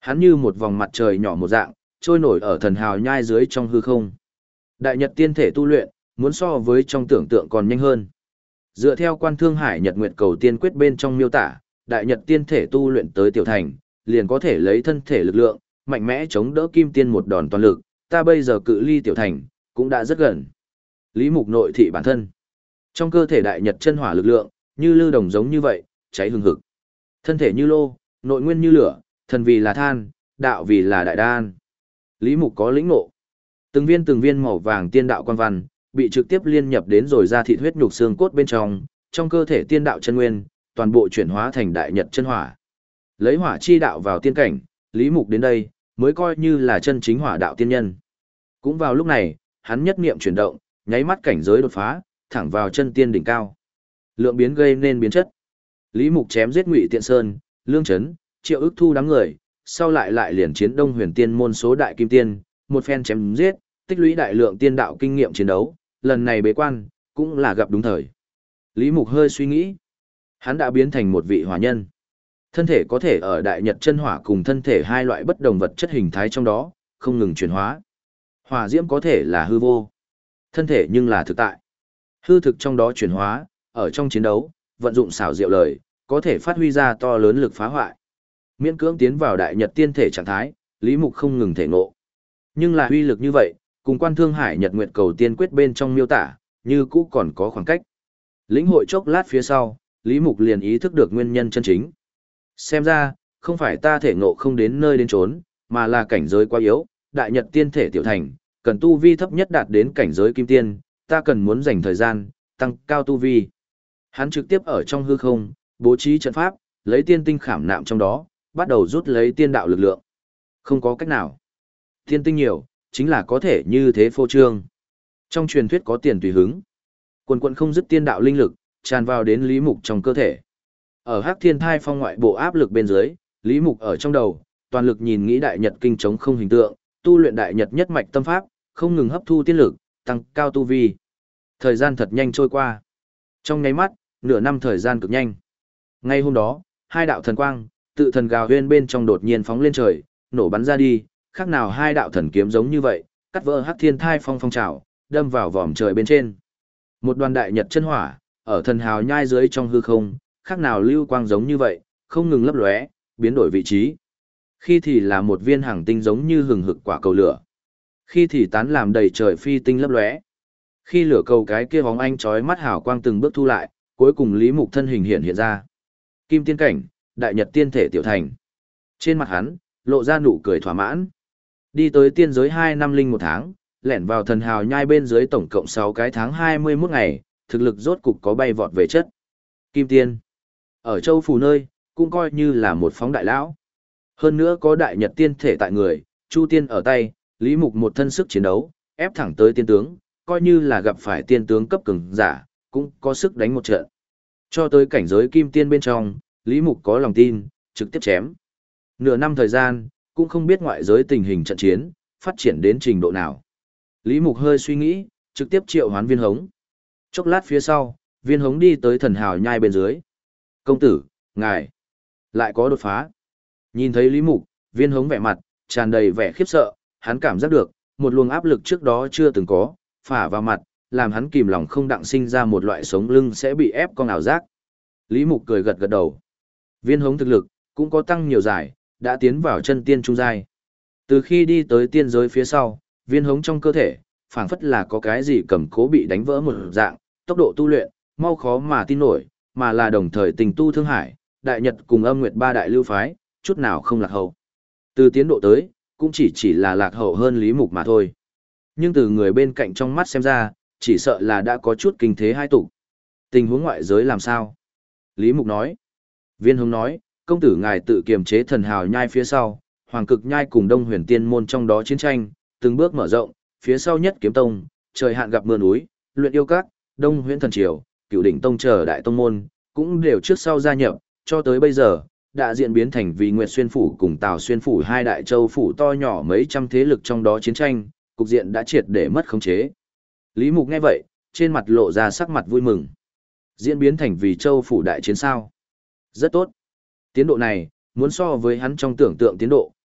hắn như một vòng mặt trời nhỏ một dạng, trôi nổi ở thần hào nhai dưới trong hư không. Đại Nhật tiên thể tu luyện, muốn so với trong tưởng tượng còn nhanh hơn. Dựa theo Quan Thương Hải Nhật Nguyệt Cầu Tiên Quyết bên trong miêu tả, Đại Nhật tiên thể tu luyện tới tiểu thành, liền có thể lấy thân thể lực lượng, mạnh mẽ chống đỡ kim tiên một đòn toàn lực, ta bây giờ cự ly tiểu thành, cũng đã rất gần. Lý Mục nội thị bản thân. Trong cơ thể Đại Nhật chân hỏa lực lượng, như lư đồng giống như vậy, cháy hừng hực. Thân thể như lô, nội nguyên như lửa, thần vì là than, đạo vì là đại đan. Lý Mục có lĩnh ngộ. Từng viên màu vàng tiên đạo quan văn, bị trực tiếp liên nhập đến rồi ra thịt huyết nhục xương cốt bên trong cơ thể tiên đạo chân nguyên, toàn bộ chuyển hóa thành Đại Nhật chân hỏa. Lấy hỏa chi đạo vào tiên cảnh, Lý Mục đến đây, mới coi như là chân chính hỏa đạo tiên nhân. Cũng vào lúc này, hắn nhất niệm chuyển động, nháy mắt cảnh giới đột phá, thẳng vào chân tiên đỉnh cao. Lượng biến gây nên biến chất. Lý Mục chém giết Ngụy Tiện Sơn, Lương Chấn, Triệu Ức Thu đám người, sau lại liền chiến Đông Huyền Tiên môn số đại kim tiên, một phen chém giết, tích lũy đại lượng tiên đạo kinh nghiệm chiến đấu, lần này bế quan, cũng là gặp đúng thời. Lý Mục hơi suy nghĩ, hắn đã biến thành một vị hỏa nhân. Thân thể có thể ở Đại Nhật chân hỏa cùng thân thể hai loại bất đồng vật chất hình thái trong đó, không ngừng chuyển hóa. Hỏa diễm có thể là hư vô, thân thể nhưng là thực tại. Hư thực trong đó chuyển hóa, ở trong chiến đấu, vận dụng xảo diệu lời, có thể phát huy ra to lớn lực phá hoại. Miễn cưỡng tiến vào Đại Nhật tiên thể trạng thái, Lý Mục không ngừng thể ngộ. Nhưng là uy lực như vậy, cùng Quan Thương Hải Nhật Nguyệt Cầu Tiên Quyết bên trong miêu tả, như cũ còn có khoảng cách. Lĩnh hội chốc lát phía sau, Lý Mục liền ý thức được nguyên nhân chân chính. Xem ra, không phải ta thể ngộ không đến nơi đến chốn, mà là cảnh giới quá yếu, Đại Nhật tiên thể tiểu thành, cần tu vi thấp nhất đạt đến cảnh giới kim tiên, ta cần muốn dành thời gian, tăng cao tu vi. Hắn trực tiếp ở trong hư không, bố trí trận pháp, lấy tiên tinh khảm nạm trong đó, bắt đầu rút lấy tiên đạo lực lượng. Không có cách nào. Tiên tinh nhiều, chính là có thể như thế phô trương. Trong truyền thuyết có tiền tùy hứng. Quần quần không dứt tiên đạo linh lực, tràn vào đến Lý Mục trong cơ thể. Ở Hắc Thiên Thai Phong ngoại bộ áp lực bên dưới, Lý Mục ở trong đầu, toàn lực nhìn nghĩ Đại Nhật kinh chống không hình tượng, tu luyện Đại Nhật nhất mạch tâm pháp, không ngừng hấp thu tiên lực, tăng cao tu vi. Thời gian thật nhanh trôi qua. Trong nháy mắt, nửa năm thời gian cực nhanh. Ngay hôm đó, hai đạo thần quang, tự thần gào huyên bên trong đột nhiên phóng lên trời, nổ bắn ra đi, khác nào hai đạo thần kiếm giống như vậy, cắt vỡ Hắc Thiên Thai Phong phong trào, đâm vào vòm trời bên trên. Một đoàn Đại Nhật chân hỏa, ở thần hào nhai dưới trong hư không, khác nào lưu quang giống như vậy, không ngừng lấp lóe, biến đổi vị trí. Khi thì là một viên hàng tinh giống như hừng hực quả cầu lửa, khi thì tán làm đầy trời phi tinh lấp lóe. Khi lửa cầu cái kia bóng ánh chói mắt hào quang từng bước thu lại, cuối cùng Lý Mục thân hình hiện ra. Kim tiên cảnh, Đại Nhật tiên thể tiểu thành. Trên mặt hắn, lộ ra nụ cười thỏa mãn. Đi tới tiên giới 2 năm linh 1 tháng, lẻn vào thần hào nhai bên dưới tổng cộng 6 cái tháng 21 ngày, thực lực rốt cục có bay vọt về chất. Kim tiên. Ở châu Phù nơi, cũng coi như là một phóng đại lão. Hơn nữa có Đại Nhật tiên thể tại người, Chu tiên ở tay, Lý Mục một thân sức chiến đấu, ép thẳng tới tiên tướng, coi như là gặp phải tiên tướng cấp cường giả, cũng có sức đánh một trận. Cho tới cảnh giới kim tiên bên trong, Lý Mục có lòng tin, trực tiếp chém. Nửa năm thời gian, cũng không biết ngoại giới tình hình trận chiến, phát triển đến trình độ nào. Lý Mục hơi suy nghĩ, trực tiếp triệu hoán Viên Hống. Chốc lát phía sau, Viên Hống đi tới thần hào nhai bên dưới. Công tử, ngài, lại có đột phá. Nhìn thấy Lý Mục, Viên Hống vẻ mặt, tràn đầy vẻ khiếp sợ, hắn cảm giác được, một luồng áp lực trước đó chưa từng có, phả vào mặt, làm hắn kìm lòng không đặng sinh ra một loại sống lưng sẽ bị ép con ảo giác. Lý Mục cười gật gật đầu. Viên Hống thực lực, cũng có tăng nhiều giải, đã tiến vào chân tiên trung giai. Từ khi đi tới tiên giới phía sau, Viên Hống trong cơ thể, phảng phất là có cái gì cầm cố bị đánh vỡ một dạng, tốc độ tu luyện, mau khó mà tin nổi, mà là đồng thời tình tu thương hải, Đại Nhật cùng Âm Nguyệt ba đại lưu phái, chút nào không lạc hậu. Từ tiến độ tới, cũng chỉ là lạc hậu hơn Lý Mục mà thôi. Nhưng từ người bên cạnh trong mắt xem ra, chỉ sợ là đã có chút kinh thế hai tục. Tình huống ngoại giới làm sao? Lý Mục nói. Viên Hống nói, công tử ngài tự kiềm chế thần hào nhai phía sau, Hoàng Cực nhai cùng Đông Huyền Tiên môn trong đó chiến tranh, từng bước mở rộng, phía sau Nhất Kiếm Tông, trời hạn gặp mưa núi, Luyện Yêu Các, Đông Huyền Thần Triều, Cửu Đỉnh Tông chờ đại tông môn, cũng đều trước sau gia nhập, cho tới bây giờ, đã diễn biến thành vì Nguyệt Xuyên phủ cùng Tào Xuyên phủ hai đại châu phủ to nhỏ mấy trăm thế lực trong đó chiến tranh, cục diện đã triệt để mất khống chế. Lý Mục nghe vậy, trên mặt lộ ra sắc mặt vui mừng. Diễn biến thành vì châu phủ đại chiến sao? Rất tốt. Tiến độ này, muốn so với hắn trong tưởng tượng tiến độ,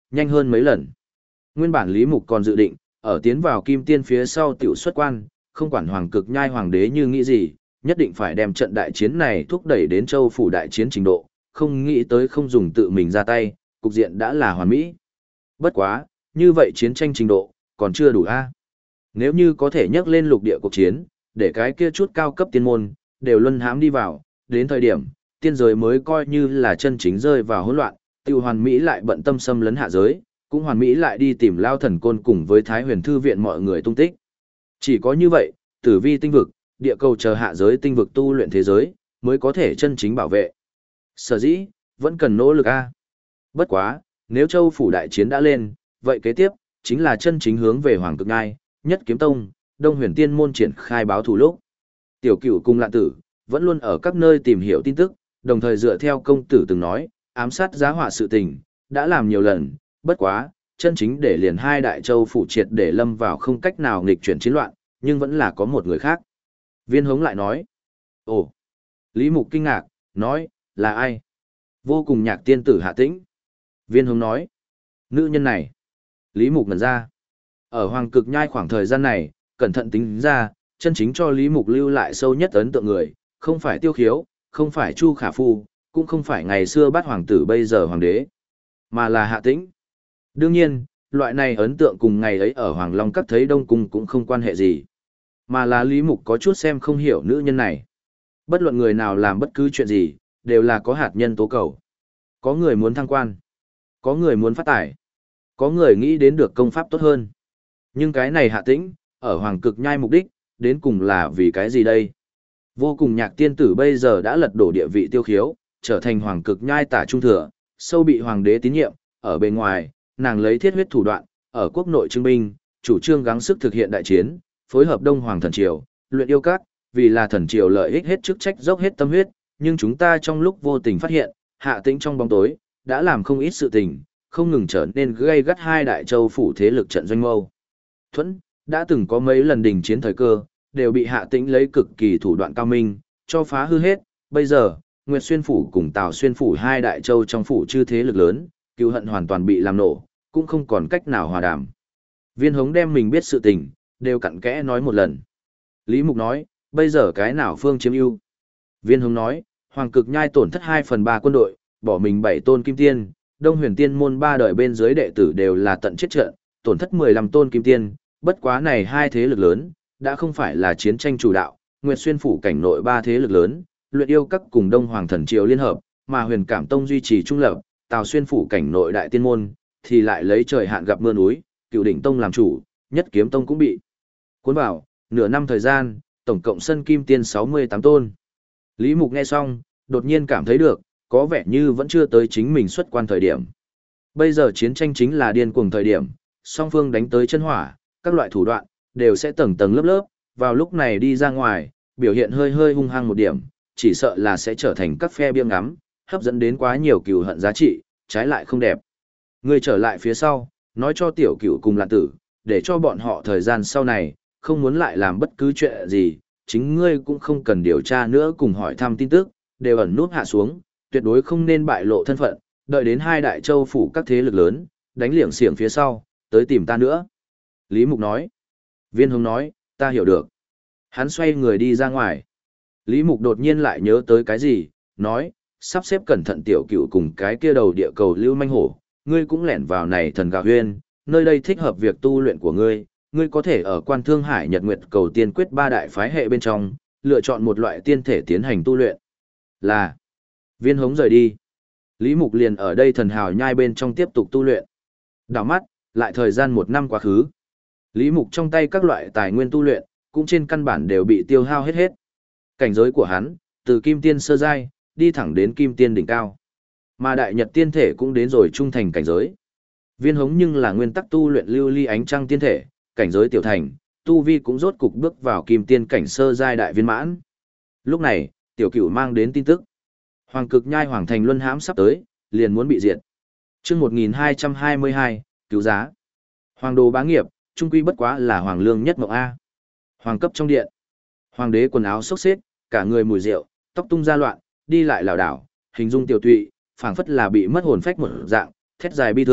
nhanh hơn mấy lần. Nguyên bản Lý Mục còn dự định, ở tiến vào kim tiên phía sau tiểu xuất quan, không quản hoàng cực nhai hoàng đế như nghĩ gì, nhất định phải đem trận đại chiến này thúc đẩy đến châu phủ đại chiến trình độ, không nghĩ tới không dùng tự mình ra tay, cục diện đã là hoàn mỹ. Bất quá, như vậy chiến tranh trình độ, còn chưa đủ a. Nếu như có thể nhắc lên lục địa cuộc chiến, để cái kia chút cao cấp tiên môn, đều luân hãm đi vào, đến thời điểm, tiên giới mới coi như là chân chính rơi vào hỗn loạn, tiêu hoàn mỹ lại bận tâm xâm lấn hạ giới, cũng hoàn mỹ lại đi tìm Lao Thần Côn cùng với Thái Huyền Thư viện mọi người tung tích. Chỉ có như vậy, tử vi tinh vực, địa cầu chờ hạ giới tinh vực tu luyện thế giới, mới có thể chân chính bảo vệ. Sở dĩ, vẫn cần nỗ lực a. Bất quá, nếu châu phủ đại chiến đã lên, vậy kế tiếp, chính là chân chính hướng về Hoàng Cực Nhai, Nhất Kiếm Tông, Đông Huyền Tiên môn triển khai báo thù lúc. Tiểu Cửu cùng Lạn Tử, vẫn luôn ở các nơi tìm hiểu tin tức, đồng thời dựa theo công tử từng nói, ám sát giá họa sự tình, đã làm nhiều lần, bất quá, chân chính để liền hai đại châu phủ triệt để lâm vào không cách nào nghịch chuyển chiến loạn, nhưng vẫn là có một người khác. Viên Hống lại nói, ồ, Lý Mục kinh ngạc, nói, là ai? Vô cùng nhạc tiên tử Hạ Tĩnh. Viên Hống nói, nữ nhân này. Lý Mục ngẩn ra. Ở Hoàng Cực Nhai khoảng thời gian này, cẩn thận tính ra, chân chính cho Lý Mục lưu lại sâu nhất ấn tượng người, không phải Tiêu Khiếu, không phải Chu Khả Phu, cũng không phải ngày xưa bát hoàng tử bây giờ hoàng đế, mà là Hạ Tĩnh. Đương nhiên, loại này ấn tượng cùng ngày ấy ở Hoàng Long Các thấy Đông Cung cũng không quan hệ gì, mà là Lý Mục có chút xem không hiểu nữ nhân này. Bất luận người nào làm bất cứ chuyện gì, đều là có hạt nhân tố cầu. Có người muốn thăng quan, có người muốn phát tài, có người nghĩ đến được công pháp tốt hơn. Nhưng cái này Hạ Tĩnh, ở Hoàng Cực Nhai mục đích, đến cùng là vì cái gì đây? Vô cùng nhạc tiên tử bây giờ đã lật đổ địa vị Tiêu Khiếu, trở thành Hoàng Cực Nhai tả trung thừa, sâu bị hoàng đế tín nhiệm, ở bên ngoài, nàng lấy thiết huyết thủ đoạn, ở quốc nội trưng binh, chủ trương gắng sức thực hiện đại chiến, phối hợp Đông Hoàng thần triều, luyện yêu các, vì là thần triều lợi ích hết chức trách dốc hết tâm huyết, nhưng chúng ta trong lúc vô tình phát hiện, Hạ Tĩnh trong bóng tối, đã làm không ít sự tình, không ngừng trở nên gây gắt hai đại châu phủ thế lực trận doanh mâu thuẫn, đã từng có mấy lần đình chiến thời cơ, đều bị Hạ Tĩnh lấy cực kỳ thủ đoạn cao minh, cho phá hư hết. Bây giờ, Nguyệt Xuyên phủ cùng Tào Xuyên phủ hai đại châu trong phủ chư thế lực lớn, cừu hận hoàn toàn bị làm nổ, cũng không còn cách nào hòa đàm. Viên Hống đem mình biết sự tình, đều cặn kẽ nói một lần. Lý Mục nói, bây giờ cái nào phương chiếm ưu? Viên Hống nói, Hoàng Cực Nhai tổn thất 2/3 quân đội, bỏ mình 7 tôn kim tiên, Đông Huyền Tiên môn 3 đời bên dưới đệ tử đều là tận chết trận, tổn thất 15 tôn kim tiên, bất quá này hai thế lực lớn, đã không phải là chiến tranh chủ đạo, Nguyệt Xuyên phủ cảnh nội 3 thế lực lớn, luyện yêu các cùng Đông Hoàng thần triều liên hợp, mà Huyền Cảm Tông duy trì trung lập, Tào Xuyên phủ cảnh nội đại tiên môn, thì lại lấy trời hạn gặp mưa núi, Cựu Đỉnh Tông làm chủ, Nhất Kiếm Tông cũng bị cuốn vào, nửa năm thời gian, tổng cộng sân kim tiên 68 tôn. Lý Mục nghe xong, đột nhiên cảm thấy được, có vẻ như vẫn chưa tới chính mình xuất quan thời điểm. Bây giờ chiến tranh chính là điên cuồng thời điểm, song phương đánh tới chân hỏa, các loại thủ đoạn, đều sẽ tầng tầng lớp lớp, vào lúc này đi ra ngoài, biểu hiện hơi hơi hung hăng một điểm, chỉ sợ là sẽ trở thành các phe biếng ngắm, hấp dẫn đến quá nhiều cừu hận giá trị, trái lại không đẹp. Ngươi trở lại phía sau, nói cho tiểu cửu cùng Lạn Tử, để cho bọn họ thời gian sau này, không muốn lại làm bất cứ chuyện gì, chính ngươi cũng không cần điều tra nữa cùng hỏi thăm tin tức, đều ẩn nút hạ xuống, tuyệt đối không nên bại lộ thân phận, đợi đến hai đại châu phủ các thế lực lớn, đánh liệng xiềng phía sau, tới tìm ta nữa. Lý Mục nói. Viên Hống nói, ta hiểu được. Hắn xoay người đi ra ngoài. Lý Mục đột nhiên lại nhớ tới cái gì, nói, sắp xếp cẩn thận tiểu cửu cùng cái kia đầu địa cầu lưu manh hổ, ngươi cũng lẻn vào này thần gà huyên, nơi đây thích hợp việc tu luyện của ngươi, ngươi có thể ở Quan Thương Hải Nhật Nguyệt Cầu Tiên Quyết 3 đại phái hệ bên trong, lựa chọn một loại tiên thể tiến hành tu luyện. Là, Viên Hống rời đi. Lý Mục liền ở đây thần hào nhai bên trong tiếp tục tu luyện. Đảo mắt, lại thời gian 1 năm quá khứ. Lý Mục trong tay các loại tài nguyên tu luyện, cũng trên căn bản đều bị tiêu hao hết hết. Cảnh giới của hắn, từ kim tiên sơ giai, đi thẳng đến kim tiên đỉnh cao. Mà đại nhật tiên thể cũng đến rồi trung thành cảnh giới. Viên Hống nhưng là nguyên tắc tu luyện lưu ly ánh trăng tiên thể, cảnh giới tiểu thành, tu vi cũng rốt cục bước vào kim tiên cảnh sơ giai đại viên mãn. Lúc này, tiểu cửu mang đến tin tức. Hoàng Cực Nhai Hoàng Thành Luân hãm sắp tới, liền muốn bị diệt. Chương 1222, cứu giá. Hoàng đồ bá nghiệp, trung quy bất quá là hoàng lương nhất mộng a. Hoàng cấp trong điện. Hoàng đế quần áo xốc xếch, cả người mùi rượu, tóc tung ra loạn, đi lại lảo đảo, hình dung tiểu tụy, phảng phất là bị mất hồn phách một dạng, thét dài bi thương,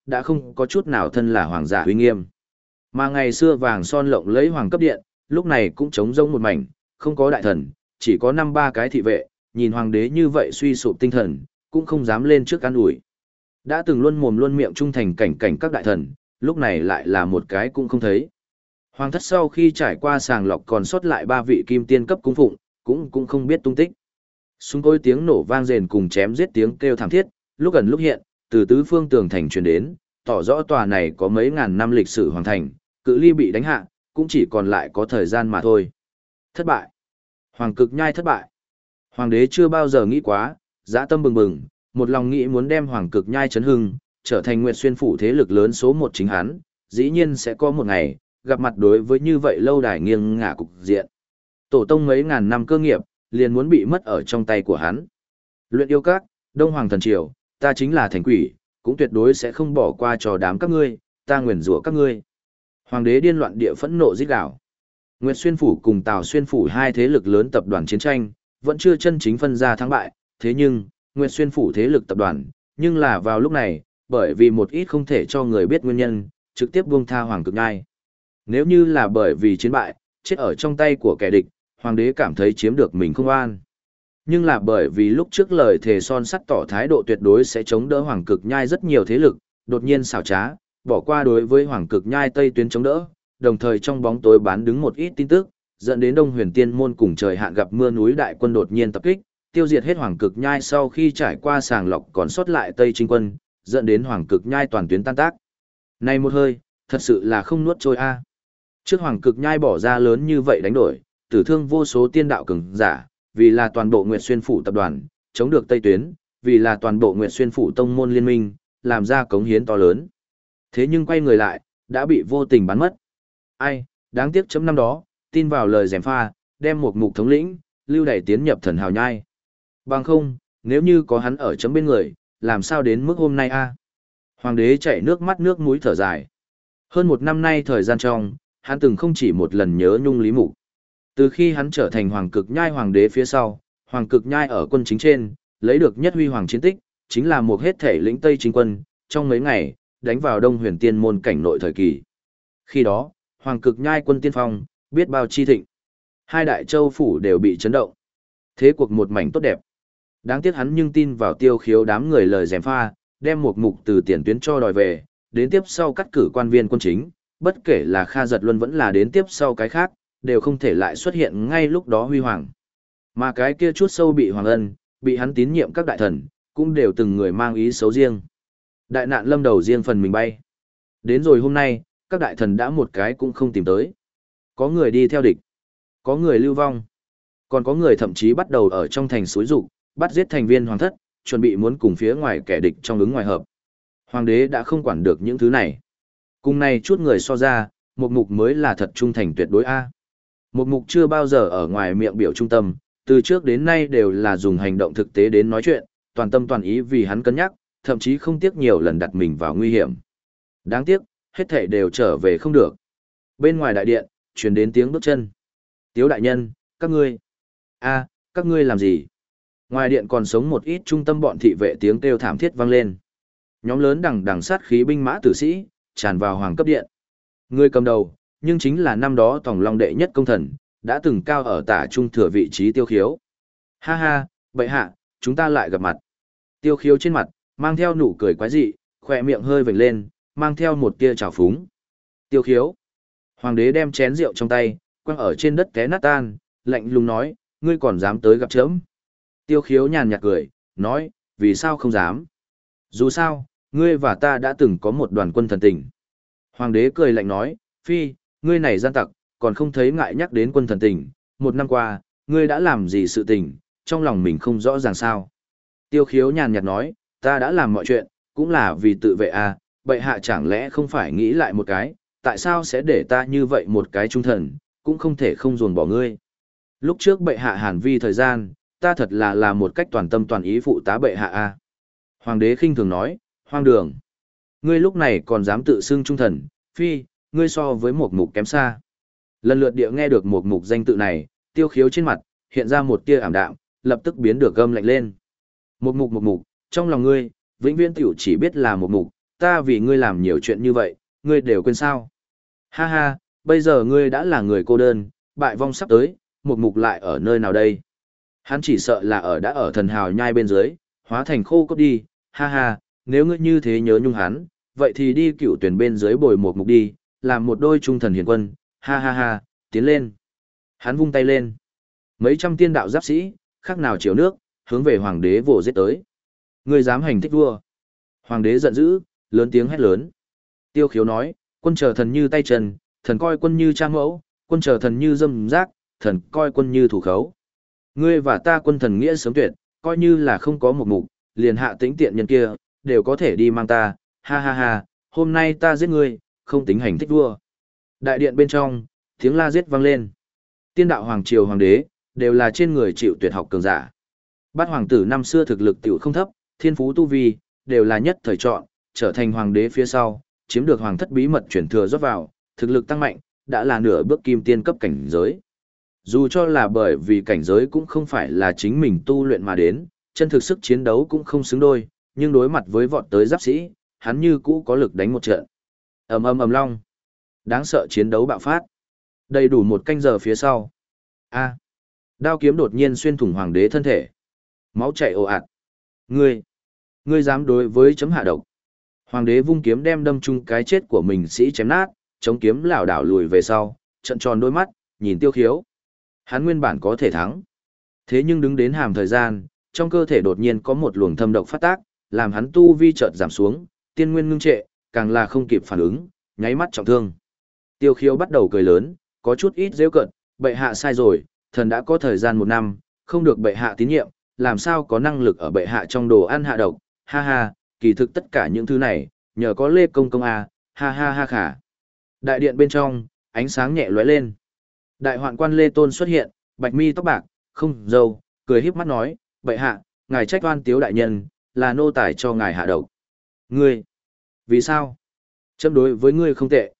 đã không có chút nào thân là hoàng giả uy nghiêm. Mà ngày xưa vàng son lộng lẫy hoàng cấp điện, lúc này cũng trống rỗng một mảnh, không có đại thần, chỉ có 5-3 cái thị vệ, nhìn hoàng đế như vậy suy sụp tinh thần, cũng không dám lên trước an ủi. Đã từng luôn mồm luôn miệng trung thành cảnh cảnh các đại thần, lúc này lại là một cái cũng không thấy. Hoàng thất sau khi trải qua sàng lọc còn sót lại 3 vị kim tiên cấp cung phụng, cũng không biết tung tích. Súng cối tiếng nổ vang rền cùng chém giết tiếng kêu thảm thiết, lúc gần lúc hiện, từ tứ phương tường thành truyền đến, tỏ rõ tòa này có mấy ngàn năm lịch sử hoàng thành, cự ly bị đánh hạ, cũng chỉ còn lại có thời gian mà thôi. Thất bại. Hoàng cực nhai thất bại. Hoàng đế chưa bao giờ nghĩ quá, dã tâm bừng bừng, một lòng nghĩ muốn đem hoàng cực nhai chấn hưng, trở thành Nguyệt Xuyên phủ thế lực lớn số 1 chính hắn, dĩ nhiên sẽ có một ngày, gặp mặt đối với như vậy lâu đài nghiêng ngả cục diện. Tổ tông mấy ngàn năm cơ nghiệp, liền muốn bị mất ở trong tay của hắn. Luyện yêu các, Đông Hoàng thần triều, ta chính là thành quỷ, cũng tuyệt đối sẽ không bỏ qua cho đám các ngươi, ta nguyền rủa các ngươi. Hoàng đế điên loạn địa phẫn nộ rít gào. Nguyệt Xuyên phủ cùng Tào Xuyên phủ hai thế lực lớn tập đoàn chiến tranh, vẫn chưa chân chính phân ra thắng bại, thế nhưng, Nguyệt Xuyên phủ thế lực tập đoàn, nhưng là vào lúc này, bởi vì một ít không thể cho người biết nguyên nhân, trực tiếp buông tha Hoàng cực nhai. Nếu như là bởi vì chiến bại, chết ở trong tay của kẻ địch, hoàng đế cảm thấy chiếm được mình không an. Nhưng là bởi vì lúc trước lời thề son sắt tỏ thái độ tuyệt đối sẽ chống đỡ Hoàng cực nhai rất nhiều thế lực, đột nhiên xảo trá, bỏ qua đối với Hoàng cực nhai tây tuyến chống đỡ, đồng thời trong bóng tối bán đứng một ít tin tức, dẫn đến Đông Huyền Tiên môn cùng trời hạn gặp mưa núi đại quân đột nhiên tập kích, tiêu diệt hết Hoàng cực nhai sau khi trải qua sàng lọc còn sót lại Tây Trinh quân, dẫn đến Hoàng cực nhai toàn tuyến tan tác. Này một hơi, thật sự là không nuốt trôi a. Trước Hoàng cực nhai bỏ ra lớn như vậy đánh đổi, tử thương vô số tiên đạo cường giả, vì là toàn bộ Nguyệt Xuyên phủ tập đoàn, chống được Tây tuyến, vì là toàn bộ Nguyệt Xuyên phủ tông môn liên minh, làm ra cống hiến to lớn. Thế nhưng quay người lại, đã bị vô tình bắn mất. Ai, đáng tiếc chấm năm đó, tin vào lời gièm pha, đem một mục thống lĩnh, lưu đày tiến nhập thần hào nhai. Bằng không, nếu như có hắn ở chấm bên người, làm sao đến mức hôm nay a? Hoàng đế chảy nước mắt nước mũi thở dài. Hơn 1 năm nay thời gian trong, hắn từng không chỉ một lần nhớ nhung Lý Mục. Từ khi hắn trở thành Hoàng cực nhai hoàng đế phía sau, Hoàng cực nhai ở quân chính trên, lấy được nhất huy hoàng chiến tích, chính là một hết thể lĩnh Tây chính quân, trong mấy ngày, đánh vào Đông Huyền Tiên môn cảnh nội thời kỳ. Khi đó, Hoàng cực nhai quân tiên phong, biết bao chi thịnh. Hai đại châu phủ đều bị chấn động. Thế cuộc một mảnh tốt đẹp. Đáng tiếc hắn nhưng tin vào Tiêu Khiếu đám người lời gièm pha, đem một mục từ tiền tuyến cho đòi về, đến tiếp sau cắt cử quan viên quân chính, bất kể là Kha Giật Luân vẫn là đến tiếp sau cái khác, đều không thể lại xuất hiện ngay lúc đó huy hoàng. Mà cái kia chút sâu bị Hoàng Ân, bị hắn tín nhiệm các đại thần, cũng đều từng người mang ý xấu riêng. Đại nạn lâm đầu riêng phần mình bay. Đến rồi hôm nay, các đại thần đã một cái cũng không tìm tới. Có người đi theo địch, có người lưu vong, còn có người thậm chí bắt đầu ở trong thành suối rục, bắt giết thành viên hoàng thất, chuẩn bị muốn cùng phía ngoài kẻ địch trong ứng ngoài hợp. Hoàng đế đã không quản được những thứ này. Cùng này chút người so ra, một mục mới là thật trung thành tuyệt đối A. Một mục chưa bao giờ ở ngoài miệng biểu trung tâm, từ trước đến nay đều là dùng hành động thực tế đến nói chuyện, toàn tâm toàn ý vì hắn cân nhắc, thậm chí không tiếc nhiều lần đặt mình vào nguy hiểm. Đáng tiếc, hết thảy đều trở về không được. Bên ngoài đại điện, truyền đến tiếng bước chân. Tiếu đại nhân, các ngươi. Các ngươi làm gì? Ngoài điện còn sống một ít trung tâm bọn thị vệ tiếng kêu thảm thiết vang lên. Nhóm lớn đằng đằng sát khí binh mã tử sĩ, tràn vào hoàng cấp điện. Người cầm đầu, nhưng chính là năm đó Tòng Long đệ nhất công thần, đã từng cao ở tả trung thừa vị trí Tiêu Khiếu. Ha ha, bệ hạ, chúng ta lại gặp mặt. Tiêu Khiếu trên mặt, mang theo nụ cười quái dị, khỏe miệng hơi vểnh lên, mang theo một tia trào phúng. Tiêu Khiếu. Hoàng đế đem chén rượu trong tay, quăng ở trên đất té nát tan, lạnh lùng nói, ngươi còn dám tới gặp chấm. Tiêu Khiếu nhàn nhạt cười, nói, vì sao không dám? Dù sao, ngươi và ta đã từng có một đoàn quân thần tình. Hoàng đế cười lạnh nói, phi, ngươi này gian tặc, còn không thấy ngại nhắc đến quân thần tình, 1 năm qua, ngươi đã làm gì sự tình, trong lòng mình không rõ ràng sao. Tiêu Khiếu nhàn nhạt nói, ta đã làm mọi chuyện, cũng là vì tự vệ à, bệ hạ chẳng lẽ không phải nghĩ lại một cái, tại sao sẽ để ta như vậy một cái trung thần, cũng không thể không dồn bỏ ngươi. Lúc trước bệ hạ hàn vi thời gian, ta thật là làm một cách toàn tâm toàn ý phụ tá bệ hạ a. Hoàng đế khinh thường nói, hoang đường. Ngươi lúc này còn dám tự xưng trung thần, phi, ngươi so với một mục kém xa. Lần lượt địa nghe được một mục danh tự này, Tiêu Khiếu trên mặt, hiện ra một tia ảm đạm, lập tức biến được gâm lạnh lên. Một mục, trong lòng ngươi, vĩnh viễn tiểu chỉ biết là một mục, ta vì ngươi làm nhiều chuyện như vậy, ngươi đều quên sao? Ha ha, bây giờ ngươi đã là người cô đơn, bại vong sắp tới, một mục lại ở nơi nào đây? Hắn chỉ sợ là đã ở thần hào nhai bên dưới, hóa thành khô cốt đi, ha ha, nếu ngươi như thế nhớ nhung hắn, vậy thì đi cựu tuyển bên dưới bồi một mục đi, làm một đôi trung thần hiền quân, ha ha ha, tiến lên. Hắn vung tay lên. Mấy trăm tiên đạo giáp sĩ, khác nào chiều nước, hướng về hoàng đế vồ giết tới. Ngươi dám hành thích vua. Hoàng đế giận dữ, lớn tiếng hét lớn. Tiêu Khiếu nói, quân chờ thần như tay chân, thần coi quân như cha mẫu, quân chờ thần như dâm giác, thần coi quân như thủ khấu. Ngươi và ta quân thần nghĩa sớm tuyệt, coi như là không có một mục, liền hạ tĩnh tiện nhân kia, đều có thể đi mang ta, ha ha ha, hôm nay ta giết ngươi, không tính hành thích vua. Đại điện bên trong, tiếng la giết vang lên. Tiên đạo hoàng triều hoàng đế, đều là trên người chịu tuyệt học cường giả. Bát hoàng tử năm xưa thực lực tiểu không thấp, thiên phú tu vi, đều là nhất thời chọn, trở thành hoàng đế phía sau, chiếm được hoàng thất bí mật chuyển thừa rót vào, thực lực tăng mạnh, đã là nửa bước kim tiên cấp cảnh giới. Dù cho là bởi vì cảnh giới cũng không phải là chính mình tu luyện mà đến, chân thực sức chiến đấu cũng không xứng đôi, nhưng đối mặt với vọt tới giáp sĩ, hắn như cũ có lực đánh một trận. Ầm ầm ầm long. Đáng sợ chiến đấu bạo phát. Đầy đủ một canh giờ phía sau. A. Đao kiếm đột nhiên xuyên thủng hoàng đế thân thể. Máu chảy ồ ạt. Ngươi dám đối với chấm hạ độc. Hoàng đế vung kiếm đem đâm chung cái chết của mình sĩ chém nát, chống kiếm lảo đảo lùi về sau, trận tròn đôi mắt, nhìn Tiêu Khiếu. Hắn nguyên bản có thể thắng. Thế nhưng đứng đến hàm thời gian, trong cơ thể đột nhiên có một luồng thâm độc phát tác, làm hắn tu vi chợt giảm xuống, tiên nguyên ngưng trệ, càng là không kịp phản ứng, nháy mắt trọng thương. Tiêu Khiếu bắt đầu cười lớn, có chút ít giễu cợt, bệ hạ sai rồi, thần đã có thời gian 1 năm, không được bệ hạ tín nhiệm, làm sao có năng lực ở bệ hạ trong đồ ăn hạ độc, ha ha, kỳ thực tất cả những thứ này, nhờ có Lê Công Công à, ha ha ha khả. Đại điện bên trong, ánh sáng nhẹ lóe lên. Đại hoạn quan Lê Tôn xuất hiện, bạch mi tóc bạc, không râu, cười híp mắt nói, bệ hạ, ngài trách oan tiếu đại nhân, là nô tài cho ngài hạ độc. Ngươi, vì sao? Châm đối với ngươi không tệ,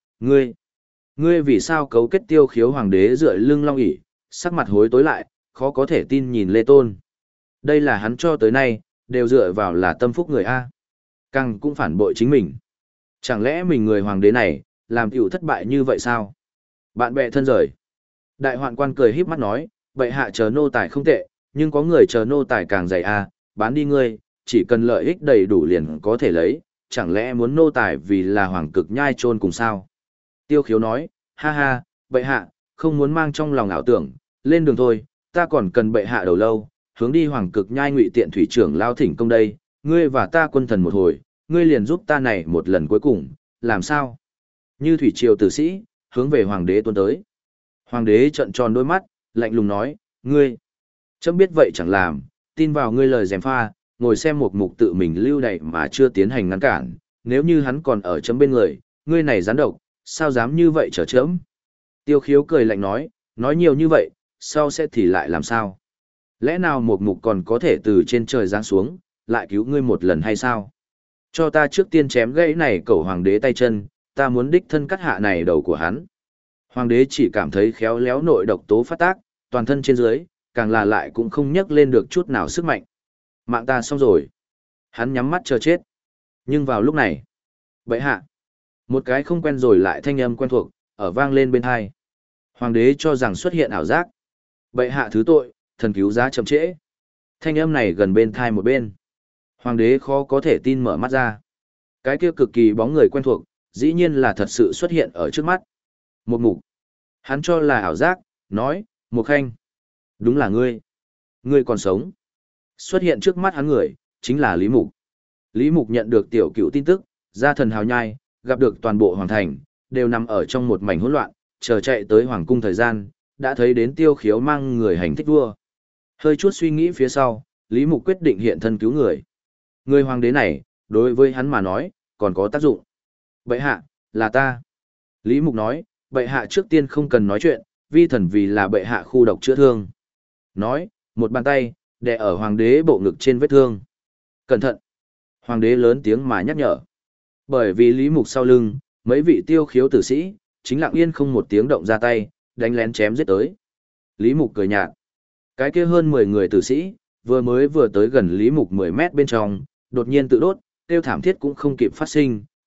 ngươi vì sao cấu kết Tiêu Khiếu hoàng đế dựa lưng long ỷ, sắc mặt hối tối lại, khó có thể tin nhìn Lê Tôn. Đây là hắn cho tới nay, đều dựa vào là tâm phúc người A. Càng cũng phản bội chính mình. Chẳng lẽ mình người hoàng đế này, làm tiểu thất bại như vậy sao? Bạn bè thân rời. Đại hoạn quan cười híp mắt nói, bệ hạ chờ nô tài không tệ, nhưng có người chờ nô tài càng dày A, bán đi ngươi, chỉ cần lợi ích đầy đủ liền có thể lấy, chẳng lẽ muốn nô tài vì là hoàng cực nhai chôn cùng sao? Tiêu Khiếu nói, ha ha, bệ hạ, không muốn mang trong lòng ảo tưởng, lên đường thôi, ta còn cần bệ hạ đầu lâu, hướng đi hoàng cực nhai ngụy tiện thủy trưởng lao thỉnh công đây, ngươi và ta quân thần một hồi, ngươi liền giúp ta này một lần cuối cùng, làm sao? Như thủy triều tử sĩ, hướng về hoàng đế tuôn tới. Hoàng đế trợn tròn đôi mắt, lạnh lùng nói, ngươi, chấm biết vậy chẳng làm, tin vào ngươi lời gièm pha, ngồi xem một mục tự mình lưu đày mà chưa tiến hành ngăn cản, nếu như hắn còn ở chấm bên người, ngươi này gián độc, sao dám như vậy trở chấm? Tiêu Khiếu cười lạnh nói nhiều như vậy, sau sẽ thì lại làm sao? Lẽ nào một mục còn có thể từ trên trời giáng xuống, lại cứu ngươi một lần hay sao? Cho ta trước tiên chém gãy này cẩu hoàng đế tay chân, ta muốn đích thân cắt hạ này đầu của hắn. Hoàng đế chỉ cảm thấy khéo léo nội độc tố phát tác, toàn thân trên dưới, càng là lại cũng không nhấc lên được chút nào sức mạnh. Mạng ta xong rồi. Hắn nhắm mắt chờ chết. Nhưng vào lúc này, bệ hạ, một cái không quen rồi lại thanh âm quen thuộc, ở vang lên bên tai. Hoàng đế cho rằng xuất hiện ảo giác. Bệ hạ thứ tội, thần cứu giá chậm trễ. Thanh âm này gần bên tai một bên. Hoàng đế khó có thể tin mở mắt ra. Cái kia cực kỳ bóng người quen thuộc, dĩ nhiên là thật sự xuất hiện ở trước mắt. Một mục. Hắn cho là ảo giác, nói, Một Khanh. Đúng là ngươi. Ngươi còn sống. Xuất hiện trước mắt hắn người, chính là Lý Mục. Lý Mục nhận được tiểu cựu tin tức, ra thần hào nhai, gặp được toàn bộ hoàng thành, đều nằm ở trong một mảnh hỗn loạn, chờ chạy tới hoàng cung thời gian, đã thấy đến Tiêu Khiếu mang người hành thích vua. Hơi chút suy nghĩ phía sau, Lý Mục quyết định hiện thân cứu người. Người hoàng đế này, đối với hắn mà nói, còn có tác dụng. Bệ hạ, là ta. Lý Mục nói, bệ hạ trước tiên không cần nói chuyện, vi thần vì là bệ hạ khu độc chữa thương. Nói, một bàn tay, đè ở hoàng đế bộ ngực trên vết thương. Cẩn thận. Hoàng đế lớn tiếng mà nhắc nhở. Bởi vì Lý Mục sau lưng, mấy vị Tiêu Khiếu tử sĩ, chính lặng yên không một tiếng động ra tay, đánh lén chém giết tới. Lý Mục cười nhạt. Cái kia hơn 10 người tử sĩ, vừa tới gần Lý Mục 10 mét bên trong, đột nhiên tự đốt, tiêu thảm thiết cũng không kịp phát sinh,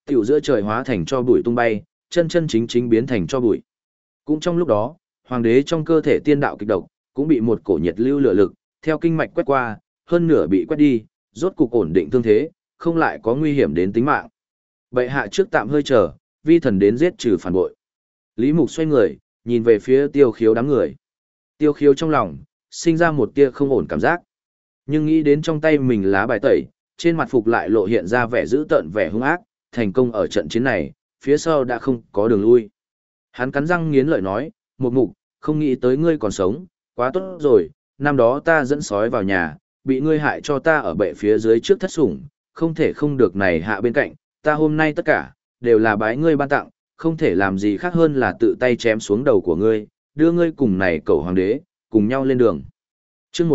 tiểu giữa trời hóa thành cho bụi tung bay, chân chân chính chính biến thành cho bụi. Cũng trong lúc đó, hoàng đế trong cơ thể tiên đạo kịch độc, cũng bị một cổ nhiệt lưu lửa lực, theo kinh mạch quét qua, hơn nửa bị quét đi, rốt cục ổn định thương thế, không lại có nguy hiểm đến tính mạng. Bệ hạ trước tạm hơi chờ, vi thần đến giết trừ phản bội. Lý Mục xoay người, nhìn về phía Tiêu Khiếu đám người. Tiêu Khiếu trong lòng, sinh ra một tia không ổn cảm giác. Nhưng nghĩ đến trong tay mình lá bài tẩy, trên mặt phục lại lộ hiện ra vẻ dữ tợn vẻ hung ác, thành công ở trận chiến này, phía sau đã không có đường lui. Hắn cắn răng nghiến lợi nói, Mục Mục, không nghĩ tới ngươi còn sống, quá tốt rồi, năm đó ta dẫn sói vào nhà, bị ngươi hại cho ta ở bệ phía dưới trước thất sủng, không thể không được này hạ bên cạnh, ta hôm nay tất cả, đều là bái ngươi ban tặng, không thể làm gì khác hơn là tự tay chém xuống đầu của ngươi, đưa ngươi cùng này cẩu hoàng đế, cùng nhau lên đường. Chương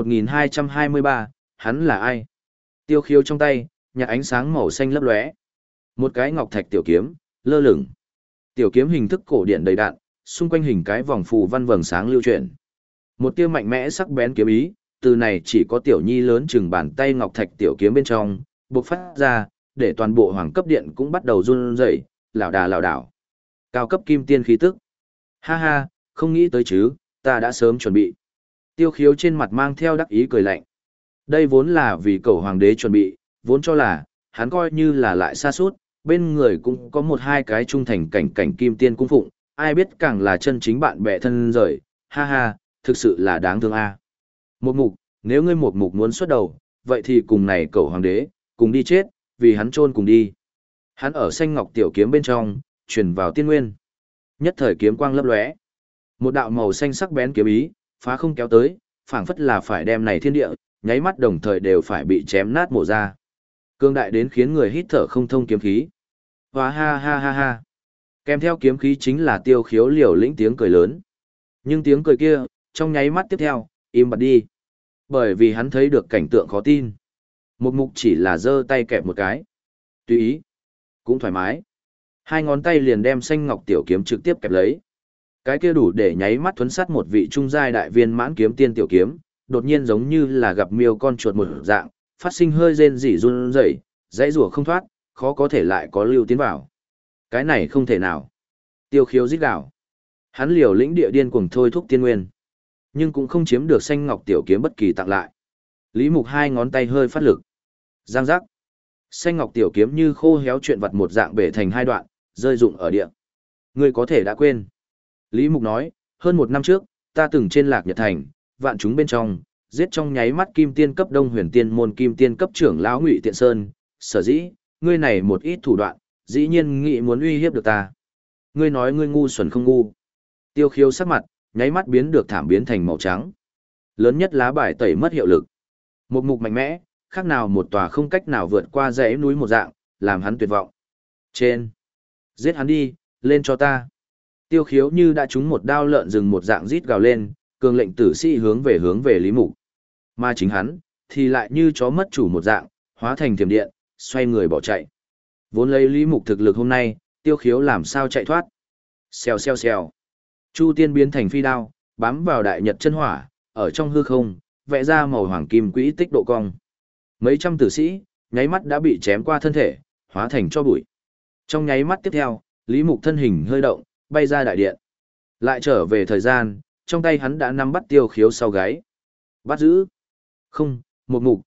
1223, hắn là ai? Tiêu Khiếu trong tay, nhạt ánh sáng màu xanh lấp lóe. Một cái ngọc thạch tiểu kiếm, lơ lửng. Tiểu kiếm hình thức cổ điển đầy đặn, xung quanh hình cái vòng phù văn vầng sáng lưu chuyển. Một tia mạnh mẽ sắc bén kiếm ý, từ này chỉ có tiểu nhi lớn chừng bàn tay ngọc thạch tiểu kiếm bên trong, bộc phát ra, để toàn bộ hoàng cấp điện cũng bắt đầu run rẩy, lảo đảo. Cao cấp kim tiên khí tức. Ha ha, không nghĩ tới chứ, ta đã sớm chuẩn bị. Tiêu Khiếu trên mặt mang theo đắc ý cười lạnh. Đây vốn là vì cầu hoàng đế chuẩn bị, vốn cho là, hắn coi như là lại xa suốt, bên người cũng có một hai cái trung thành cảnh kim tiên cung phụng, ai biết càng là chân chính bạn bè thân rời, ha ha, thực sự là đáng thương a. Một mục, nếu ngươi một mục muốn xuất đầu, vậy thì cùng này cầu hoàng đế, cùng đi chết, vì hắn chôn cùng đi. Hắn ở xanh ngọc tiểu kiếm bên trong, truyền vào tiên nguyên. Nhất thời kiếm quang lấp lóe. Một đạo màu xanh sắc bén kiếm ý, phá không kéo tới, phảng phất là phải đem này thiên địa, nháy mắt đồng thời đều phải bị chém nát mổ ra. Cương đại đến khiến người hít thở không thông kiếm khí. Hóa ha ha ha ha. Kèm theo kiếm khí chính là Tiêu Khiếu liều lĩnh tiếng cười lớn. Nhưng tiếng cười kia, trong nháy mắt tiếp theo, im bặt đi. Bởi vì hắn thấy được cảnh tượng khó tin. Một mục chỉ là giơ tay kẹp một cái. Tùy ý. Cũng thoải mái. Hai ngón tay liền đem xanh ngọc tiểu kiếm trực tiếp kẹp lấy. Cái kia đủ để nháy mắt thuấn sát một vị trung giai đại viên mãn kiếm tiên tiểu kiếm, đột nhiên giống như là gặp miêu con chuột một dạng, phát sinh hơi rên rỉ run rẩy, dãy rủa không thoát, khó có thể lại có lưu tiến vào. Cái này không thể nào. Tiêu Khiếu rít gào. Hắn liều lĩnh địa điên cuồng thôi thúc tiên nguyên, nhưng cũng không chiếm được xanh ngọc tiểu kiếm bất kỳ tặng lại. Lý Mục hai ngón tay hơi phát lực. Giang giác. Xanh ngọc tiểu kiếm như khô héo chuyện vật một dạng bể thành hai đoạn, rơi rụng ở địa. Ngươi có thể đã quên. Lý Mục nói, hơn một năm trước, ta từng trên Lạc Nhật Thành, vạn chúng bên trong, giết trong nháy mắt kim tiên cấp Đông Huyền Tiên môn kim tiên cấp trưởng lão Ngụy Tiện Sơn, sở dĩ, ngươi này một ít thủ đoạn, dĩ nhiên nghĩ muốn uy hiếp được ta. Ngươi nói ngươi ngu xuẩn không ngu. Tiêu Khiếu sắc mặt, nháy mắt biến được thảm biến thành màu trắng. Lớn nhất lá bài tẩy mất hiệu lực. Một mục mạnh mẽ, khác nào một tòa không cách nào vượt qua dãy núi một dạng, làm hắn tuyệt vọng. Trên. Giết hắn đi, lên cho ta. Tiêu Khiếu như đã trúng một đao lợn rừng một dạng rít gào lên, cường lệnh tử sĩ hướng về Lý Mục. Mà chính hắn, thì lại như chó mất chủ một dạng, hóa thành thiểm điện, xoay người bỏ chạy. Vốn lấy Lý Mục thực lực hôm nay, Tiêu Khiếu làm sao chạy thoát. Xèo xèo xèo. Chu tiên biến thành phi đao, bám vào đại nhật chân hỏa, ở trong hư không, vẽ ra màu hoàng kim quỹ tích độ cong. Mấy trăm tử sĩ, nháy mắt đã bị chém qua thân thể, hóa thành cho bụi. Trong nháy mắt tiếp theo, Lý Mục thân hình hơi động, bay ra đại điện. Lại trở về thời gian, trong tay hắn đã nắm bắt Tiêu Khiếu sau gáy. Bắt giữ. Không, một mục,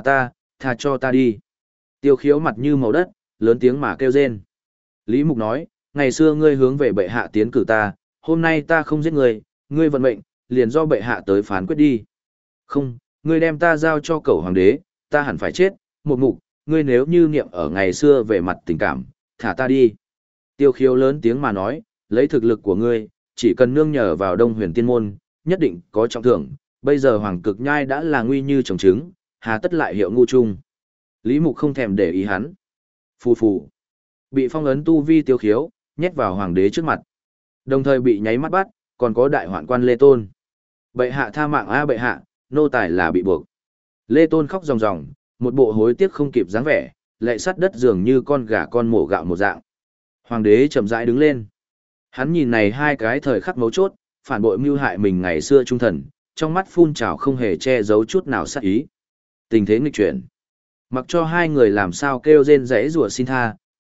thả cho ta đi. Tiêu Khiếu mặt như màu đất, lớn tiếng mà kêu rên. Lý Mục nói, ngày xưa ngươi hướng về bệ hạ tiến cử ta, hôm nay ta không giết ngươi, ngươi vận mệnh, liền do bệ hạ tới phán quyết đi. Không, ngươi đem ta giao cho cẩu hoàng đế, ta hẳn phải chết, một mục, ngươi nếu như niệm ở ngày xưa về mặt tình cảm, thả ta đi. Tiêu Khiếu lớn tiếng mà nói, lấy thực lực của ngươi, chỉ cần nương nhờ vào Đông Huyền Tiên môn, nhất định có trọng thưởng, bây giờ Hoàng Cực Nhai đã là nguy như trồng trứng, hà tất lại hiệu ngu chung. Lý Mục không thèm để ý hắn. Phù phù. Bị phong ấn tu vi Tiêu Khiếu, nhét vào hoàng đế trước mặt. Đồng thời bị nháy mắt bắt, còn có đại hoạn quan Lê Tôn. Bệ hạ tha mạng a bệ hạ, nô tài là bị buộc. Lê Tôn khóc ròng ròng, một bộ hối tiếc không kịp dáng vẻ, lệ sắt đất dường như con gà con mổ gạo một dạng. Hoàng đế chậm rãi đứng lên. Hắn nhìn này hai cái thời khắc mấu chốt, phản bội mưu hại mình ngày xưa trung thần, trong mắt phun trào không hề che giấu chút nào sát ý. Tình thế nghịch chuyển. Mặc cho hai người làm sao kêu rên rẽ rủa xin tha,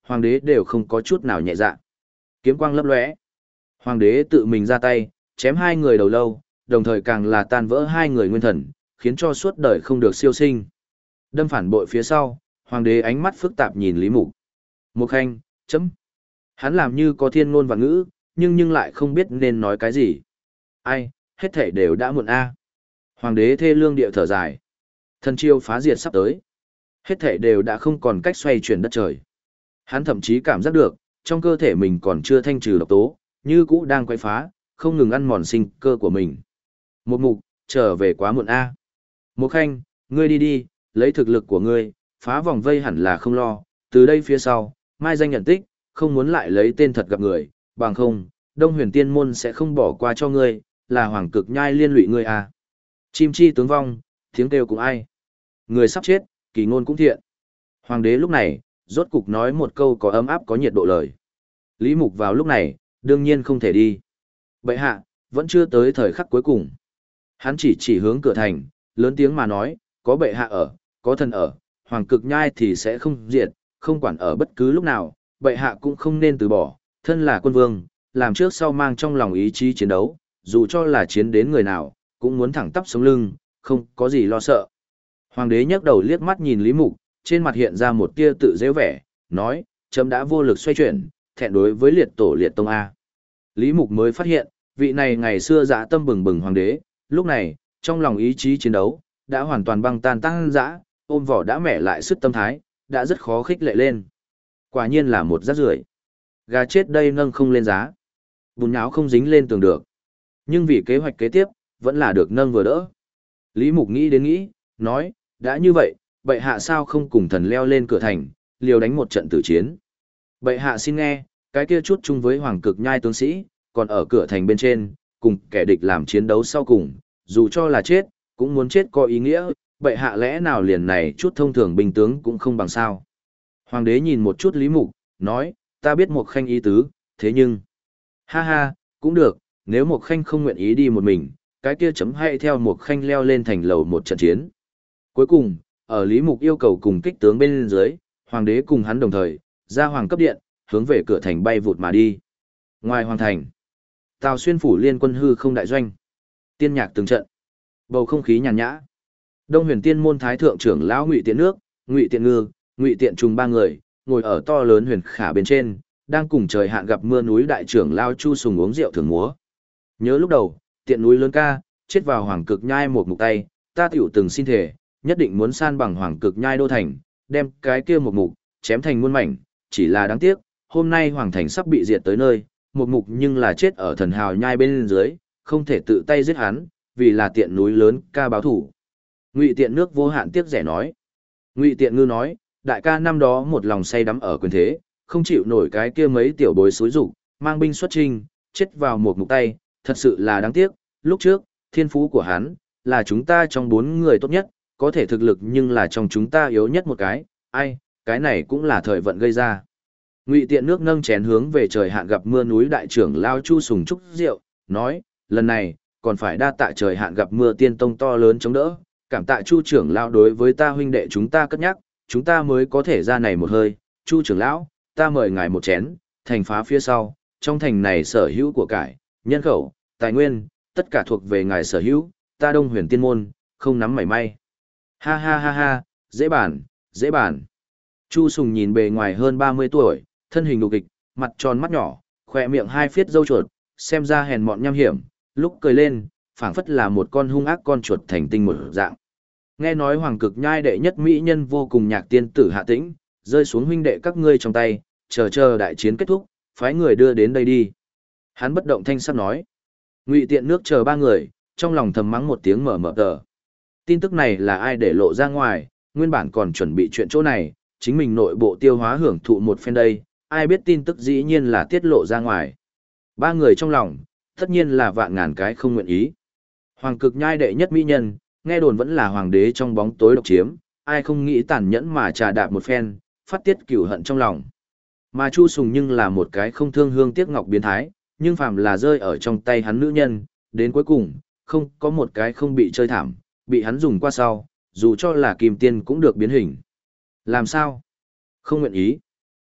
hoàng đế đều không có chút nào nhẹ dạ. Kiếm quang lấp lóe. Hoàng đế tự mình ra tay, chém hai người đầu lâu, đồng thời càng là tan vỡ hai người nguyên thần, khiến cho suốt đời không được siêu sinh. Đâm phản bội phía sau, hoàng đế ánh mắt phức tạp nhìn Lý Mục. Mục Khanh, chấm. Hắn làm như có thiên ngôn và ngữ, nhưng lại không biết nên nói cái gì. Ai, hết thảy đều đã muộn a. Hoàng đế thê lương địa thở dài. Thần chiêu phá diệt sắp tới. Hết thảy đều đã không còn cách xoay chuyển đất trời. Hắn thậm chí cảm giác được, trong cơ thể mình còn chưa thanh trừ độc tố, như cũ đang quay phá, không ngừng ăn mòn sinh cơ của mình. Một mục, trở về quá muộn a. Mục Khanh, ngươi đi đi, lấy thực lực của ngươi, phá vòng vây hẳn là không lo, từ đây phía sau, mai danh nhận tích, không muốn lại lấy tên thật gặp người, bằng không, Đông Huyền Tiên môn sẽ không bỏ qua cho ngươi, là hoàng cực nhai liên lụy ngươi à. Chim chi tướng vong, tiếng kêu cũng ai. Người sắp chết, kỳ ngôn cũng thiện. Hoàng đế lúc này, rốt cục nói một câu có ấm áp có nhiệt độ lời. Lý Mục vào lúc này, đương nhiên không thể đi. Bệ hạ, vẫn chưa tới thời khắc cuối cùng. Hắn chỉ hướng cửa thành, lớn tiếng mà nói, có bệ hạ ở, có thần ở, hoàng cực nhai thì sẽ không diệt, không quản ở bất cứ lúc nào, bệ hạ cũng không nên từ bỏ, thân là quân vương, làm trước sau mang trong lòng ý chí chiến đấu, dù cho là chiến đến người nào, cũng muốn thẳng tắp sống lưng, không có gì lo sợ. Hoàng đế nhấc đầu liếc mắt nhìn Lý Mục, trên mặt hiện ra một tia tự dễ vẻ, nói, chấm đã vô lực xoay chuyển, thẹn đối với liệt tổ liệt tông A. Lý Mục mới phát hiện, vị này ngày xưa dã tâm bừng bừng hoàng đế, lúc này, trong lòng ý chí chiến đấu, đã hoàn toàn băng tan tăng dã, ôm vỏ đã mẻ lại sức tâm thái, đã rất khó khích lệ lên. Quả nhiên là một rác rưởi. Gà chết đây nâng không lên giá. Bùn nháo không dính lên tường được. Nhưng vì kế hoạch kế tiếp, vẫn là được nâng vừa đỡ. Lý Mục nghĩ đến nghĩ, nói, đã như vậy, bệ hạ sao không cùng thần leo lên cửa thành, liều đánh một trận tử chiến. Bệ hạ xin nghe, cái kia chút chung với hoàng cực nhai tướng sĩ, còn ở cửa thành bên trên, cùng kẻ địch làm chiến đấu sau cùng, dù cho là chết, cũng muốn chết có ý nghĩa, bệ hạ lẽ nào liền này chút thông thường binh tướng cũng không bằng sao. Hoàng đế nhìn một chút Lý Mục, nói, ta biết Mục Khanh ý tứ, thế nhưng... Ha ha, cũng được, nếu Mục Khanh không nguyện ý đi một mình, cái kia chấm hay theo Mục Khanh leo lên thành lầu một trận chiến. Cuối cùng, ở Lý Mục yêu cầu cùng kích tướng bên dưới, Hoàng đế cùng hắn đồng thời, ra hoàng cấp điện, hướng về cửa thành bay vụt mà đi. Ngoài hoàng thành, Tào Xuyên phủ liên quân hư không đại doanh. Tiên nhạc từng trận. Bầu không khí nhàn nhã. Đông Huyền Tiên môn thái thượng trưởng lão Ngụy Tiện Nước, Ngụy Tiện Ngư, Ngụy Tiện Trùng ba người, ngồi ở to lớn huyền khả bên trên, đang cùng trời hạn gặp mưa núi đại trưởng lão Chu Sùng uống rượu thưởng múa. Nhớ lúc đầu, tiện núi lớn ca, chết vào hoàng cực nhai một mục tay, ta tiểu từng xin thể, nhất định muốn san bằng hoàng cực nhai đô thành, đem cái kia một mục, chém thành muôn mảnh, chỉ là đáng tiếc, hôm nay hoàng thành sắp bị diệt tới nơi, một mục nhưng là chết ở thần hào nhai bên dưới, không thể tự tay giết hắn, vì là tiện núi lớn ca báo thủ. Ngụy Tiện Nước vô hạn tiếc rẻ nói. Ngụy Tiện Ngư nói, đại ca năm đó một lòng say đắm ở quyền thế, không chịu nổi cái kia mấy tiểu bối xúi rục, mang binh xuất chinh, chết vào một mục tay, thật sự là đáng tiếc, lúc trước, thiên phú của hắn, là chúng ta trong 4 người tốt nhất, có thể thực lực nhưng là trong chúng ta yếu nhất một cái, ai, cái này cũng là thời vận gây ra. Ngụy Tiện Nước nâng chén hướng về trời hạn gặp mưa núi đại trưởng lao Chu Sùng chúc rượu, nói, lần này, còn phải đa tạ trời hạn gặp mưa tiên tông to lớn chống đỡ, cảm tạ Chu trưởng lão đối với ta huynh đệ chúng ta cất nhắc, chúng ta mới có thể ra này một hơi. Chu trưởng lão, ta mời ngài một chén, thành phá phía sau, trong thành này sở hữu của cải, nhân khẩu, tài nguyên, tất cả thuộc về ngài sở hữu, ta Đông Huyền Tiên môn, không nắm mảy may. Ha ha ha ha, dễ bàn, dễ bàn. Chu Sùng nhìn bề ngoài hơn 30 tuổi, thân hình đục kịch, mặt tròn mắt nhỏ, khỏe miệng hai phiết râu chuột, xem ra hèn mọn nham hiểm, lúc cười lên, phảng phất là một con hung ác con chuột thành tinh một dạng. Nghe nói hoàng cực nhai đệ nhất mỹ nhân vô cùng nhạc tiên tử Hạ Tĩnh, rơi xuống huynh đệ các ngươi trong tay, chờ đại chiến kết thúc, phái người đưa đến đây đi. Hắn bất động thanh sắc nói. Ngụy Tiện Nước chờ 3 người, trong lòng thầm mắng một tiếng mở tờ. Tin tức này là ai để lộ ra ngoài, nguyên bản còn chuẩn bị chuyện chỗ này, chính mình nội bộ tiêu hóa hưởng thụ một phen đây, ai biết tin tức dĩ nhiên là tiết lộ ra ngoài. 3 người trong lòng, tất nhiên là vạn ngàn cái không nguyện ý. Hoàng cực nhai đệ nhất mỹ nhân, nghe đồn vẫn là hoàng đế trong bóng tối độc chiếm, ai không nghĩ tàn nhẫn mà trà đạp một phen, phát tiết cửu hận trong lòng. Mà Chu Sùng nhưng là một cái không thương hương tiếc ngọc biến thái, nhưng phàm là rơi ở trong tay hắn nữ nhân, đến cuối cùng, không có một cái không bị chơi thảm, bị hắn dùng qua sau, dù cho là kim tiên cũng được biến hình. Làm sao? Không nguyện ý.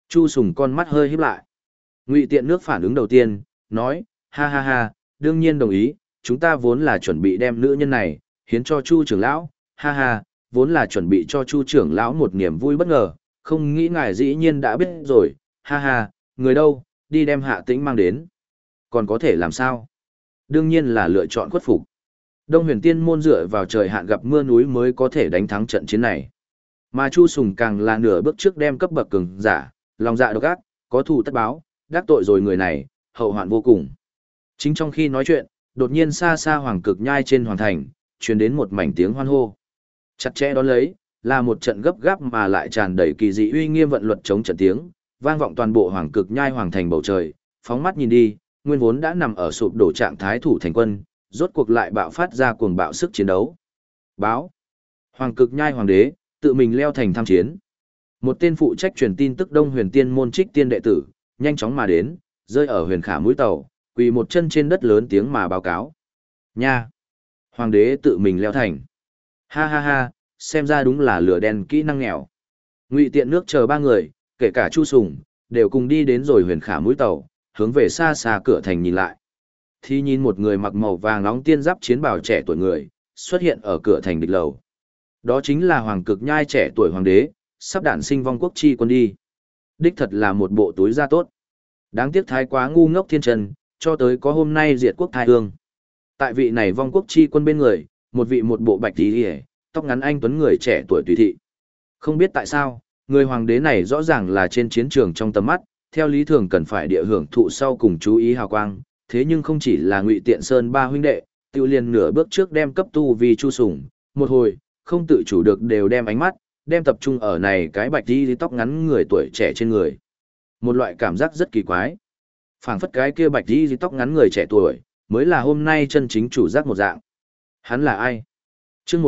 Chu Sùng con mắt hơi híp lại. Ngụy Tiện nước phản ứng đầu tiên, nói, ha ha ha, đương nhiên đồng ý, chúng ta vốn là chuẩn bị đem nữ nhân này, hiến cho Chu trưởng lão, ha ha, vốn là chuẩn bị cho Chu trưởng lão một niềm vui bất ngờ, không nghĩ ngài dĩ nhiên đã biết rồi, ha ha, người đâu, đi đem Hạ Tĩnh mang đến. Còn có thể làm sao? Đương nhiên là lựa chọn khuất phục. Đông Huyền Tiên môn dựa vào trời hạn gặp mưa núi mới có thể đánh thắng trận chiến này. Mà Chu Sùng càng là nửa bước trước đem cấp bậc cường giả, lòng dạ độc ác, có thù tất báo, đắc tội rồi người này, hậu hoạn vô cùng. Chính trong khi nói chuyện, đột nhiên xa xa Hoàng Cực Nhai trên hoàng thành, truyền đến một mảnh tiếng hoan hô. Chặt chẽ đón lấy, là một trận gấp gáp mà lại tràn đầy kỳ dị uy nghiêm vận luật chống trận tiếng, vang vọng toàn bộ Hoàng Cực Nhai hoàng thành bầu trời, phóng mắt nhìn đi, nguyên vốn đã nằm ở sụp đổ trạng thái thủ thành quân, rốt cuộc lại bạo phát ra cuồng bạo sức chiến đấu. Báo. Hoàng Cực Nhai hoàng đế, tự mình leo thành tham chiến. Một tên phụ trách truyền tin tức Đông Huyền Tiên môn Trích Tiên đệ tử, nhanh chóng mà đến, rơi ở huyền khả mũi tàu, quỳ một chân trên đất lớn tiếng mà báo cáo. Nha! Hoàng đế tự mình leo thành. Ha ha ha, xem ra đúng là lửa đen kỹ năng nghèo. Ngụy Tiện nước chờ ba người, kể cả Chu Sùng, đều cùng đi đến rồi huyền khả mũi tàu, hướng về xa xa cửa thành nhìn lại. Thì nhìn một người mặc màu vàng nóng tiên giáp chiến bào trẻ tuổi người, xuất hiện ở cửa thành địch lầu. Đó chính là Hoàng Cực Nhai trẻ tuổi hoàng đế, sắp đản sinh vong quốc chi quân đi. Đích thật là một bộ túi da tốt. Đáng tiếc thái quá ngu ngốc thiên trần, cho tới có hôm nay diệt quốc thai hương. Tại vị này vong quốc chi quân bên người, một vị một bộ bạch tí hề, tóc ngắn anh tuấn người trẻ tuổi tùy thị. Không biết tại sao, người hoàng đế này rõ ràng là trên chiến trường trong tầm mắt, theo lý thường cần phải địa hưởng thụ sau cùng chú ý hào quang, thế nhưng không chỉ là Ngụy Tiện Sơn ba huynh đệ, tiêu liền nửa bước trước đem cấp tu vì Chu Sùng, một hồi, không tự chủ được đều đem ánh mắt, đem tập trung ở này cái bạch tí tóc ngắn người tuổi trẻ trên người. Một loại cảm giác rất kỳ quái. Phảng phất cái kia bạch tí tóc ngắn người trẻ tuổi, mới là hôm nay chân chính chủ giác một dạng. Hắn là ai? Chương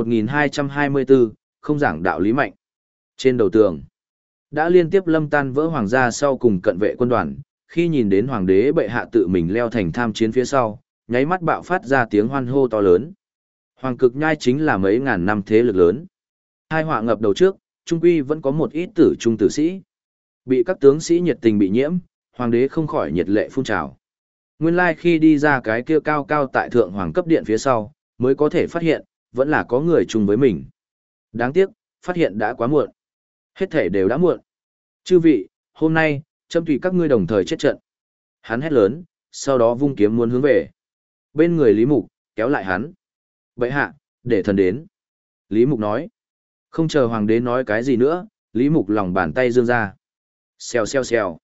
1224, không giảng đạo lý mạnh. Trên đầu tường, đã liên tiếp lâm tan vỡ hoàng gia sau cùng cận vệ quân đoàn, khi nhìn đến hoàng đế bệ hạ tự mình leo thành tham chiến phía sau, nháy mắt bạo phát ra tiếng hoan hô to lớn. Hoàng Cực Nhai chính là mấy ngàn năm thế lực lớn. Hai họa ngập đầu trước, trung quy vẫn có một ít tử trung tử sĩ. Bị các tướng sĩ nhiệt tình bị nhiễm, hoàng đế không khỏi nhiệt lệ phun trào. Nguyên lai khi đi ra cái kia cao cao tại thượng hoàng cấp điện phía sau, mới có thể phát hiện, vẫn là có người chung với mình. Đáng tiếc, phát hiện đã quá muộn. Hết thể đều đã muộn. Chư vị, hôm nay, châm tùy các ngươi đồng thời chết trận. Hắn hét lớn, sau đó vung kiếm muốn hướng về. Bên người Lý Mục, kéo lại hắn. Bệ hạ, để thần đến. Lý Mục nói. Không chờ hoàng đế nói cái gì nữa, Lý Mục lòng bàn tay giương ra. Xèo xèo xèo.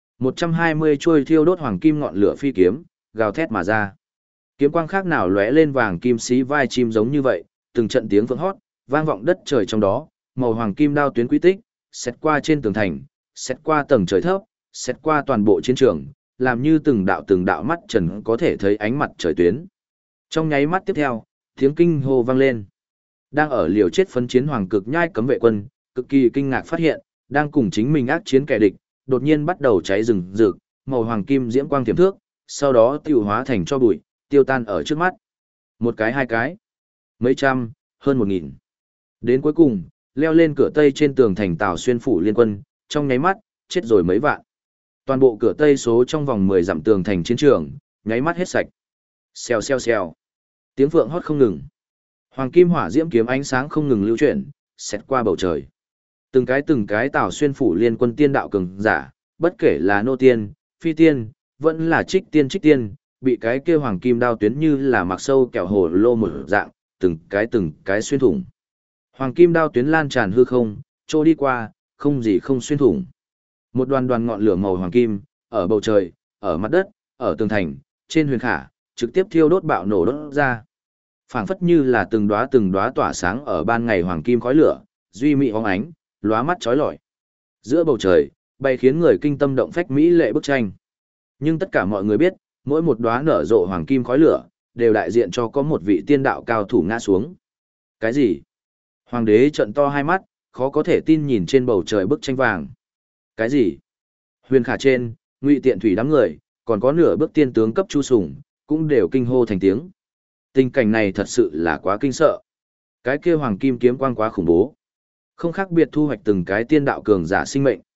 120 chuôi thiêu đốt hoàng kim ngọn lửa phi kiếm, gào thét mà ra. Kiếm quang khác nào lóe lên vàng kim xí vai chim giống như vậy, từng trận tiếng vượng hót, vang vọng đất trời trong đó, màu hoàng kim đao tuyến quy tích, xét qua trên tường thành, xét qua tầng trời thấp, xét qua toàn bộ chiến trường, làm như từng đạo mắt trần có thể thấy ánh mặt trời tuyến. Trong nháy mắt tiếp theo, tiếng kinh hô vang lên. Đang ở liều chết phấn chiến Hoàng Cực Nhai cấm vệ quân, cực kỳ kinh ngạc phát hiện, đang cùng chính mình ác chiến kẻ địch, đột nhiên bắt đầu cháy rừng rực, màu hoàng kim diễm quang tiềm thước, sau đó tiêu hóa thành cho bụi, tiêu tan ở trước mắt. Một cái hai cái, mấy trăm, hơn 1000. Đến cuối cùng, leo lên cửa tây trên tường thành Tào Xuyên phủ liên quân, trong nháy mắt, chết rồi mấy vạn. Toàn bộ cửa tây số trong vòng 10 dặm tường thành chiến trường, nháy mắt hết sạch. Xèo xèo xèo. Tiếng vượng hót không ngừng. Hoàng kim hỏa diễm kiếm ánh sáng không ngừng lưu chuyển, xẹt qua bầu trời. Từng cái Tào Xuyên phủ liên quân tiên đạo cường giả, bất kể là nô tiên, phi tiên, vẫn là trích tiên, bị cái kia hoàng kim đao tuyến như là mặc sâu kẹo hồ lô một dạng, từng cái xuyên thủng. Hoàng kim đao tuyến lan tràn hư không, trôi đi qua, không gì không xuyên thủng. Một đoàn ngọn lửa màu hoàng kim, ở bầu trời, ở mặt đất, ở tường thành, trên huyền khả, trực tiếp thiêu đốt bạo nổ đốt ra. Phảng phất như là từng đóa tỏa sáng ở ban ngày hoàng kim khói lửa, duy mỹ óng ánh, lóa mắt chói lọi. Giữa bầu trời, bay khiến người kinh tâm động phách mỹ lệ bức tranh. Nhưng tất cả mọi người biết, mỗi một đóa nở rộ hoàng kim khói lửa, đều đại diện cho có một vị tiên đạo cao thủ ngã xuống. Cái gì? Hoàng đế trợn to hai mắt, khó có thể tin nhìn trên bầu trời bức tranh vàng. Cái gì? Huyền khả trên, Ngụy Tiện thủy đám người, còn có nửa bước tiên tướng cấp Chu Sùng, cũng đều kinh hô thành tiếng. Tình cảnh này thật sự là quá kinh sợ. Cái kia hoàng kim kiếm quang quá khủng bố. Không khác biệt thu hoạch từng cái tiên đạo cường giả sinh mệnh.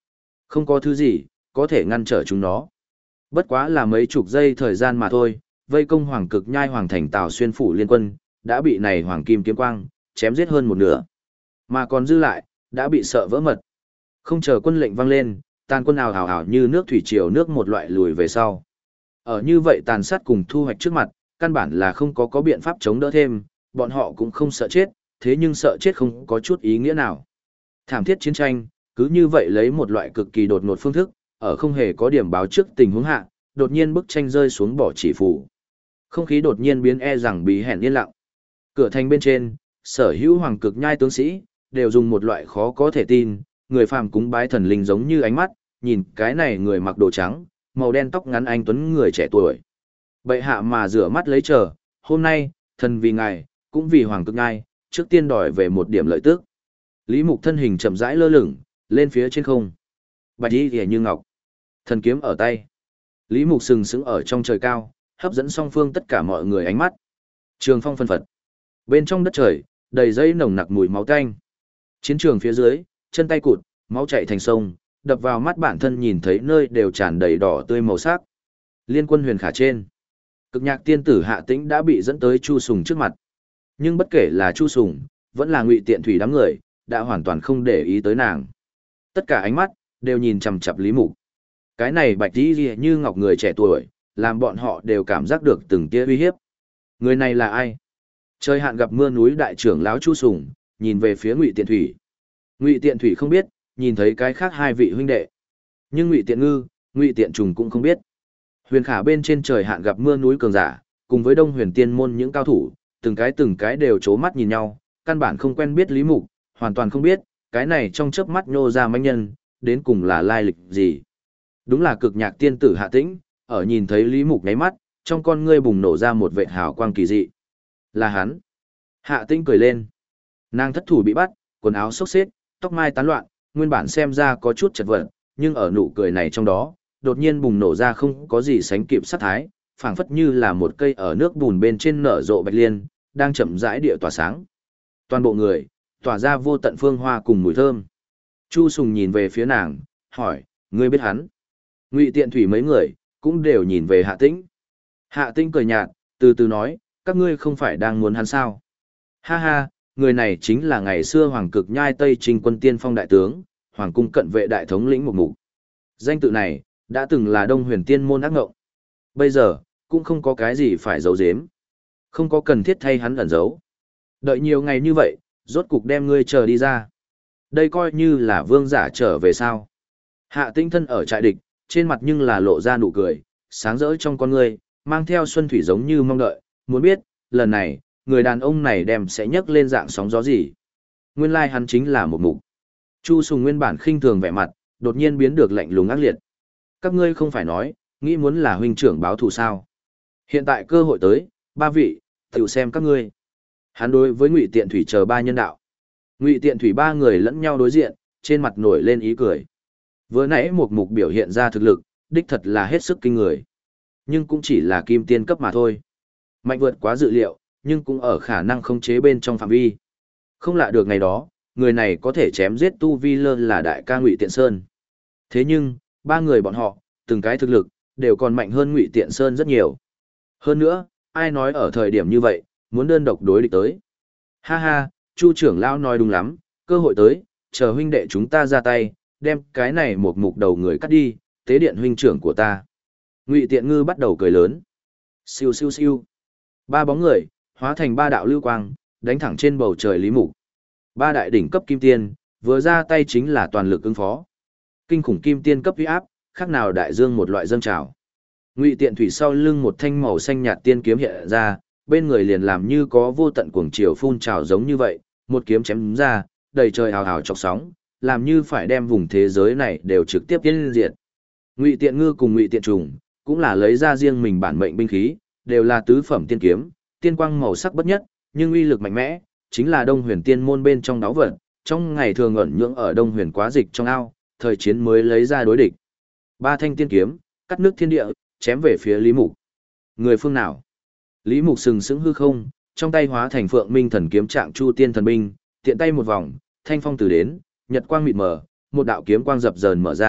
Không có thứ gì, có thể ngăn trở chúng nó. Bất quá là mấy chục giây thời gian mà thôi, vây công hoàng cực nhai hoàng thành Tào Xuyên phủ liên quân, đã bị này hoàng kim kiếm quang, chém giết hơn một nửa. Mà còn dư lại, đã bị sợ vỡ mật. Không chờ quân lệnh vang lên, tàn quân ào ào ào như nước thủy triều nước một loại lùi về sau. Ở như vậy tàn sát cùng thu hoạch trước mặt, căn bản là không có biện pháp chống đỡ thêm, bọn họ cũng không sợ chết, thế nhưng sợ chết không có chút ý nghĩa nào. Thảm thiết chiến tranh, cứ như vậy lấy một loại cực kỳ đột ngột phương thức, ở không hề có điểm báo trước tình huống hạ, đột nhiên bức tranh rơi xuống bỏ chỉ phủ. Không khí đột nhiên biến rằng bí hẹn yên lặng. Cửa thành bên trên, sở hữu hoàng cực nhai tướng sĩ, đều dùng một loại khó có thể tin, người phàm cúng bái thần linh giống như ánh mắt, nhìn cái này người mặc đồ trắng, màu đen tóc ngắn anh tuấn người trẻ tuổi. Bệ hạ mà rửa mắt lấy chờ, hôm nay, thần vì ngài, cũng vì hoàng cực nhai, trước tiên đòi về một điểm lợi tức. Lý Mục thân hình chậm rãi lơ lửng, lên phía trên không. Bạch y ghề như ngọc, thần kiếm ở tay. Lý Mục sừng sững ở trong trời cao, hấp dẫn song phương tất cả mọi người ánh mắt. Trường phong phân phật. Bên trong đất trời, đầy dây nồng nặc mùi máu tanh. Chiến trường phía dưới, chân tay cụt, máu chảy thành sông, đập vào mắt bản thân nhìn thấy nơi đều tràn đầy đỏ tươi màu sắc. Liên quân huyền khả trên. Cực nhạc tiên tử Hạ Tĩnh đã bị dẫn tới Chu Sùng trước mặt. Nhưng bất kể là Chu Sùng, vẫn là Ngụy Tiện Thủy đám người, đã hoàn toàn không để ý tới nàng. Tất cả ánh mắt, đều nhìn chằm chằm Lý Mục. Cái này bạch tí như ngọc người trẻ tuổi, làm bọn họ đều cảm giác được từng tia uy hiếp. Người này là ai? Trời hạn gặp mưa núi đại trưởng lão Chu Sùng, nhìn về phía Ngụy Tiện Thủy. Ngụy Tiện Thủy không biết, nhìn thấy cái khác hai vị huynh đệ. Nhưng Ngụy Tiện Ngư, Ngụy Tiện Trùng cũng không biết. Huyền khả bên trên trời hạn gặp mưa núi cường giả, cùng với Đông Huyền Tiên môn những cao thủ, từng cái đều chố mắt nhìn nhau, căn bản không quen biết Lý Mục, hoàn toàn không biết, cái này trong chớp mắt nhô ra manh nhân, đến cùng là lai lịch gì. Đúng là cực nhạc tiên tử Hạ Tĩnh, ở nhìn thấy Lý Mục nháy mắt, trong con ngươi bùng nổ ra một vệt hào quang kỳ dị. Là hắn. Hạ Tĩnh cười lên. Nàng thất thủ bị bắt, quần áo xốc xếch, tóc mai tán loạn, nguyên bản xem ra có chút chật vật, nhưng ở nụ cười này trong đó, đột nhiên bùng nổ ra không có gì sánh kịp sát thái, phảng phất như là một cây ở nước bùn bên trên nở rộ bạch liên, đang chậm rãi địa tỏa sáng. Toàn bộ người, tỏa ra vô tận phương hoa cùng mùi thơm. Chu Sùng nhìn về phía nàng, hỏi, ngươi biết hắn? Ngụy Tiện Thủy mấy người, cũng đều nhìn về Hạ Tĩnh. Hạ Tĩnh cười nhạt, từ từ nói, các ngươi không phải đang muốn hắn sao? Ha ha, người này chính là ngày xưa Hoàng Cực Nhai Tây Trình quân tiên phong đại tướng, Hoàng cung cận vệ đại thống lĩnh Mục Mục. Danh tự này, đã từng là Đông Huyền Tiên môn ác ngộng. Bây giờ, cũng không có cái gì phải giấu giếm. Không có cần thiết thay hắn ẩn giấu. Đợi nhiều ngày như vậy, rốt cục đem ngươi chờ đi ra. Đây coi như là vương giả trở về sao. Hạ Tĩnh thân ở trại địch, trên mặt nhưng là lộ ra nụ cười, sáng rỡ trong con ngươi, mang theo xuân thủy giống như mong đợi, muốn biết, lần này, người đàn ông này đem sẽ nhấc lên dạng sóng gió gì. Nguyên lai hắn chính là một mục. Chu Sùng nguyên bản khinh thường vẻ mặt, đột nhiên biến được lạnh lùng ác liệt. Các ngươi không phải nói, nghĩ muốn là huynh trưởng báo thù sao? Hiện tại cơ hội tới, ba vị, tiểu xem các ngươi. Hắn đối với Ngụy Tiện Thủy chờ ba nhân đạo. Ngụy Tiện Thủy ba người lẫn nhau đối diện, trên mặt nổi lên ý cười. Vừa nãy một mục biểu hiện ra thực lực, đích thật là hết sức kinh người. Nhưng cũng chỉ là kim tiên cấp mà thôi. Mạnh vượt quá dự liệu, nhưng cũng ở khả năng khống chế bên trong phạm vi. Không lạ được ngày đó, người này có thể chém giết tu vi lơ là đại ca Ngụy Tiện Sơn. Thế nhưng, ba người bọn họ, từng cái thực lực, đều còn mạnh hơn Ngụy Tiện Sơn rất nhiều. Hơn nữa, ai nói ở thời điểm như vậy, muốn đơn độc đối địch tới. Ha ha, Chu trưởng lão nói đúng lắm, cơ hội tới, chờ huynh đệ chúng ta ra tay, đem cái này một mục đầu người cắt đi, tế điện huynh trưởng của ta. Ngụy Tiện Ngư bắt đầu cười lớn. Siêu siêu siêu. Ba bóng người, hóa thành ba đạo lưu quang, đánh thẳng trên bầu trời Lý Mục. Ba đại đỉnh cấp kim tiên, vừa ra tay chính là toàn lực ứng phó. Kinh khủng kim tiên cấp uy áp, khác nào đại dương một loại dâng trào. Ngụy Tiện Thủy sau lưng một thanh màu xanh nhạt tiên kiếm hiện ra, bên người liền làm như có vô tận cuồng chiều phun trào giống như vậy, một kiếm chém ra, đầy trời hào hào chọc sóng, làm như phải đem vùng thế giới này đều trực tiếp tiến diệt. Ngụy Tiện Ngư cùng Ngụy Tiện Trùng, cũng là lấy ra riêng mình bản mệnh binh khí, đều là tứ phẩm tiên kiếm, tiên quang màu sắc bất nhất, nhưng uy lực mạnh mẽ, chính là Đông Huyền Tiên môn bên trong đáo vật, trong ngày thường ẩn nhưỡng ở Đông Huyền Quá Dịch trong ao, thời chiến mới lấy ra đối địch. Ba thanh tiên kiếm, cắt nước thiên địa, chém về phía Lý Mục. Người phương nào? Lý Mục sừng sững hư không, trong tay hóa thành Phượng Minh thần kiếm trạng Chu Tiên thần binh, tiện tay một vòng, thanh phong từ đến, nhật quang mịt mờ, một đạo kiếm quang dập dờn mở ra,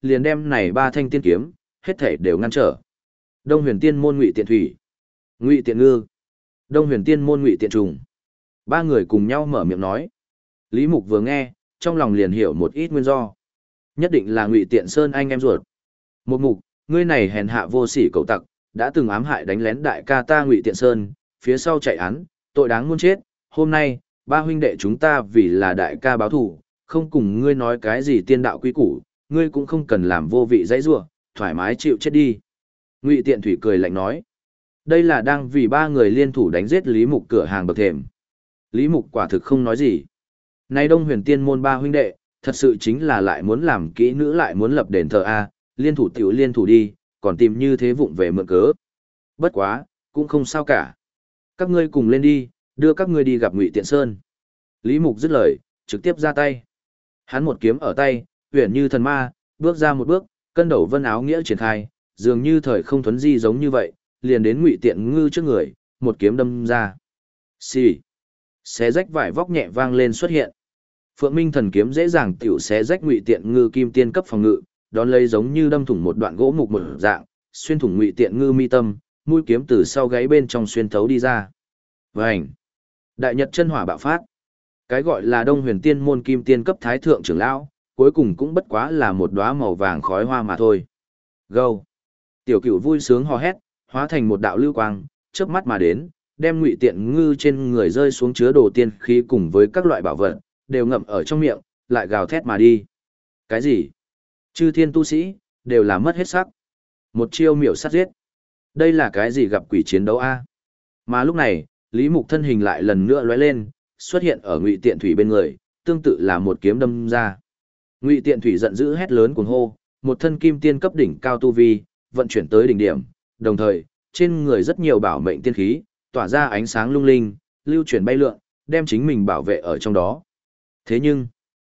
liền đem này ba thanh tiên kiếm, hết thể đều ngăn trở. Đông Huyền Tiên môn Ngụy Tiện Thủy, Ngụy Tiện Ngư, Đông Huyền Tiên môn Ngụy Tiện Trùng. Ba người cùng nhau mở miệng nói. Lý Mục vừa nghe, trong lòng liền hiểu một ít nguyên do. Nhất định là Ngụy Tiện Sơn anh em ruột. Một mục, ngươi này hèn hạ vô sỉ cậu tặc, đã từng ám hại đánh lén đại ca ta Ngụy Tiện Sơn, phía sau chạy án, tội đáng muôn chết. Hôm nay, ba huynh đệ chúng ta vì là đại ca báo thù, không cùng ngươi nói cái gì tiên đạo quý củ, ngươi cũng không cần làm vô vị dãy rủa, thoải mái chịu chết đi. Ngụy Tiện Thủy cười lạnh nói. Đây là đang vì ba người liên thủ đánh giết Lý Mục cửa hàng bậc thềm. Lý Mục quả thực không nói gì. Nay Đông Huyền Tiên môn ba huynh đệ, thật sự chính là lại muốn làm kỹ nữ lại muốn lập đền thờ A, liên thủ tiểu liên thủ đi, còn tìm như thế vụng về mượn cớ. Bất quá, cũng không sao cả. Các ngươi cùng lên đi, đưa các ngươi đi gặp Ngụy Tiện Sơn. Lý Mục dứt lời, trực tiếp ra tay. Hắn một kiếm ở tay, huyền như thần ma, bước ra một bước, cân đầu vân áo nghĩa triển khai, dường như thời không thuấn di giống như vậy, liền đến Ngụy Tiện Ngư trước người, một kiếm đâm ra. Xì. Xé rách vải vóc nhẹ vang lên xuất hiện. Phượng Minh thần kiếm dễ dàng tiểu xé rách Ngụy Tiện Ngư kim tiên cấp phòng ngự, đón lấy giống như đâm thủng một đoạn gỗ mục một dạng, xuyên thủng Ngụy Tiện Ngư mi tâm, mũi kiếm từ sau gáy bên trong xuyên thấu đi ra. Vành. Đại Nhật chân hỏa bạo phát. Cái gọi là Đông Huyền Tiên môn kim tiên cấp thái thượng trưởng lão, cuối cùng cũng bất quá là một đóa màu vàng khói hoa mà thôi. Gâu. Tiểu Cửu vui sướng hò hét, hóa thành một đạo lưu quang, chớp mắt mà đến, đem Ngụy Tiện Ngư trên người rơi xuống chứa đồ tiên khí cùng với các loại bảo vật, đều ngậm ở trong miệng, lại gào thét mà đi. Cái gì? Chư thiên tu sĩ, đều là mất hết sắc. Một chiêu miểu sát giết. Đây là cái gì gặp quỷ chiến đấu a? Mà lúc này, Lý Mục thân hình lại lần nữa lóe lên, xuất hiện ở Ngụy Tiện Thủy bên người, tương tự là một kiếm đâm ra. Ngụy Tiện Thủy giận dữ hét lớn cuồng hô, một thân kim tiên cấp đỉnh cao tu vi, vận chuyển tới đỉnh điểm, đồng thời, trên người rất nhiều bảo mệnh tiên khí, tỏa ra ánh sáng lung linh, lưu chuyển bay lượn, đem chính mình bảo vệ ở trong đó. Thế nhưng,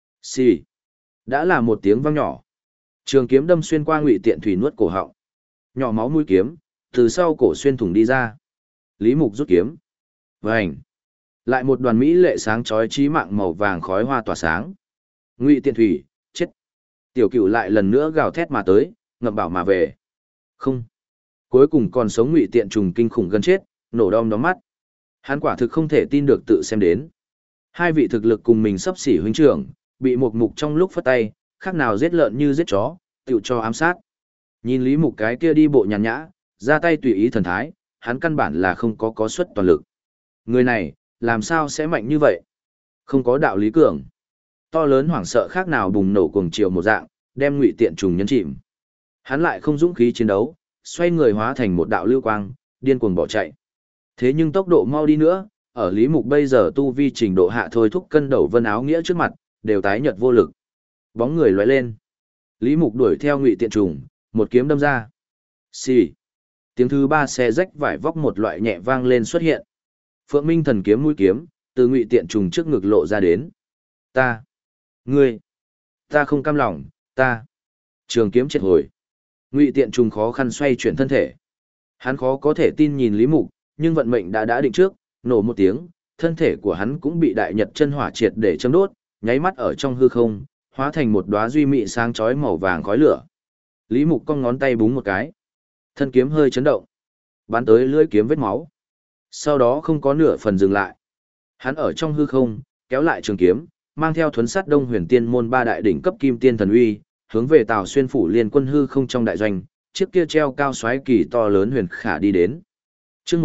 xì, đã là một tiếng vang nhỏ. Trường kiếm đâm xuyên qua Ngụy Tiện Thủy nuốt cổ họng. Nhỏ máu mũi kiếm, từ sau cổ xuyên thủng đi ra. Lý Mục rút kiếm. Vành. Lại một đoàn mỹ lệ sáng chói chí mạng màu vàng khói hoa tỏa sáng. Ngụy Tiện Thủy, chết. Tiểu Cửu lại lần nữa gào thét mà tới, ngậm bảo mà về. Không. Cuối cùng còn sống Ngụy Tiện Trùng kinh khủng gần chết, nổ đom đóm mắt. Hắn quả thực không thể tin được tự xem đến. Hai vị thực lực cùng mình sắp xỉ huynh trưởng, bị một mục trong lúc phất tay, khác nào giết lợn như giết chó, tự cho ám sát. Nhìn Lý Mục cái kia đi bộ nhàn nhã, ra tay tùy ý thần thái, hắn căn bản là không có suất toàn lực. Người này, làm sao sẽ mạnh như vậy? Không có đạo lý cường. To lớn hoảng sợ khác nào bùng nổ cuồng chiều một dạng, đem Ngụy Tiện Trùng nhấn chìm. Hắn lại không dũng khí chiến đấu, xoay người hóa thành một đạo lưu quang, điên cuồng bỏ chạy. Thế nhưng tốc độ mau đi nữa, ở Lý Mục bây giờ tu vi trình độ hạ thôi thúc cân đầu vân áo nghĩa trước mặt, đều tái nhợt vô lực. Bóng người lóe lên. Lý Mục đuổi theo Ngụy Tiện Trùng, một kiếm đâm ra. Xì. Tiếng thứ ba xé rách vải vóc một loại nhẹ vang lên xuất hiện. Phượng Minh thần kiếm mũi kiếm, từ Ngụy Tiện Trùng trước ngực lộ ra đến. Ta. Ngươi. Ta không cam lòng, ta. Trường kiếm triệt hồi. Ngụy Tiện Trùng khó khăn xoay chuyển thân thể. Hắn khó có thể tin nhìn Lý Mục, nhưng vận mệnh đã định trước, nổ một tiếng, thân thể của hắn cũng bị đại nhật chân hỏa triệt để châm đốt, nháy mắt ở trong hư không, hóa thành một đóa duy mị sáng chói màu vàng khói lửa. Lý Mục cong ngón tay búng một cái, thân kiếm hơi chấn động, bắn tới lưỡi kiếm vết máu. Sau đó không có nửa phần dừng lại. Hắn ở trong hư không, kéo lại trường kiếm, mang theo thuấn sát Đông Huyền Tiên môn ba đại đỉnh cấp kim tiên thần uy, hướng về Tào Xuyên phủ liên quân hư không trong đại doanh, chiếc kia treo cao xoáy kỳ to lớn huyền khả đi đến. Chương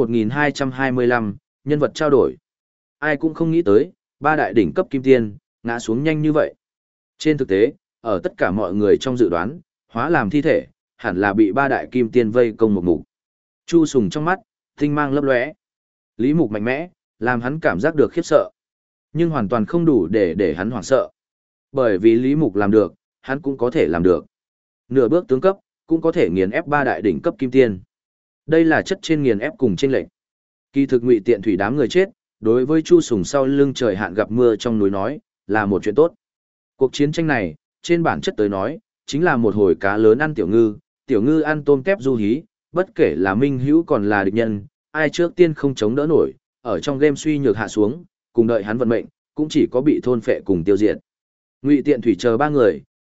1225, nhân vật trao đổi. Ai cũng không nghĩ tới, ba đại đỉnh cấp kim tiên ngã xuống nhanh như vậy. Trên thực tế, ở tất cả mọi người trong dự đoán, hóa làm thi thể, hẳn là bị ba đại kim tiên vây công một mục. Chu Sùng trong mắt, tinh mang lấp lóe. Lý Mục mạnh mẽ, làm hắn cảm giác được khiếp sợ. Nhưng hoàn toàn không đủ để hắn hoảng sợ. Bởi vì Lý Mục làm được, hắn cũng có thể làm được. Nửa bước tướng cấp, cũng có thể nghiền ép ba đại đỉnh cấp kim tiên. Đây là chất trên nghiền ép cùng trên lệnh. Kỳ thực Ngụy Tiện Thủy đám người chết, đối với Chu Sùng sau lưng trời hạn gặp mưa trong núi nói, là một chuyện tốt. Cuộc chiến tranh này, trên bản chất tới nói, chính là một hồi cá lớn ăn tiểu ngư ăn tôm tép du hí, bất kể là minh hữu còn là địch nhân, ai trước tiên không chống đỡ nổi, ở trong game suy nhược hạ xuống, cùng đợi hắn vận mệnh, cũng chỉ có bị thôn phệ cùng tiêu diệt. Ngụy Tiện Thủy chờ ba người,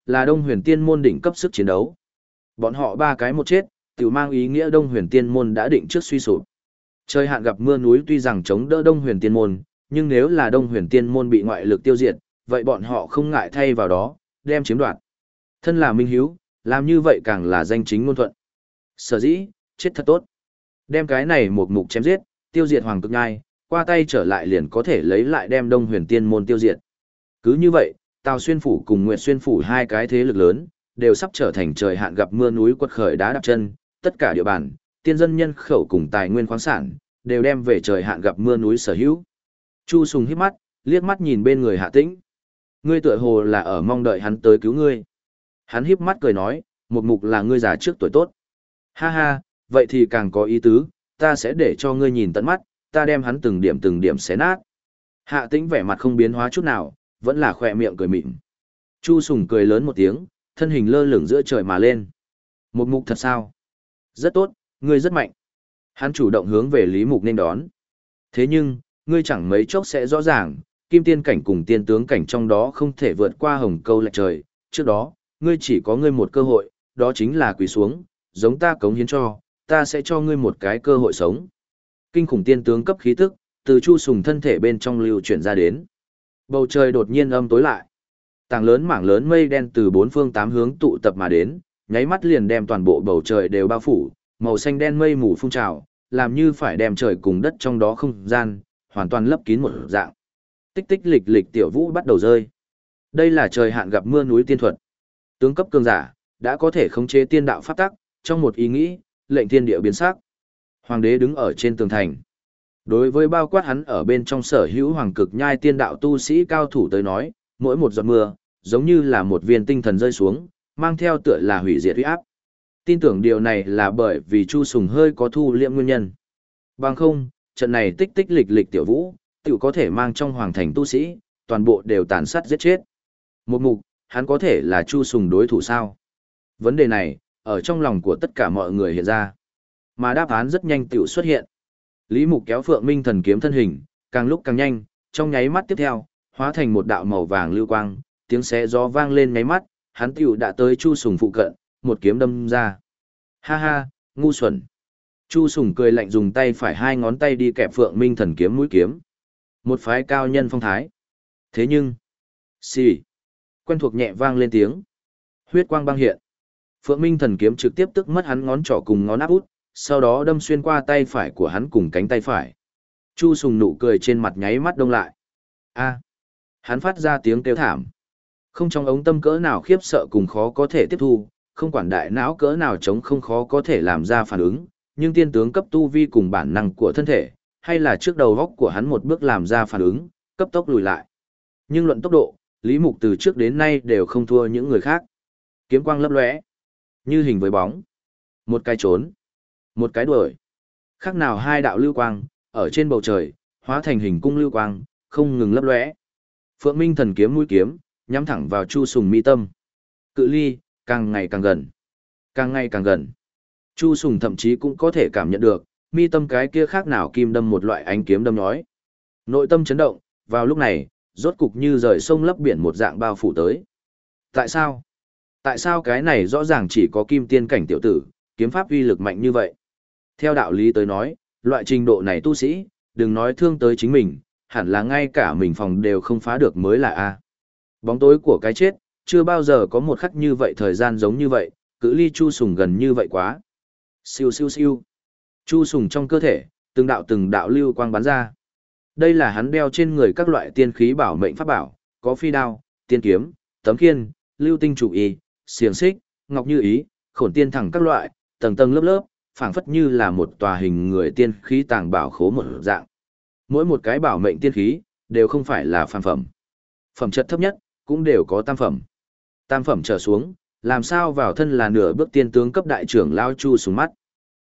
là Đông Huyền Tiên môn đỉnh cấp sức chiến đấu. Bọn họ ba cái một chết, tự mang ý nghĩa Đông Huyền Tiên môn đã định trước suy sụp. Trời hạn gặp mưa núi tuy rằng chống đỡ Đông Huyền Tiên môn, nhưng nếu là Đông Huyền Tiên môn bị ngoại lực tiêu diệt, vậy bọn họ không ngại thay vào đó, đem chiếm đoạt. Thân là minh hiếu, làm như vậy càng là danh chính ngôn thuận. Sở dĩ, chết thật tốt. Đem cái này một mục chém giết, tiêu diệt Hoàng Cực Nhai, qua tay trở lại liền có thể lấy lại đem Đông Huyền Tiên môn tiêu diệt. Cứ như vậy, Tào Xuyên phủ cùng Nguyệt Xuyên phủ hai cái thế lực lớn, đều sắp trở thành trời hạn gặp mưa núi quật khởi đá đạp chân, tất cả địa bàn, tiên dân nhân khẩu cùng tài nguyên khoáng sản, đều đem về trời hạn gặp mưa núi sở hữu. Chu Sùng híp mắt, liếc mắt nhìn bên người Hạ Tĩnh. Ngươi tựa hồ là ở mong đợi hắn tới cứu ngươi. Hắn híp mắt cười nói, một mục là ngươi già trước tuổi tốt. Ha ha, vậy thì càng có ý tứ, ta sẽ để cho ngươi nhìn tận mắt, ta đem hắn từng điểm xé nát. Hạ Tĩnh vẻ mặt không biến hóa chút nào, vẫn là khỏe miệng cười mịn. Chu Sùng cười lớn một tiếng, thân hình lơ lửng giữa trời mà lên. Một mục thật sao? Rất tốt, ngươi rất mạnh. Hắn chủ động hướng về Lý Mục nên đón. Thế nhưng, ngươi chẳng mấy chốc sẽ rõ ràng, kim tiên cảnh cùng tiên tướng cảnh trong đó không thể vượt qua hồng câu lệch trời. Trước đó, ngươi chỉ có ngươi một cơ hội, đó chính là quỳ xuống, giống ta cống hiến cho, ta sẽ cho ngươi một cái cơ hội sống. Kinh khủng tiên tướng cấp khí tức, từ Chu Sùng thân thể bên trong lưu chuyển ra đến. Bầu trời đột nhiên âm tối lại. Tảng lớn mảng lớn mây đen từ bốn phương tám hướng tụ tập mà đến, nháy mắt liền đem toàn bộ bầu trời đều bao phủ, màu xanh đen mây mù phun trào, làm như phải đem trời cùng đất trong đó không gian, hoàn toàn lấp kín một dạng. Tích tích lịch lịch tiểu vũ bắt đầu rơi. Đây là trời hạn gặp mưa núi tiên thuật. Tướng cấp cường giả, đã có thể khống chế tiên đạo pháp tắc, trong một ý nghĩ, lệnh thiên địa biến sắc. Hoàng đế đứng ở trên tường thành. Đối với bao quát hắn ở bên trong sở hữu hoàng cực nhai tiên đạo tu sĩ cao thủ tới nói, mỗi một giọt mưa, giống như là một viên tinh thần rơi xuống, mang theo tựa là hủy diệt uy áp. Tin tưởng điều này là bởi vì Chu Sùng hơi có thu liễm nguyên nhân. Bằng không, trận này tích tích lịch lịch tiểu vũ, tự có thể mang trong hoàng thành tu sĩ, toàn bộ đều tàn sát giết chết. Một mục, hắn có thể là Chu Sùng đối thủ sao? Vấn đề này, ở trong lòng của tất cả mọi người hiện ra. Mà đáp án rất nhanh tự xuất hiện. Lý Mục kéo Phượng Minh thần kiếm thân hình, càng lúc càng nhanh, trong nháy mắt tiếp theo, hóa thành một đạo màu vàng lưu quang, tiếng xé gió vang lên nháy mắt, hắn tiểu đã tới Chu Sùng phụ cận, một kiếm đâm ra. Ha ha, ngu xuẩn. Chu Sùng cười lạnh dùng tay phải hai ngón tay đi kẹp Phượng Minh thần kiếm mũi kiếm. Một phái cao nhân phong thái. Thế nhưng, xì, quen thuộc nhẹ vang lên tiếng. Huyết quang băng hiện. Phượng Minh thần kiếm trực tiếp tức mất hắn ngón trỏ cùng ngón áp út, sau đó đâm xuyên qua tay phải của hắn cùng cánh tay phải. Chu Sùng nụ cười trên mặt nháy mắt đông lại. A, hắn phát ra tiếng kêu thảm. Không trong ống tâm cỡ nào khiếp sợ cùng khó có thể tiếp thu, không quản đại não cỡ nào chống không khó có thể làm ra phản ứng, nhưng tiên tướng cấp tu vi cùng bản năng của thân thể, hay là trước đầu góc của hắn một bước làm ra phản ứng, cấp tốc lùi lại. Nhưng luận tốc độ, Lý Mục từ trước đến nay đều không thua những người khác. Kiếm quang lấp lóe, như hình với bóng. Một cái trốn, một cái đuổi. Khác nào hai đạo lưu quang, ở trên bầu trời, hóa thành hình cung lưu quang, không ngừng lấp lóe. Phượng Minh thần kiếm mũi kiếm, nhắm thẳng vào Chu Sùng mi tâm. Cự ly, càng ngày càng gần. Càng ngày càng gần. Chu Sùng thậm chí cũng có thể cảm nhận được, mi tâm cái kia khác nào kim đâm một loại ánh kiếm đâm nhói. Nội tâm chấn động, vào lúc này, rốt cục như rời sông lấp biển một dạng bao phủ tới. Tại sao? Tại sao cái này rõ ràng chỉ có kim tiên cảnh tiểu tử, kiếm pháp uy lực mạnh như vậy? Theo đạo lý tới nói, loại trình độ này tu sĩ, đừng nói thương tới chính mình, hẳn là ngay cả mình phòng đều không phá được mới là A. Bóng tối của cái chết, chưa bao giờ có một khắc như vậy thời gian giống như vậy, cự ly Chu Sùng gần như vậy quá. Siêu siêu siêu. Chu Sùng trong cơ thể, từng đạo lưu quang bắn ra. Đây là hắn đeo trên người các loại tiên khí bảo mệnh pháp bảo, có phi đao, tiên kiếm, tấm khiên, lưu tinh trụ y, xiềng xích, ngọc như ý, khổn tiên thẳng các loại, tầng tầng lớp lớp, phảng phất như là một tòa hình người tiên khí tàng bảo khố một dạng. Mỗi một cái bảo mệnh tiên khí, đều không phải là phàm phẩm. Phẩm chất thấp nhất, cũng đều có tam phẩm. Tam phẩm trở xuống, làm sao vào thân là nửa bước tiên tướng cấp đại trưởng lao Chu Sùng mắt.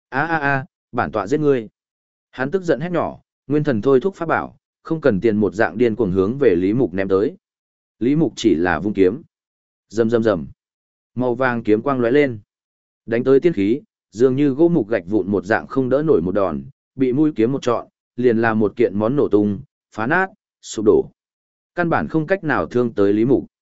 Bản tọa giết ngươi. Hắn tức giận hét nhỏ, nguyên thần thôi thúc pháp bảo, không cần tiền một dạng điên cuồng hướng về Lý Mục ném tới. Lý Mục chỉ là vung kiếm. Rầm rầm rầm. Màu vàng kiếm quang lóe lên. Đánh tới tiên khí, dường như gỗ mục gạch vụn một dạng không đỡ nổi một đòn, bị mũi kiếm một trọn, liền là một kiện món nổ tung, phá nát, sụp đổ. Căn bản không cách nào thương tới Lý Mục.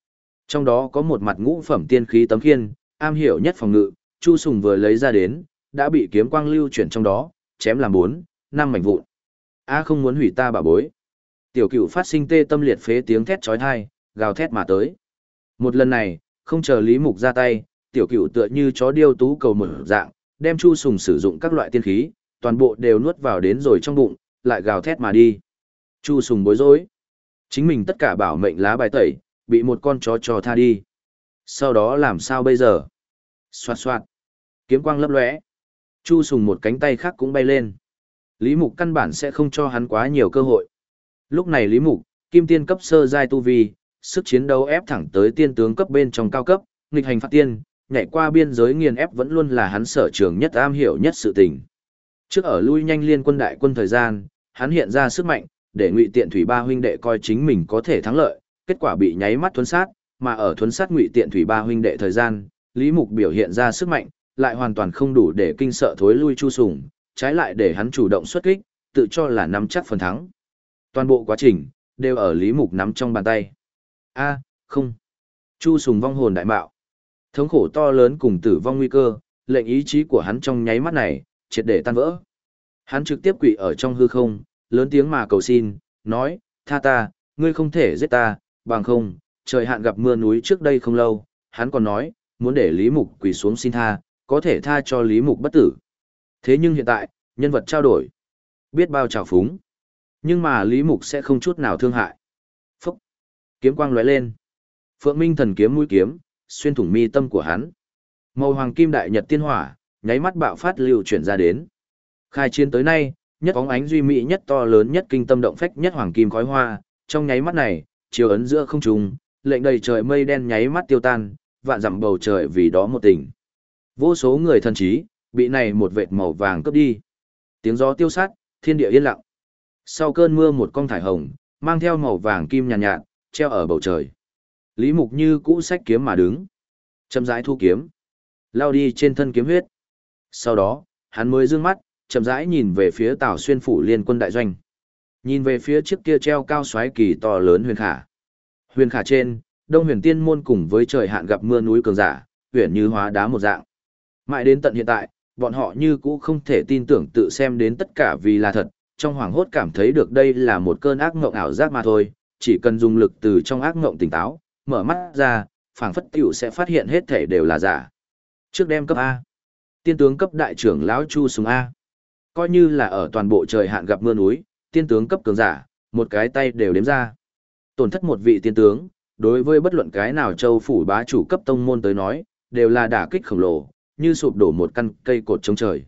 Trong đó có một mặt ngũ phẩm tiên khí tấm khiên, am hiểu nhất phòng ngự, Chu Sùng vừa lấy ra đến, đã bị kiếm quang lưu chuyển trong đó, chém làm 4, 5 mảnh vụn. A không muốn hủy ta bảo bối. Tiểu Cửu phát sinh tê tâm liệt phế tiếng thét chói tai, gào thét mà tới. Một lần này, không chờ Lý Mục ra tay, Tiểu Cửu tựa như chó điêu tú cầu mở dạng, đem Chu Sùng sử dụng các loại tiên khí, toàn bộ đều nuốt vào đến rồi trong bụng, lại gào thét mà đi. Chu Sùng bối rối. Chính mình tất cả bảo mệnh lá bài tẩy, bị một con chó cho tha đi. Sau đó làm sao bây giờ? Xoạt xoạt. Kiếm quang lấp lóe. Chu Sùng một cánh tay khác cũng bay lên. Lý Mục căn bản sẽ không cho hắn quá nhiều cơ hội. Lúc này Lý Mục, kim tiên cấp sơ giai tu vi, sức chiến đấu ép thẳng tới tiên tướng cấp bên trong cao cấp, nghịch hành phạt tiên, nhảy qua biên giới nghiền ép vẫn luôn là hắn sở trường nhất am hiểu nhất sự tình. Trước ở lui nhanh liên quân đại quân thời gian, hắn hiện ra sức mạnh, để Ngụy Tiện Thủy ba huynh đệ coi chính mình có thể thắng lợi, kết quả bị nháy mắt thuấn sát, mà ở thuấn sát Ngụy Tiện Thủy ba huynh đệ thời gian, Lý Mục biểu hiện ra sức mạnh, lại hoàn toàn không đủ để kinh sợ thối lui Chu Sùng, trái lại để hắn chủ động xuất kích, tự cho là nắm chắc phần thắng. Toàn bộ quá trình đều ở Lý Mục nắm trong bàn tay. A, không. Chu Sùng vong hồn đại mạo. Thống khổ to lớn cùng tử vong nguy cơ, lệnh ý chí của hắn trong nháy mắt này triệt để tan vỡ. Hắn trực tiếp quỳ ở trong hư không, lớn tiếng mà cầu xin, nói: "Tha ta, ngươi không thể giết ta, bằng không, trời hạn gặp mưa núi." Trước đây không lâu, hắn còn nói, muốn để Lý Mục quỳ xuống xin tha, có thể tha cho Lý Mục bất tử. Thế nhưng hiện tại, nhân vật trao đổi, biết bao trào phúng. Nhưng mà Lý Mục sẽ không chút nào thương hại. Phúc! Kiếm quang lóe lên. Phượng Minh thần kiếm mũi kiếm, xuyên thủng mi tâm của hắn. Màu hoàng kim đại nhật tiên hỏa, nháy mắt bạo phát lưu chuyển ra đến. Khai chiến tới nay, nhất bóng ánh duy mỹ nhất to lớn nhất kinh tâm động phách nhất hoàng kim khói hoa, trong nháy mắt này, chiếu ấn giữa không trung, lệnh đầy trời mây đen nháy mắt tiêu tan, vạn dặm bầu trời vì đó một tình. Vô số người thần trí, bị này một vệt màu vàng cướp đi. Tiếng gió tiêu sát, thiên địa yên lặng. Sau cơn mưa một con thải hồng, mang theo màu vàng kim nhàn nhạt, treo ở bầu trời. Lý Mục như cũ sách kiếm mà đứng, chậm rãi thu kiếm, lao đi trên thân kiếm huyết. Sau đó, hắn mới dương mắt, chậm rãi nhìn về phía Tào Xuyên phủ liên quân đại doanh. Nhìn về phía chiếc kia treo cao xoáy kỳ to lớn huyền khả. Huyền khả trên, Đông Huyền Tiên môn cùng với trời hạn gặp mưa núi cường giả, huyền như hóa đá một dạng. Mãi đến tận hiện tại, bọn họ như cũ không thể tin tưởng tự xem đến tất cả vì là thật, trong hoảng hốt cảm thấy được đây là một cơn ác mộng ảo giác mà thôi, chỉ cần dùng lực từ trong ác mộng tỉnh táo, mở mắt ra, phảng phất tiểu sẽ phát hiện hết thể đều là giả. Trước đem cấp A, tiên tướng cấp đại trưởng lão Chu Sùng A. Coi như là ở toàn bộ trời hạn gặp mưa núi, tiên tướng cấp cường giả, một cái tay đều đếm ra. Tổn thất một vị tiên tướng, đối với bất luận cái nào châu phủ bá chủ cấp tông môn tới nói, đều là đả kích khổng lồ, như sụp đổ một căn cây cột chống trời.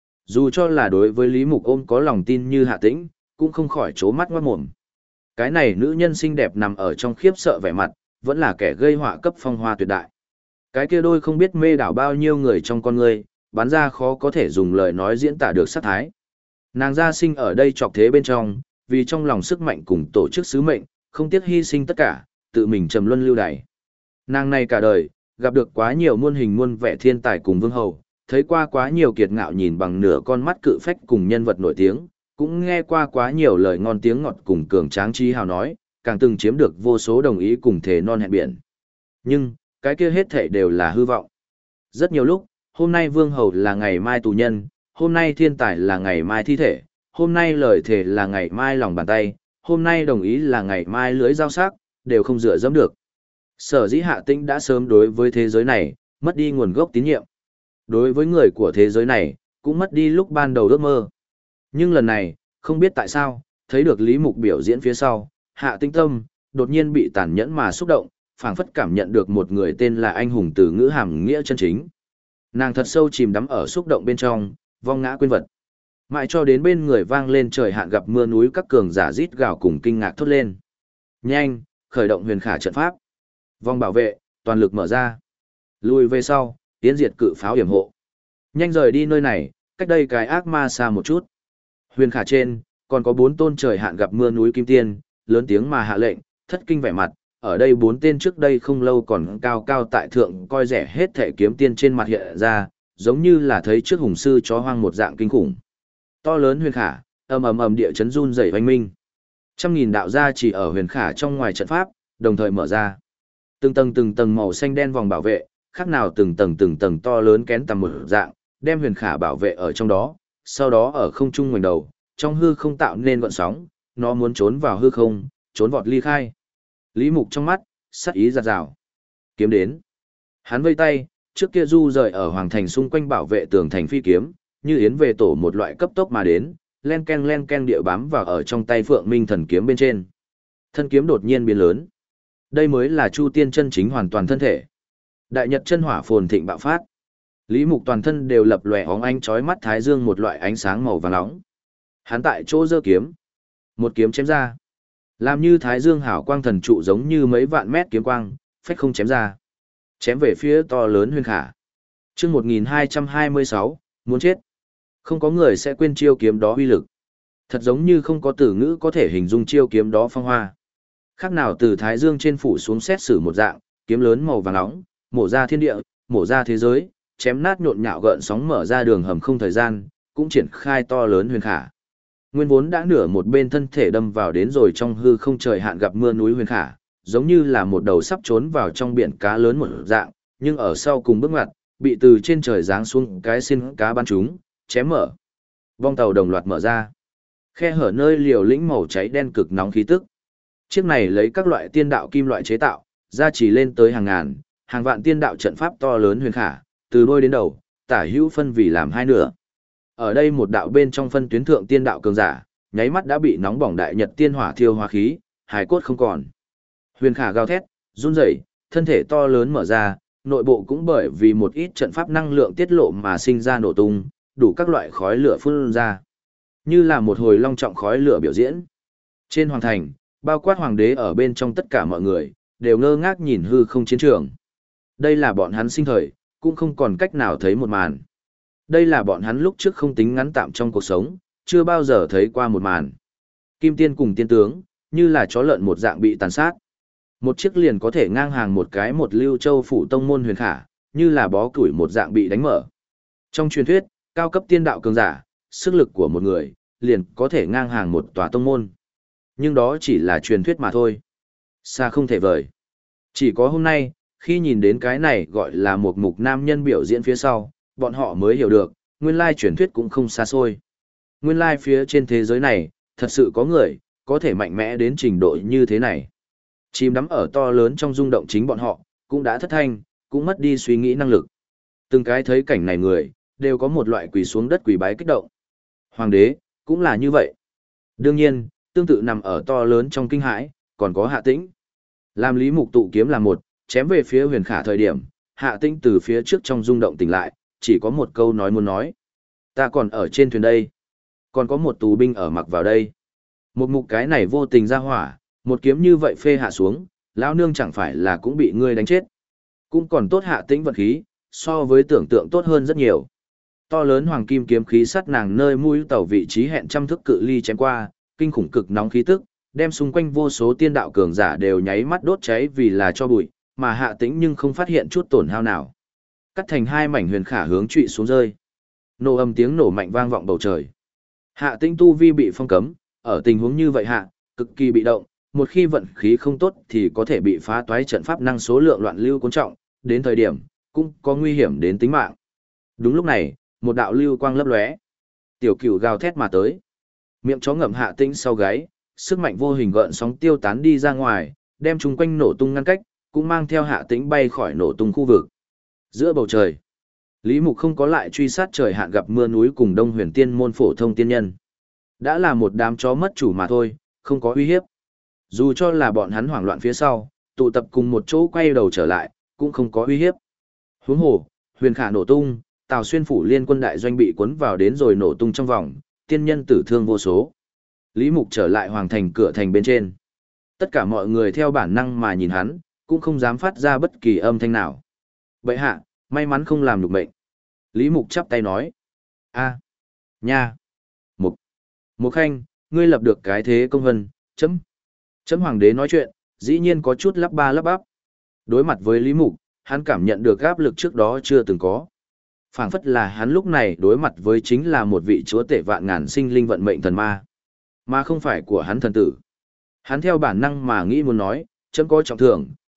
Dù cho là đối với Lý Mục ôm có lòng tin như Hạ Tĩnh, cũng không khỏi trố mắt ngoát mồm. Cái này nữ nhân xinh đẹp nằm ở trong khiếp sợ vẻ mặt, vẫn là kẻ gây họa cấp phong hoa tuyệt đại. Cái kia đôi không biết mê đảo bao nhiêu người trong con người, bắn ra khó có thể dùng lời nói diễn tả được sát thái. Nàng gia sinh ở đây trọc thế bên trong, vì trong lòng sức mạnh cùng tổ chức sứ mệnh, không tiếc hy sinh tất cả, tự mình trầm luân lưu đày. Nàng này cả đời, gặp được quá nhiều muôn hình muôn vẻ thiên tài cùng vương hầu, thấy qua quá nhiều kiệt ngạo nhìn bằng nửa con mắt cự phách cùng nhân vật nổi tiếng, cũng nghe qua quá nhiều lời ngon tiếng ngọt cùng cường tráng trí hào nói, càng từng chiếm được vô số đồng ý cùng thề non hẹn biển. Nhưng, cái kia hết thảy đều là hư vọng. Rất nhiều lúc, hôm nay vương hầu là ngày mai tù nhân, hôm nay thiên tài là ngày mai thi thể, hôm nay lời thề là ngày mai lòng bàn tay, hôm nay đồng ý là ngày mai lưới dao sắc, đều không dựa dẫm được. Sở dĩ Hạ Tĩnh đã sớm đối với thế giới này, mất đi nguồn gốc tín nhiệm. Đối với người của thế giới này, cũng mất đi lúc ban đầu ước mơ. Nhưng lần này, không biết tại sao, thấy được Lý Mục biểu diễn phía sau, Hạ Tĩnh tâm, đột nhiên bị tàn nhẫn mà xúc động, phảng phất cảm nhận được một người tên là anh hùng từ ngữ hàm nghĩa chân chính. Nàng thật sâu chìm đắm ở xúc động bên trong, vong ngã quên vật. Mãi cho đến bên người vang lên trời hạn gặp mưa núi các cường giả rít gào cùng kinh ngạc thốt lên. Nhanh, khởi động huyền khả trận pháp. Vòng bảo vệ, toàn lực mở ra. Lùi về sau, tiến diệt cự pháo hiểm hộ. Nhanh rời đi nơi này, cách đây cái ác ma xa một chút. Huyền khả trên, còn có 4 tôn trời hạn gặp mưa núi kim tiên, lớn tiếng mà hạ lệnh, thất kinh vẻ mặt. Ở đây 4 tên trước đây không lâu còn cao cao tại thượng coi rẻ hết thể kiếm tiên trên mặt hiện ra, giống như là thấy trước hùng sư chó hoang một dạng kinh khủng. To lớn huyền khả, ầm ầm ầm địa chấn run rẩy oanh minh. Trăm nghìn đạo gia chỉ ở huyền khả trong ngoài trận pháp, đồng thời mở ra. Từng tầng màu xanh đen vòng bảo vệ, khác nào từng tầng to lớn kén tầm một dạng, đem Huyền Khả bảo vệ ở trong đó, sau đó ở không trung ngoảnh đầu, trong hư không tạo nên gợn sóng, nó muốn trốn vào hư không, trốn vọt ly khai. Lý Mục trong mắt, sắc ý giạt rào. Kiếm đến. Hắn vây tay, trước kia du rời ở hoàng thành xung quanh bảo vệ tường thành phi kiếm, như yến về tổ một loại cấp tốc mà đến, len ken địa bám vào ở trong tay Phượng Minh thần kiếm bên trên. Thân kiếm đột nhiên biến lớn. Đây mới là Chu Tiên chân chính hoàn toàn thân thể. Đại Nhật chân hỏa phồn thịnh bạo phát. Lý Mục toàn thân đều lập lòe óng ánh chói mắt thái dương một loại ánh sáng màu vàng nóng. Hắn tại chỗ giơ kiếm, một kiếm chém ra. Làm như thái dương hảo quang thần trụ giống như mấy vạn mét kiếm quang, phách không chém ra. Chém về phía to lớn Huyền Khả. Chương 1226, muốn chết. Không có người sẽ quên chiêu kiếm đó uy lực. Thật giống như không có từ ngữ có thể hình dung chiêu kiếm đó phong hoa. Khác nào từ thái dương trên phủ xuống xét xử một dạng, kiếm lớn màu vàng nóng, mổ ra thiên địa, mổ ra thế giới, chém nát nhộn nhạo gợn sóng mở ra đường hầm không thời gian, cũng triển khai to lớn Huyền Khả. Nguyên vốn đã nửa một bên thân thể đâm vào đến rồi trong hư không trời hạn gặp mưa núi Huyền Khả, giống như là một đầu sắp trốn vào trong biển cá lớn một dạng, nhưng ở sau cùng bước ngoặt, bị từ trên trời giáng xuống cái xin cá bắn trúng, chém mở. Vong tàu đồng loạt mở ra. Khe hở nơi liều lĩnh màu cháy đen cực nóng khí tức. Chiếc này lấy các loại tiên đạo kim loại chế tạo, gia trì lên tới hàng ngàn, hàng vạn tiên đạo trận pháp to lớn Huyền Khả, từ đuôi đến đầu, tả hữu phân vì làm hai nửa. Ở đây một đạo bên trong phân tuyến thượng tiên đạo cường giả, nháy mắt đã bị nóng bỏng đại nhật tiên hỏa thiêu hóa khí, hài cốt không còn. Huyền Khả gào thét, run rẩy, thân thể to lớn mở ra, nội bộ cũng bởi vì một ít trận pháp năng lượng tiết lộ mà sinh ra nổ tung, đủ các loại khói lửa phun ra. Như là một hồi long trọng khói lửa biểu diễn. Trên hoàng thành, bao quát hoàng đế ở bên trong tất cả mọi người, đều ngơ ngác nhìn hư không chiến trường. Đây là bọn hắn sinh thời, cũng không còn cách nào thấy một màn. Đây là bọn hắn lúc trước không tính ngắn tạm trong cuộc sống, chưa bao giờ thấy qua một màn. Kim tiên cùng tiên tướng, như là chó lợn một dạng bị tàn sát. Một chiếc liền có thể ngang hàng một cái một Lưu Châu phủ tông môn Huyền Khả, như là bó củi một dạng bị đánh mở. Trong truyền thuyết, cao cấp tiên đạo cường giả, sức lực của một người, liền có thể ngang hàng một tòa tông môn. Nhưng đó chỉ là truyền thuyết mà thôi. Xa không thể vời. Chỉ có hôm nay, khi nhìn đến cái này gọi là một mục nam nhân biểu diễn phía sau, bọn họ mới hiểu được, nguyên lai truyền thuyết cũng không xa xôi. Nguyên lai phía trên thế giới này, thật sự có người, có thể mạnh mẽ đến trình độ như thế này. Chìm đắm ở to lớn trong rung động chính bọn họ, cũng đã thất thanh, cũng mất đi suy nghĩ năng lực. Từng cái thấy cảnh này người, đều có một loại quỳ xuống đất quỳ bái kích động. Hoàng đế, cũng là như vậy. Đương nhiên, tương tự nằm ở to lớn trong kinh hãi, còn có Hạ Tĩnh. Làm Lý Mục tụ kiếm làm một, chém về phía Huyền Khả thời điểm, Hạ Tĩnh từ phía trước trong rung động tỉnh lại, chỉ có một câu nói muốn nói. Ta còn ở trên thuyền đây. Còn có một tù binh ở mặc vào đây. Một mục cái này vô tình ra hỏa, một kiếm như vậy phê hạ xuống, lão nương chẳng phải là cũng bị ngươi đánh chết. Cũng còn tốt Hạ Tĩnh vận khí, so với tưởng tượng tốt hơn rất nhiều. To lớn hoàng kim kiếm khí sắt nàng nơi mũi tàu vị trí hẹn trăm thước cự ly chém qua, kinh khủng cực nóng khí tức, đem xung quanh vô số tiên đạo cường giả đều nháy mắt đốt cháy vì là cho bụi, mà Hạ Tĩnh nhưng không phát hiện chút tổn hao nào. Cắt thành hai mảnh Huyền Khả hướng trụy xuống rơi. Nổ âm tiếng nổ mạnh vang vọng bầu trời. Hạ Tĩnh tu vi bị phong cấm, ở tình huống như vậy hạ, cực kỳ bị động, một khi vận khí không tốt thì có thể bị phá toái trận pháp năng số lượng loạn lưu cuốn trọng, đến thời điểm cũng có nguy hiểm đến tính mạng. Đúng lúc này, một đạo lưu quang lấp lóe. Tiểu Cửu gào thét mà tới. Miệng chó ngậm Hạ Tĩnh sau gáy, sức mạnh vô hình gợn sóng tiêu tán đi ra ngoài, đem chúng quanh nổ tung ngăn cách, cũng mang theo Hạ Tĩnh bay khỏi nổ tung khu vực. Giữa bầu trời, Lý Mục không có lại truy sát trời hạn gặp mưa núi cùng Đông Huyền Tiên môn phổ thông tiên nhân. Đã là một đám chó mất chủ mà thôi, không có uy hiếp. Dù cho là bọn hắn hoảng loạn phía sau, tụ tập cùng một chỗ quay đầu trở lại, cũng không có uy hiếp. Huống hồ, Huyền Khả nổ tung, Tào Xuyên phủ liên quân đại doanh bị cuốn vào đến rồi nổ tung trong vòng, tiên nhân tử thương vô số. Lý Mục trở lại hoàng thành cửa thành bên trên. Tất cả mọi người theo bản năng mà nhìn hắn, cũng không dám phát ra bất kỳ âm thanh nào. Bệ hạ, may mắn không làm được mệnh. Lý Mục chắp tay nói. Nha. Mục Khanh, ngươi lập được cái thế công vân, chấm hoàng đế nói chuyện, dĩ nhiên có chút lắp ba lắp bắp. Đối mặt với Lý Mục, hắn cảm nhận được áp lực trước đó chưa từng có. Phảng phất là hắn lúc này đối mặt với chính là một vị chúa tể vạn ngàn sinh linh vận mệnh thần ma, mà không phải của hắn thần tử. Hắn theo bản năng mà nghĩ muốn nói, chấm có trọng thưởng,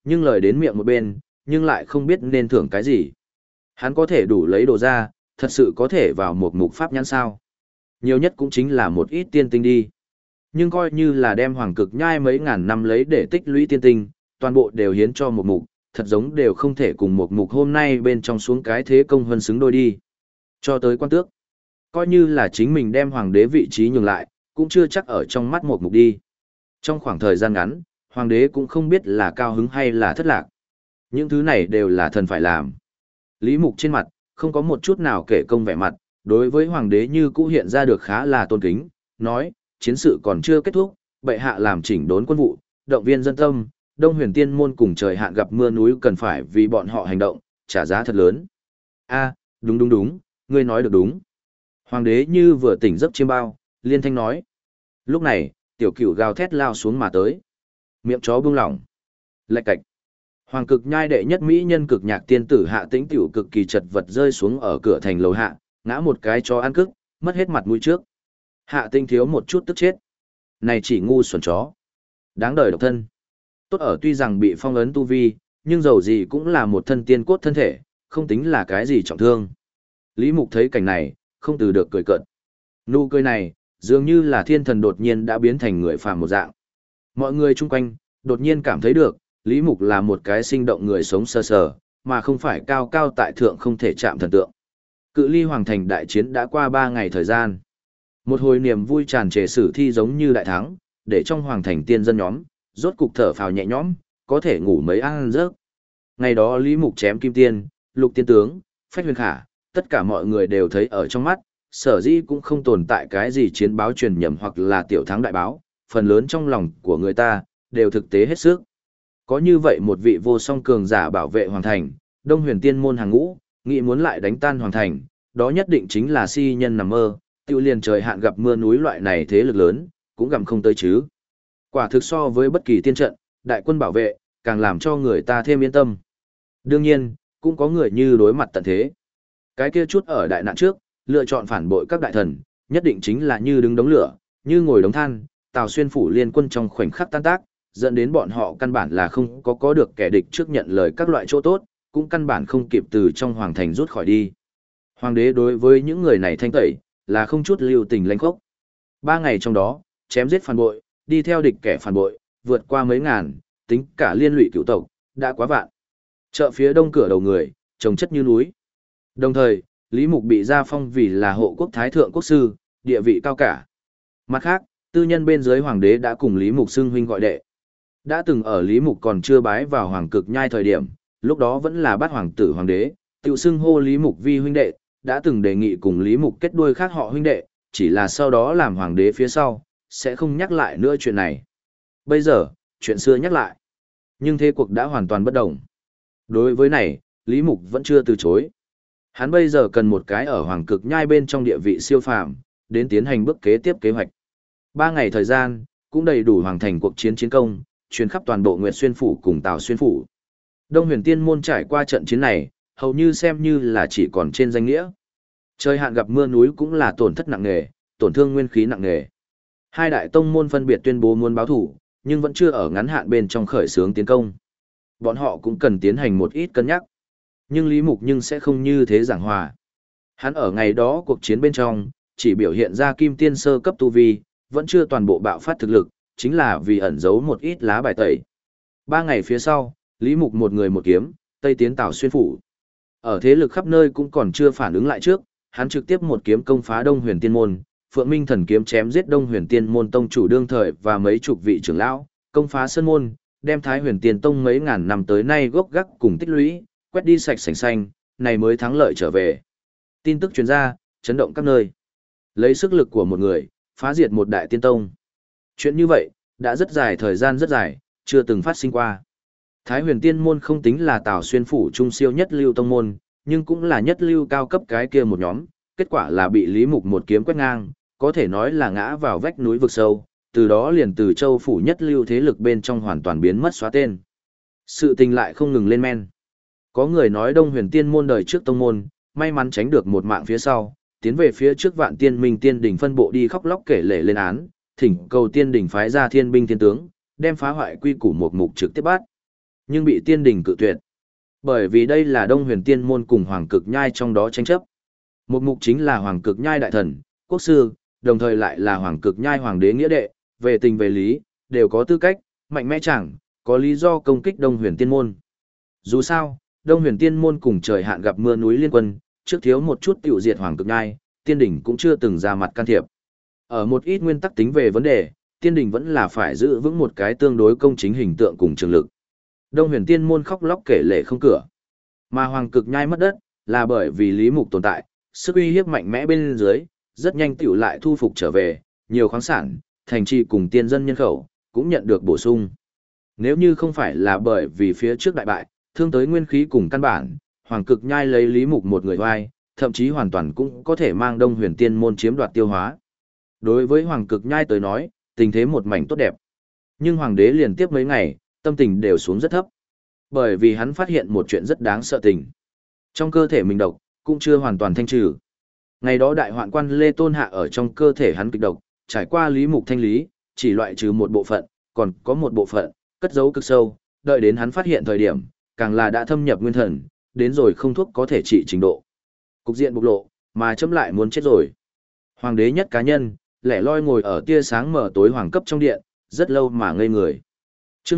nhưng lời đến miệng một bên, nhưng lại không biết nên thưởng cái gì. Hắn có thể đủ lấy đồ ra, thật sự có thể vào một mục pháp nhãn sao. Nhiều nhất cũng chính là một ít tiên tinh đi. Nhưng coi như là đem hoàng cực nhai mấy ngàn năm lấy để tích lũy tiên tinh, toàn bộ đều hiến cho một mục, thật giống đều không thể cùng một mục hôm nay bên trong xuống cái thế công hơn xứng đôi đi. Cho tới quan tước, coi như là chính mình đem hoàng đế vị trí nhường lại, cũng chưa chắc ở trong mắt một mục đi. Trong khoảng thời gian ngắn, hoàng đế cũng không biết là cao hứng hay là thất lạc. Những thứ này đều là thần phải làm. Lý Mục trên mặt, không có một chút nào kể công vẻ mặt, đối với hoàng đế như cũ hiện ra được khá là tôn kính, nói, chiến sự còn chưa kết thúc, bệ hạ làm chỉnh đốn quân vụ, động viên dân tâm, Đông Huyền Tiên môn cùng trời hạn gặp mưa núi cần phải vì bọn họ hành động, trả giá thật lớn. A, đúng, ngươi nói được đúng. Hoàng đế như vừa tỉnh giấc chiêm bao, liên thanh nói. Lúc này, tiểu cửu gào thét lao xuống mà tới. Miệng chó buông lỏng. Lạch cạch. Hoàng cực nhai đệ nhất mỹ nhân cực nhạc tiên tử Hạ Tĩnh tiểu cực kỳ chật vật rơi xuống ở cửa thành lầu hạ, ngã một cái chó ăn cức, mất hết mặt mũi trước. Hạ Tĩnh thiếu một chút tức chết. Này chỉ ngu xuẩn chó. Đáng đời độc thân. Tốt ở tuy rằng bị phong ấn tu vi, nhưng dầu gì cũng là một thân tiên cốt thân thể, không tính là cái gì trọng thương. Lý Mục thấy cảnh này, không từ được cười cợt. Nụ cười này, dường như là thiên thần đột nhiên đã biến thành người phàm một dạng. Mọi người chung quanh, đột nhiên cảm thấy được, Lý Mục là một cái sinh động người sống sơ sờ, mà không phải cao cao tại thượng không thể chạm thần tượng. Cự ly hoàng thành đại chiến đã qua 3 ngày thời gian. Một hồi niềm vui tràn trề sử thi giống như đại thắng, để trong hoàng thành tiên dân nhóm, rốt cục thở phào nhẹ nhõm, có thể ngủ mấy ăn giấc. Ngày đó Lý Mục chém kim tiên, lục tiên tướng, phách huyền khả, tất cả mọi người đều thấy ở trong mắt, sở dĩ cũng không tồn tại cái gì chiến báo truyền nhầm hoặc là tiểu thắng đại báo, phần lớn trong lòng của người ta, đều thực tế hết sức. Có như vậy một vị vô song cường giả bảo vệ hoàng thành, Đông Huyền Tiên môn hàng ngũ, nghĩ muốn lại đánh tan hoàng thành, đó nhất định chính là si nhân nằm mơ, tiêu liền trời hạn gặp mưa núi loại này thế lực lớn, cũng gặm không tới chứ. Quả thực so với bất kỳ tiên trận, đại quân bảo vệ, càng làm cho người ta thêm yên tâm. Đương nhiên, cũng có người như đối mặt tận thế. Cái kia chút ở đại nạn trước, lựa chọn phản bội các đại thần, nhất định chính là như đứng đống lửa, như ngồi đống than, Tào Xuyên phủ liên quân trong khoảnh khắc tan tác, dẫn đến bọn họ căn bản là không có được kẻ địch trước nhận lời các loại chỗ tốt, cũng căn bản không kịp từ trong hoàng thành rút khỏi đi. Hoàng đế đối với những người này thanh tẩy, là không chút lưu tình lãnh khốc. 3 ngày trong đó, chém giết phản bội, đi theo địch kẻ phản bội, vượt qua mấy ngàn, tính cả liên lụy cựu tộc, đã quá vạn. Chợ phía đông cửa đầu người, trồng chất như núi. Đồng thời, Lý Mục bị gia phong vì là hộ quốc thái thượng quốc sư, địa vị cao cả. Mặt khác, tư nhân bên dưới hoàng đế đã cùng Lý Mục xưng huynh gọi đệ. Đã từng ở Lý Mục còn chưa bái vào hoàng cực nhai thời điểm, lúc đó vẫn là bát hoàng tử hoàng đế, tự xưng hô Lý Mục vi huynh đệ, đã từng đề nghị cùng Lý Mục kết đuôi khác họ huynh đệ, chỉ là sau đó làm hoàng đế phía sau, sẽ không nhắc lại nữa chuyện này. Bây giờ, chuyện xưa nhắc lại. Nhưng thế cuộc đã hoàn toàn bất đồng. Đối với này, Lý Mục vẫn chưa từ chối. Hắn bây giờ cần một cái ở hoàng cực nhai bên trong địa vị siêu phàm, đến tiến hành bước kế tiếp kế hoạch. 3 ngày thời gian, cũng đầy đủ hoàn thành cuộc chiến chiến công, truyền khắp toàn bộ Nguyệt Xuyên phủ cùng Tào Xuyên phủ. Đông Huyền Tiên môn trải qua trận chiến này, hầu như xem như là chỉ còn trên danh nghĩa. Trời hạn gặp mưa núi cũng là tổn thất nặng nề, tổn thương nguyên khí nặng nề. Hai đại tông môn phân biệt tuyên bố muốn báo thủ, nhưng vẫn chưa ở ngắn hạn bên trong khởi xướng tiến công. Bọn họ cũng cần tiến hành một ít cân nhắc. Nhưng Lý Mục sẽ không như thế giảng hòa. Hắn ở ngày đó cuộc chiến bên trong, chỉ biểu hiện ra kim tiên sơ cấp tu vi, vẫn chưa toàn bộ bạo phát thực lực, chính là vì ẩn giấu một ít lá bài tẩy. 3 ngày phía sau, Lý Mục một người một kiếm, tây tiến Tào Xuyên phủ. Ở thế lực khắp nơi cũng còn chưa phản ứng lại trước, hắn trực tiếp một kiếm công phá Đông Huyền Tiên môn, Phượng Minh thần kiếm chém giết Đông Huyền Tiên môn tông chủ đương thời và mấy chục vị trưởng lão, công phá sơn môn, đem Thái Huyền Tiên tông mấy ngàn năm tới nay gốc gác cùng tích lũy, quét đi sạch sành xanh, này mới thắng lợi trở về. Tin tức truyền ra, chấn động các nơi. Lấy sức lực của một người, phá diệt một đại tiên tông. Chuyện như vậy, đã rất dài thời gian rất dài, chưa từng phát sinh qua. Thái Huyền Tiên môn không tính là Tào Xuyên phủ trung siêu nhất lưu tông môn, nhưng cũng là nhất lưu cao cấp cái kia một nhóm, kết quả là bị Lý Mục một kiếm quét ngang, có thể nói là ngã vào vách núi vực sâu, từ đó liền từ châu phủ nhất lưu thế lực bên trong hoàn toàn biến mất xóa tên. Sự tình lại không ngừng lên men. Có người nói Đông Huyền Tiên môn đời trước tông môn, may mắn tránh được một mạng phía sau, tiến về phía trước Vạn Tiên Minh Tiên đỉnh phân bộ đi khóc lóc kể lể lên án, thỉnh cầu Tiên đỉnh phái ra thiên binh thiên tướng, đem phá hoại quy củ một mục trực tiếp bắt. nhưng bị tiên đình cự tuyệt. Bởi vì đây là Đông Huyền Tiên môn cùng Hoàng Cực Nhai trong đó tranh chấp. Một mục chính là Hoàng Cực Nhai đại thần, quốc sư, đồng thời lại là Hoàng Cực Nhai hoàng đế nghĩa đệ, về tình về lý, đều có tư cách, mạnh mẽ chẳng, có lý do công kích Đông Huyền Tiên môn. Dù sao, Đông Huyền Tiên môn cùng trời hạn gặp mưa núi liên quân, trước thiếu một chút tiểu diệt Hoàng Cực Nhai, tiên đỉnh cũng chưa từng ra mặt can thiệp. Ở một ít nguyên tắc tính về vấn đề, tiên đỉnh vẫn là phải giữ vững một cái tương đối công chính hình tượng cùng trường lực. Đông Huyền Tiên môn khóc lóc kể lể không cửa. Mà Hoàng Cực Nhai mất đất, là bởi vì Lý Mục tồn tại, sức uy hiếp mạnh mẽ bên dưới, rất nhanh tiểu lại thu phục trở về, nhiều khoáng sản, thành trì cùng tiên dân nhân khẩu, cũng nhận được bổ sung. Nếu như không phải là bởi vì phía trước đại bại, thương tới nguyên khí cùng căn bản, Hoàng Cực Nhai lấy Lý Mục một người vai, thậm chí hoàn toàn cũng có thể mang Đông Huyền Tiên môn chiếm đoạt tiêu hóa. Đối với Hoàng Cực Nhai tới nói, tình thế một mảnh tốt đẹp. Nhưng Hoàng đế liên tiếp mấy ngày, tâm tình đều xuống rất thấp. Bởi vì hắn phát hiện một chuyện rất đáng sợ tình. Trong cơ thể mình độc, cũng chưa hoàn toàn thanh trừ. Ngày đó đại hoạn quan Lê Tôn Hạ ở trong cơ thể hắn kịch độc, trải qua Lý Mục thanh lý, chỉ loại trừ một bộ phận, còn có một bộ phận, cất giấu cực sâu, đợi đến hắn phát hiện thời điểm, càng là đã thâm nhập nguyên thần, đến rồi không thuốc có thể trị trình độ. Cục diện bộc lộ, mà chấm lại muốn chết rồi. Hoàng đế nhất cá nhân, lẻ loi ngồi ở tia sáng mở tối hoàng cấp trong điện, rất lâu mà ngây người. Chương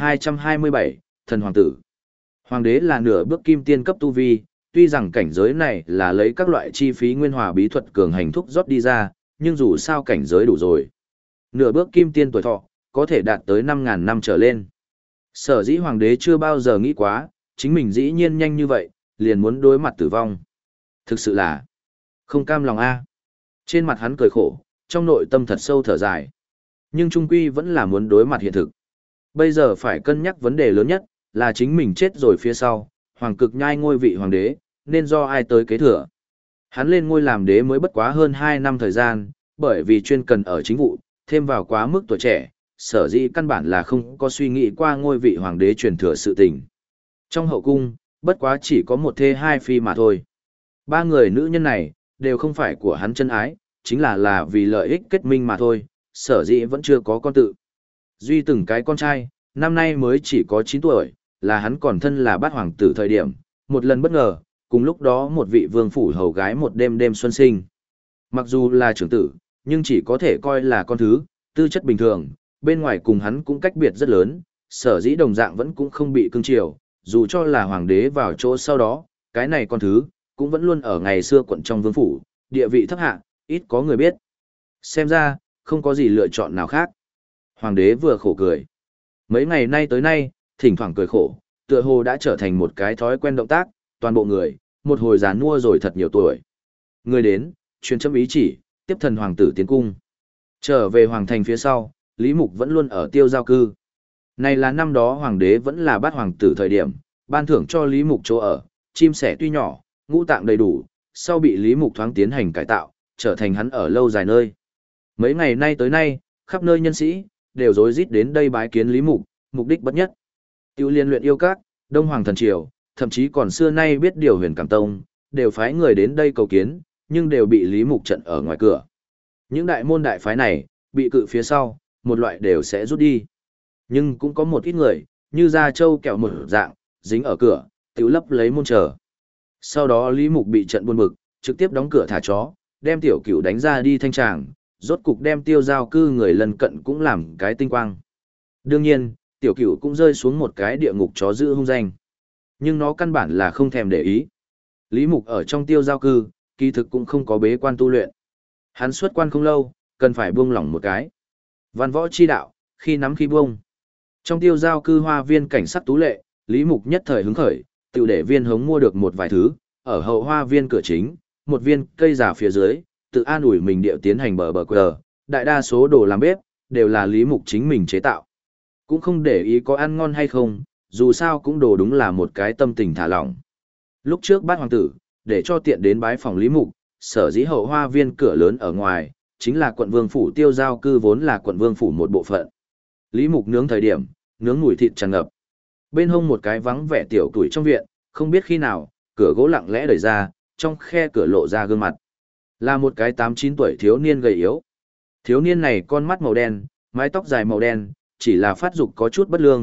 1227, Thần Hoàng tử. Hoàng đế là nửa bước kim tiên cấp tu vi, tuy rằng cảnh giới này là lấy các loại chi phí nguyên hòa bí thuật cường hành thúc rót đi ra, nhưng dù sao cảnh giới đủ rồi. Nửa bước kim tiên tuổi thọ, có thể đạt tới 5.000 năm trở lên. Sở dĩ hoàng đế chưa bao giờ nghĩ quá, chính mình dĩ nhiên nhanh như vậy, liền muốn đối mặt tử vong. Thực sự là không cam lòng a. Trên mặt hắn cười khổ, trong nội tâm thật sâu thở dài. Nhưng trung quy vẫn là muốn đối mặt hiện thực. Bây giờ phải cân nhắc vấn đề lớn nhất, là chính mình chết rồi phía sau, Hoàng Cực Nhai ngôi vị hoàng đế, nên do ai tới kế thừa. Hắn lên ngôi làm đế mới bất quá hơn 2 năm thời gian, bởi vì chuyên cần ở chính vụ, thêm vào quá mức tuổi trẻ, sở dĩ căn bản là không có suy nghĩ qua ngôi vị hoàng đế truyền thừa sự tình. Trong hậu cung, bất quá chỉ có một thê hai phi mà thôi. 3 người nữ nhân này, đều không phải của hắn chân ái, chính là vì lợi ích kết minh mà thôi, sở dĩ vẫn chưa có con tự. Duy từng cái con trai, năm nay mới chỉ có 9 tuổi, là hắn còn thân là bát hoàng tử thời điểm, một lần bất ngờ, cùng lúc đó một vị vương phủ hầu gái một đêm đêm xuân sinh. Mặc dù là trưởng tử, nhưng chỉ có thể coi là con thứ, tư chất bình thường, bên ngoài cùng hắn cũng cách biệt rất lớn, sở dĩ đồng dạng vẫn cũng không bị cưng chiều, dù cho là hoàng đế vào chỗ sau đó, cái này con thứ, cũng vẫn luôn ở ngày xưa quận trong vương phủ, địa vị thấp hạ, ít có người biết. Xem ra, không có gì lựa chọn nào khác. Hoàng đế vừa khổ cười. Mấy ngày nay tới nay, thỉnh thoảng cười khổ, tựa hồ đã trở thành một cái thói quen động tác, toàn bộ người, một hồi già nua rồi thật nhiều tuổi. Người đến, truyền chấm ý chỉ, tiếp thần hoàng tử tiến cung. Trở về hoàng thành phía sau, Lý Mục vẫn luôn ở tiêu giao cư. Này là năm đó hoàng đế vẫn là bát hoàng tử thời điểm, ban thưởng cho Lý Mục chỗ ở, chim sẻ tuy nhỏ, ngũ tạng đầy đủ, sau bị Lý Mục thoáng tiến hành cải tạo, trở thành hắn ở lâu dài nơi. Mấy ngày nay tới nay, khắp nơi nhân sĩ, đều rối rít đến đây bái kiến Lý Mục, mục đích bất nhất. Tiêu liên luyện yêu các, Đông Hoàng thần triều, thậm chí còn xưa nay biết điều Huyền Cảm Tông, đều phái người đến đây cầu kiến, nhưng đều bị Lý Mục trận ở ngoài cửa. Những đại môn đại phái này, bị cự phía sau, một loại đều sẽ rút đi. Nhưng cũng có một ít người, như Gia Châu kẹo một dạng, dính ở cửa, tiểu lấp lấy môn chờ. Sau đó Lý Mục bị trận buồn bực, trực tiếp đóng cửa thả chó, đem tiểu cửu đánh ra đi thanh tràng, rốt cục đem tiêu giao cư người lần cận cũng làm cái tinh quang. Đương nhiên, tiểu cửu cũng rơi xuống một cái địa ngục chó giữ hung danh. Nhưng nó căn bản là không thèm để ý. Lý Mục ở trong tiêu giao cư, kỳ thực cũng không có bế quan tu luyện. Hắn xuất quan không lâu, cần phải buông lỏng một cái. Văn võ chi đạo, khi nắm khi buông. Trong tiêu giao cư hoa viên cảnh sắc tú lệ, Lý Mục nhất thời hứng khởi, tiểu để viên hống mua được một vài thứ, ở hậu hoa viên cửa chính, một viên cây giả phía dưới, tự an ủi mình điệu tiến hành bờ quờ, đại đa số đồ làm bếp, đều là Lý Mục chính mình chế tạo. Cũng không để ý có ăn ngon hay không, dù sao cũng đồ đúng là một cái tâm tình thả lỏng. Lúc trước bát hoàng tử, để cho tiện đến bái phòng Lý Mục, sở dĩ hậu hoa viên cửa lớn ở ngoài, chính là quận vương phủ tiêu giao cư vốn là quận vương phủ một bộ phận. Lý Mục nướng thời điểm, nướng mùi thịt tràn ngập. Bên hông một cái vắng vẻ tiểu tuổi trong viện, không biết khi nào, cửa gỗ lặng lẽ đẩy ra, trong khe cửa lộ ra gương mặt. Là một cái 8-9 tuổi thiếu niên gầy yếu. Thiếu niên này con mắt màu đen, mái tóc dài màu đen, chỉ là phát dục có chút bất lương,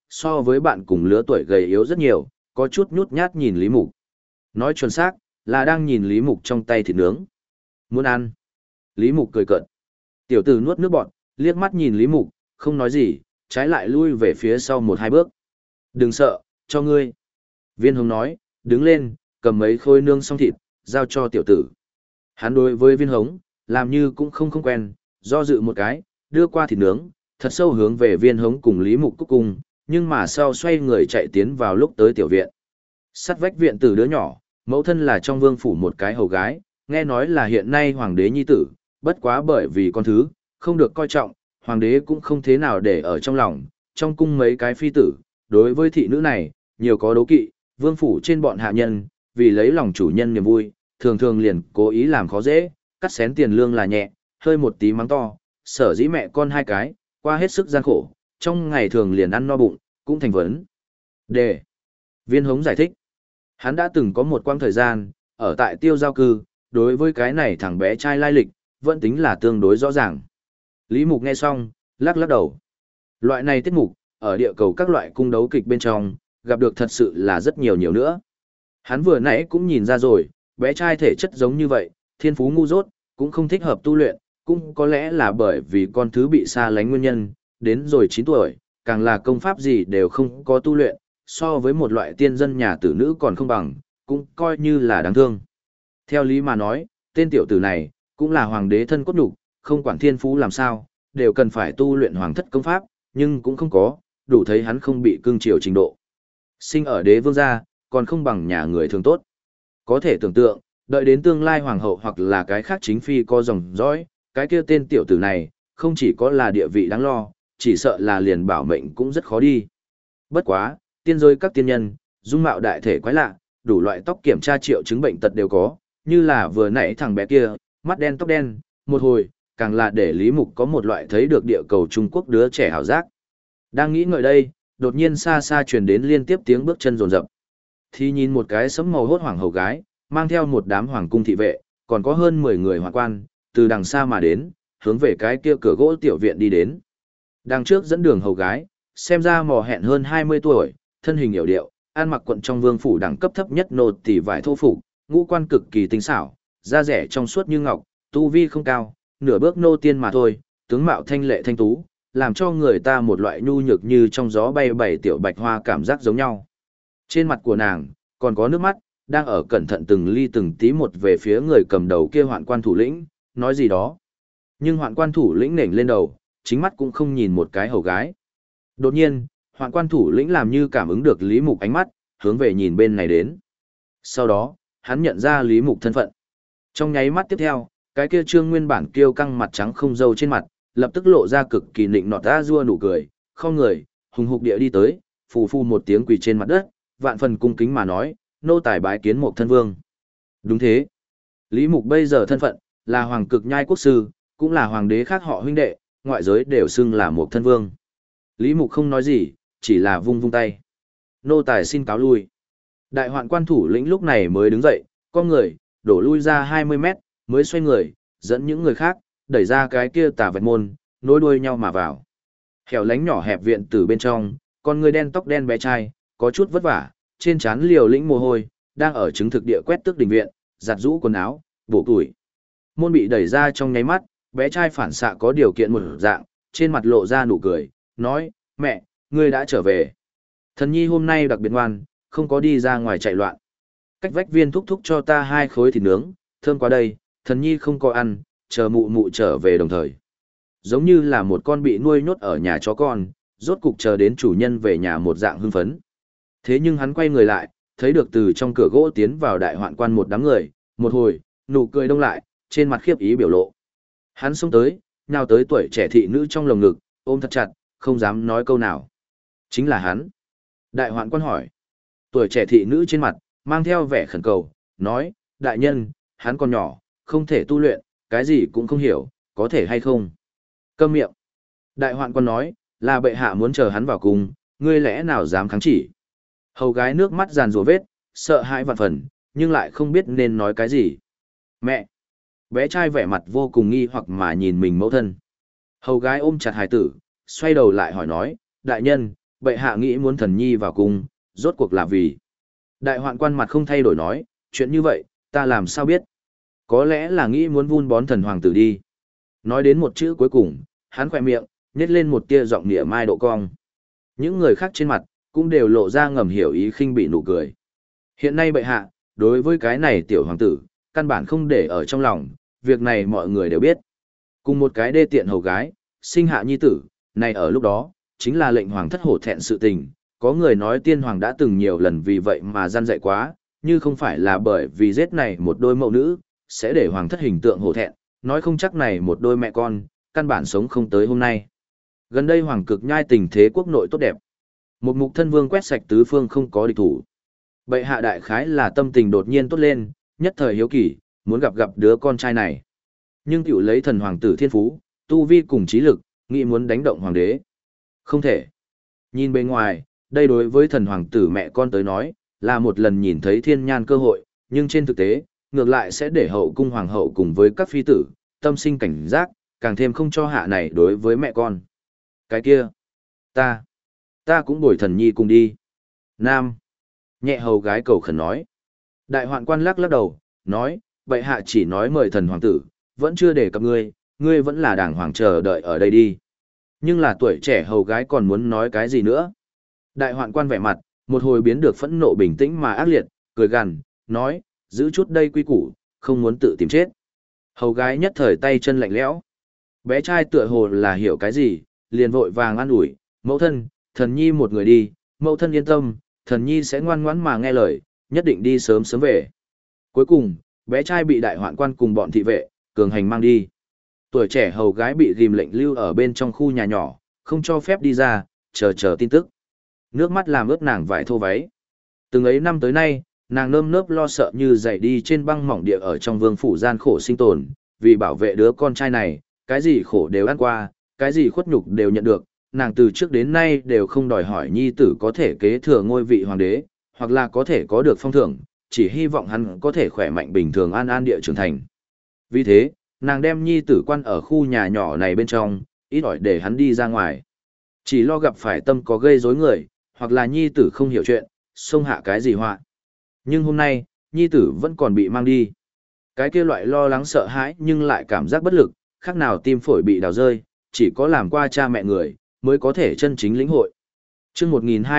so với bạn cùng lứa tuổi gầy yếu rất nhiều, có chút nhút nhát nhìn Lý Mục. Nói chuẩn xác, là đang nhìn Lý Mục trong tay thịt nướng. Muốn ăn. Lý Mục cười cợt. Tiểu tử nuốt nước bọt, liếc mắt nhìn Lý Mục, không nói gì, trái lại lui về phía sau một hai bước. Đừng sợ, cho ngươi. Viên Hồng nói, đứng lên, cầm mấy khối nướng xong thịt, giao cho tiểu tử. Hắn đối với Viên Hồng, làm như cũng không quen, do dự một cái, đưa qua thịt nướng, thật sâu hướng về Viên Hồng cùng Lý Mục cúc cung, nhưng mà sau xoay người chạy tiến vào lúc tới tiểu viện. Sắt vách viện tử đứa nhỏ, mẫu thân là trong vương phủ một cái hầu gái, nghe nói là hiện nay hoàng đế nhi tử, bất quá bởi vì con thứ, không được coi trọng, hoàng đế cũng không thế nào để ở trong lòng, trong cung mấy cái phi tử, đối với thị nữ này, nhiều có đố kỵ, vương phủ trên bọn hạ nhân, vì lấy lòng chủ nhân niềm vui, thường thường liền cố ý làm khó dễ, cắt xén tiền lương là nhẹ, hơi một tí mắng to, sở dĩ mẹ con hai cái, qua hết sức gian khổ, trong ngày thường liền ăn no bụng, cũng thành vấn. Đề. Viên Hống giải thích, hắn đã từng có một quãng thời gian, ở tại tiêu giao cư, đối với cái này thằng bé trai lai lịch, vẫn tính là tương đối rõ ràng. Lý Mục nghe xong, lắc lắc đầu. Loại này tiết mục, ở địa cầu các loại cung đấu kịch bên trong, gặp được thật sự là rất nhiều nhiều nữa. Hắn vừa nãy cũng nhìn ra rồi, bé trai thể chất giống như vậy, thiên phú ngu dốt, cũng không thích hợp tu luyện, cũng có lẽ là bởi vì con thứ bị xa lánh nguyên nhân, đến rồi 9 tuổi, càng là công pháp gì đều không có tu luyện, so với một loại tiên dân nhà tử nữ còn không bằng, cũng coi như là đáng thương. Theo lý mà nói, tên tiểu tử này, cũng là hoàng đế thân cốt nhục, không quản thiên phú làm sao, đều cần phải tu luyện hoàng thất công pháp, nhưng cũng không có, đủ thấy hắn không bị cưng chiều trình độ. Sinh ở đế vương gia, còn không bằng nhà người thường tốt. Có thể tưởng tượng, đợi đến tương lai hoàng hậu hoặc là cái khác chính phi có dòng dõi, cái kia tên tiểu tử này, không chỉ có là địa vị đáng lo, chỉ sợ là liền bảo mệnh cũng rất khó đi. Bất quá, tiên giới các tiên nhân, dung mạo đại thể quái lạ, đủ loại tóc kiểm tra triệu chứng bệnh tật đều có, như là vừa nãy thằng bé kia, mắt đen tóc đen, một hồi, càng là để Lý Mục có một loại thấy được địa cầu Trung Quốc đứa trẻ hảo giác. Đang nghĩ ngợi đây, đột nhiên xa xa truyền đến liên tiếp tiếng bước chân rồn rập. Thì nhìn một cái sẫm màu hốt hoàng hầu gái, mang theo một đám hoàng cung thị vệ, còn có hơn 10 người hoàng quan, từ đằng xa mà đến, hướng về cái kia cửa gỗ tiểu viện đi đến. Đằng trước dẫn đường hầu gái, xem ra mò hẹn hơn 20 tuổi, thân hình hiểu điệu, ăn mặc quận trong vương phủ đẳng cấp thấp nhất nột tỉ vải thô phục, ngũ quan cực kỳ tinh xảo, da rẻ trong suốt như ngọc, tu vi không cao, nửa bước nô tiên mà thôi, tướng mạo thanh lệ thanh tú, làm cho người ta một loại nhu nhược như trong gió bay bảy tiểu bạch hoa cảm giác giống nhau. Trên mặt của nàng, còn có nước mắt, đang ở cẩn thận từng ly từng tí một về phía người cầm đầu kia hoạn quan thủ lĩnh, nói gì đó. Nhưng hoạn quan thủ lĩnh nểnh lên đầu, chính mắt cũng không nhìn một cái hầu gái. Đột nhiên, hoạn quan thủ lĩnh làm như cảm ứng được Lý Mục ánh mắt, hướng về nhìn bên này đến. Sau đó, hắn nhận ra Lý Mục thân phận. Trong nháy mắt tiếp theo, cái kia trương nguyên bản kiêu căng mặt trắng không râu trên mặt, lập tức lộ ra cực kỳ nịnh nọt ra rua nụ cười, không người, hùng hục địa đi tới, phù phù một tiếng quỳ trên mặt đất, vạn phần cung kính mà nói, nô tài bái kiến một thân vương. Đúng thế. Lý Mục bây giờ thân phận, là hoàng cực nhai quốc sư, cũng là hoàng đế khác họ huynh đệ, ngoại giới đều xưng là một thân vương. Lý Mục không nói gì, chỉ là vung vung tay. Nô tài xin cáo lui. Đại hoạn quan thủ lĩnh lúc này mới đứng dậy, con người, đổ lui ra 20 mét, mới xoay người, dẫn những người khác, đẩy ra cái kia tà vạch môn, nối đuôi nhau mà vào. Hẻo lánh nhỏ hẹp viện từ bên trong, con người đen tóc đen bé trai, có chút vất vả, trên trán liều lĩnh mồ hôi, đang ở chứng thực địa quét tước đình viện, giặt rũ quần áo, bổ củi. Môn bị đẩy ra trong nháy mắt, bé trai phản xạ có điều kiện một dạng, trên mặt lộ ra nụ cười, nói, mẹ, ngươi đã trở về. Thần nhi hôm nay đặc biệt ngoan, không có đi ra ngoài chạy loạn. Cách vách viên thúc thúc cho ta 2 khối thịt nướng, thơm quá đây, thần nhi không có ăn, chờ mụ mụ trở về đồng thời. Giống như là một con bị nuôi nhốt ở nhà chó con, rốt cục chờ đến chủ nhân về nhà một dạng hưng phấn. Thế nhưng hắn quay người lại, thấy được từ trong cửa gỗ tiến vào đại hoạn quan một đám người, một hồi, nụ cười đông lại, trên mặt khiếp ý biểu lộ. Hắn xông tới, nhào tới tuổi trẻ thị nữ trong lồng ngực, ôm thật chặt, không dám nói câu nào. Chính là hắn. Đại hoạn quan hỏi. Tuổi trẻ thị nữ trên mặt, mang theo vẻ khẩn cầu, nói, đại nhân, hắn còn nhỏ, không thể tu luyện, cái gì cũng không hiểu, có thể hay không. Câm miệng. Đại hoạn quan nói, là bệ hạ muốn chờ hắn vào cùng, ngươi lẽ nào dám kháng chỉ. Hầu gái nước mắt giàn rùa vết, sợ hãi vạn phần, nhưng lại không biết nên nói cái gì. Mẹ! Bé trai vẻ mặt vô cùng nghi hoặc mà nhìn mình mẫu thân. Hầu gái ôm chặt hài tử, xoay đầu lại hỏi nói, đại nhân, bệ hạ nghĩ muốn thần nhi vào cung, rốt cuộc là vì. Đại hoạn quan mặt không thay đổi nói, chuyện như vậy, ta làm sao biết? Có lẽ là nghĩ muốn vun bón thần hoàng tử đi. Nói đến một chữ cuối cùng, hắn khỏe miệng, nhếch lên một tia giọng nịa mai độ cong. Những người khác trên mặt, cũng đều lộ ra ngầm hiểu ý khinh bị nụ cười. Hiện nay bệ hạ, đối với cái này tiểu hoàng tử, căn bản không để ở trong lòng, việc này mọi người đều biết. Cùng một cái đê tiện hầu gái, sinh hạ nhi tử, này ở lúc đó, chính là lệnh hoàng thất hổ thẹn sự tình. Có người nói tiên hoàng đã từng nhiều lần vì vậy mà gian dạy quá, như không phải là bởi vì giết này một đôi mẫu nữ, sẽ để hoàng thất hình tượng hổ thẹn, nói không chắc này một đôi mẹ con, căn bản sống không tới hôm nay. Gần đây hoàng cực nhai tình thế quốc nội tốt đẹp. Một mục thân vương quét sạch tứ phương không có địch thủ. Bệ hạ đại khái là tâm tình đột nhiên tốt lên, nhất thời hiếu kỳ, muốn gặp gặp đứa con trai này. Nhưng tiểu lấy thần hoàng tử thiên phú, tu vi cùng trí lực, nghĩ muốn đánh động hoàng đế. Không thể. Nhìn bên ngoài, đây đối với thần hoàng tử mẹ con tới nói, là một lần nhìn thấy thiên nhan cơ hội, nhưng trên thực tế, ngược lại sẽ để hậu cung hoàng hậu cùng với các phi tử, tâm sinh cảnh giác, càng thêm không cho hạ này đối với mẹ con. Cái kia, ta cũng bồi thần nhi cùng đi. Nam, nhẹ hầu gái cầu khẩn nói. Đại hoạn quan lắc lắc đầu, nói, bệ hạ chỉ nói mời thần hoàng tử, vẫn chưa để cập ngươi, ngươi vẫn là đàng hoàng chờ đợi ở đây đi. Nhưng là tuổi trẻ hầu gái còn muốn nói cái gì nữa. Đại hoạn quan vẻ mặt, một hồi biến được phẫn nộ bình tĩnh mà ác liệt, cười gằn, nói, giữ chút đây quy củ, không muốn tự tìm chết. Hầu gái nhất thời tay chân lạnh lẽo. Bé trai tựa hồ là hiểu cái gì, liền vội vàng an ủi, mẫu thân, thần nhi một người đi, mẫu thân yên tâm, thần nhi sẽ ngoan ngoãn mà nghe lời, nhất định đi sớm sớm về. Cuối cùng, bé trai bị đại hoạn quan cùng bọn thị vệ, cường hành mang đi. Tuổi trẻ hầu gái bị ghim lệnh lưu ở bên trong khu nhà nhỏ, không cho phép đi ra, chờ tin tức. Nước mắt làm ướt nàng vải thô váy. Từng ấy năm tới nay, nàng nơm nớp lo sợ như dậy đi trên băng mỏng địa ở trong vương phủ gian khổ sinh tồn, vì bảo vệ đứa con trai này, cái gì khổ đều ăn qua, cái gì khuất nhục đều nhận được, nàng từ trước đến nay đều không đòi hỏi nhi tử có thể kế thừa ngôi vị hoàng đế, hoặc là có thể có được phong thưởng, chỉ hy vọng hắn có thể khỏe mạnh bình thường an an địa trưởng thành. Vì thế, nàng đem nhi tử quan ở khu nhà nhỏ này bên trong, ít ỏi để hắn đi ra ngoài. Chỉ lo gặp phải tâm có gây rối người, hoặc là nhi tử không hiểu chuyện, xông hạ cái gì họa. Nhưng hôm nay, nhi tử vẫn còn bị mang đi. Cái kia loại lo lắng sợ hãi nhưng lại cảm giác bất lực, khác nào tim phổi bị đào rơi, chỉ có làm qua cha mẹ người, mới có thể chân chính lĩnh hội. Chương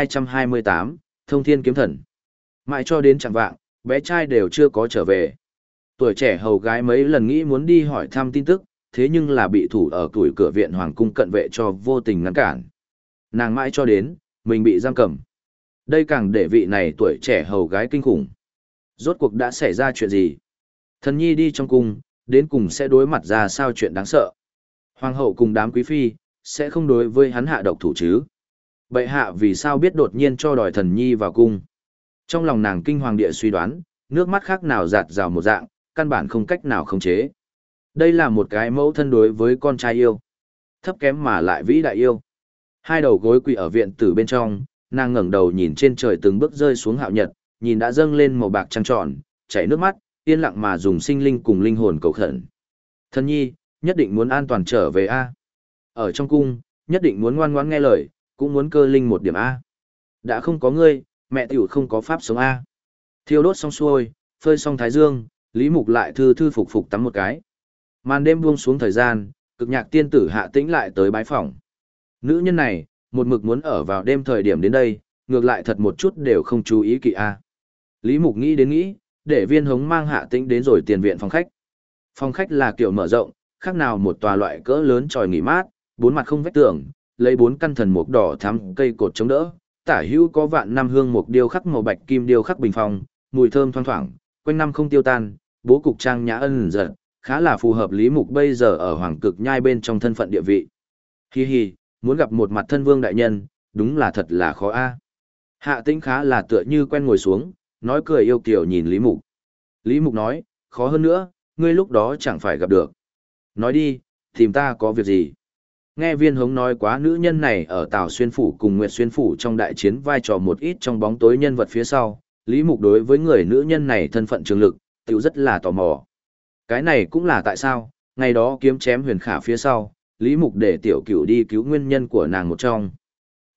1228, Thông Thiên Kiếm Thần. Mãi cho đến chẳng vạng, bé trai đều chưa có trở về. Tuổi trẻ hầu gái mấy lần nghĩ muốn đi hỏi thăm tin tức, thế nhưng là bị thủ ở tuổi cửa viện hoàng cung cận vệ cho vô tình ngăn cản. Nàng mãi cho đến, mình bị giam cầm. Đây càng để vị này tuổi trẻ hầu gái kinh khủng. Rốt cuộc đã xảy ra chuyện gì? Thần nhi đi trong cung, đến cùng sẽ đối mặt ra sao chuyện đáng sợ. Hoàng hậu cùng đám quý phi, sẽ không đối với hắn hạ độc thủ chứ. Bệ hạ vì sao biết đột nhiên cho đòi thần nhi vào cung. Trong lòng nàng kinh hoàng địa suy đoán, nước mắt khác nào giạt rào một dạng, căn bản không cách nào khống chế. Đây là một cái mẫu thân đối với con trai yêu. Thấp kém mà lại vĩ đại yêu. Hai đầu gối quỳ ở viện tử bên trong, nàng ngẩng đầu nhìn trên trời từng bước rơi xuống hạo nhật, nhìn đã dâng lên màu bạc trăng tròn, chảy nước mắt, yên lặng mà dùng sinh linh cùng linh hồn cầu khẩn. Thần nhi, nhất định muốn an toàn trở về A. Ở trong cung, nhất định muốn ngoan ngoãn nghe lời, cũng muốn cơ linh một điểm A. Đã không có ngươi, mẹ tiểu không có pháp sống A. Thiêu đốt xong xuôi, phơi xong thái dương, Lý Mục lại thư thư phục phục tắm một cái. Màn đêm buông xuống thời gian, cực nhạc tiên tử Hạ Tĩnh lại tới bái phỏng. Nữ nhân này, một mực muốn ở vào đêm thời điểm đến đây, ngược lại thật một chút đều không chú ý kỵ A. Lý Mục nghĩ đến nghĩ, để Viên Hống mang Hạ Tĩnh đến rồi tiền viện phòng khách. Phòng khách là kiểu mở rộng, khác nào một tòa loại cỡ lớn tròi nghỉ mát, bốn mặt không vách tường, lấy bốn căn thần mục đỏ thắm cây cột chống đỡ, tả hữu có vạn năm hương mục điêu khắc màu bạch kim điêu khắc bình phong, mùi thơm thoang thoảng, quanh năm không tiêu tan, bố cục trang nhã ân dật, khá là phù hợp Lý Mục bây giờ ở Hoàng Cực Nhai bên trong thân phận địa vị. Hi hi, muốn gặp một mặt thân vương đại nhân, đúng là thật là khó a. Hạ Tĩnh khá là tựa như quen ngồi xuống, nói cười yêu kiều nhìn Lý Mục. Lý Mục nói, khó hơn nữa, ngươi lúc đó chẳng phải gặp được. Nói đi, tìm ta có việc gì? Nghe Viên Hống nói quá nữ nhân này ở Tào Xuyên Phủ cùng Nguyệt Xuyên Phủ trong đại chiến vai trò một ít trong bóng tối nhân vật phía sau, Lý Mục đối với người nữ nhân này thân phận trường lực, tiểu rất là tò mò. Cái này cũng là tại sao, ngày đó kiếm chém Huyền Khả phía sau, Lý Mục để tiểu cửu đi cứu nguyên nhân của nàng một trong.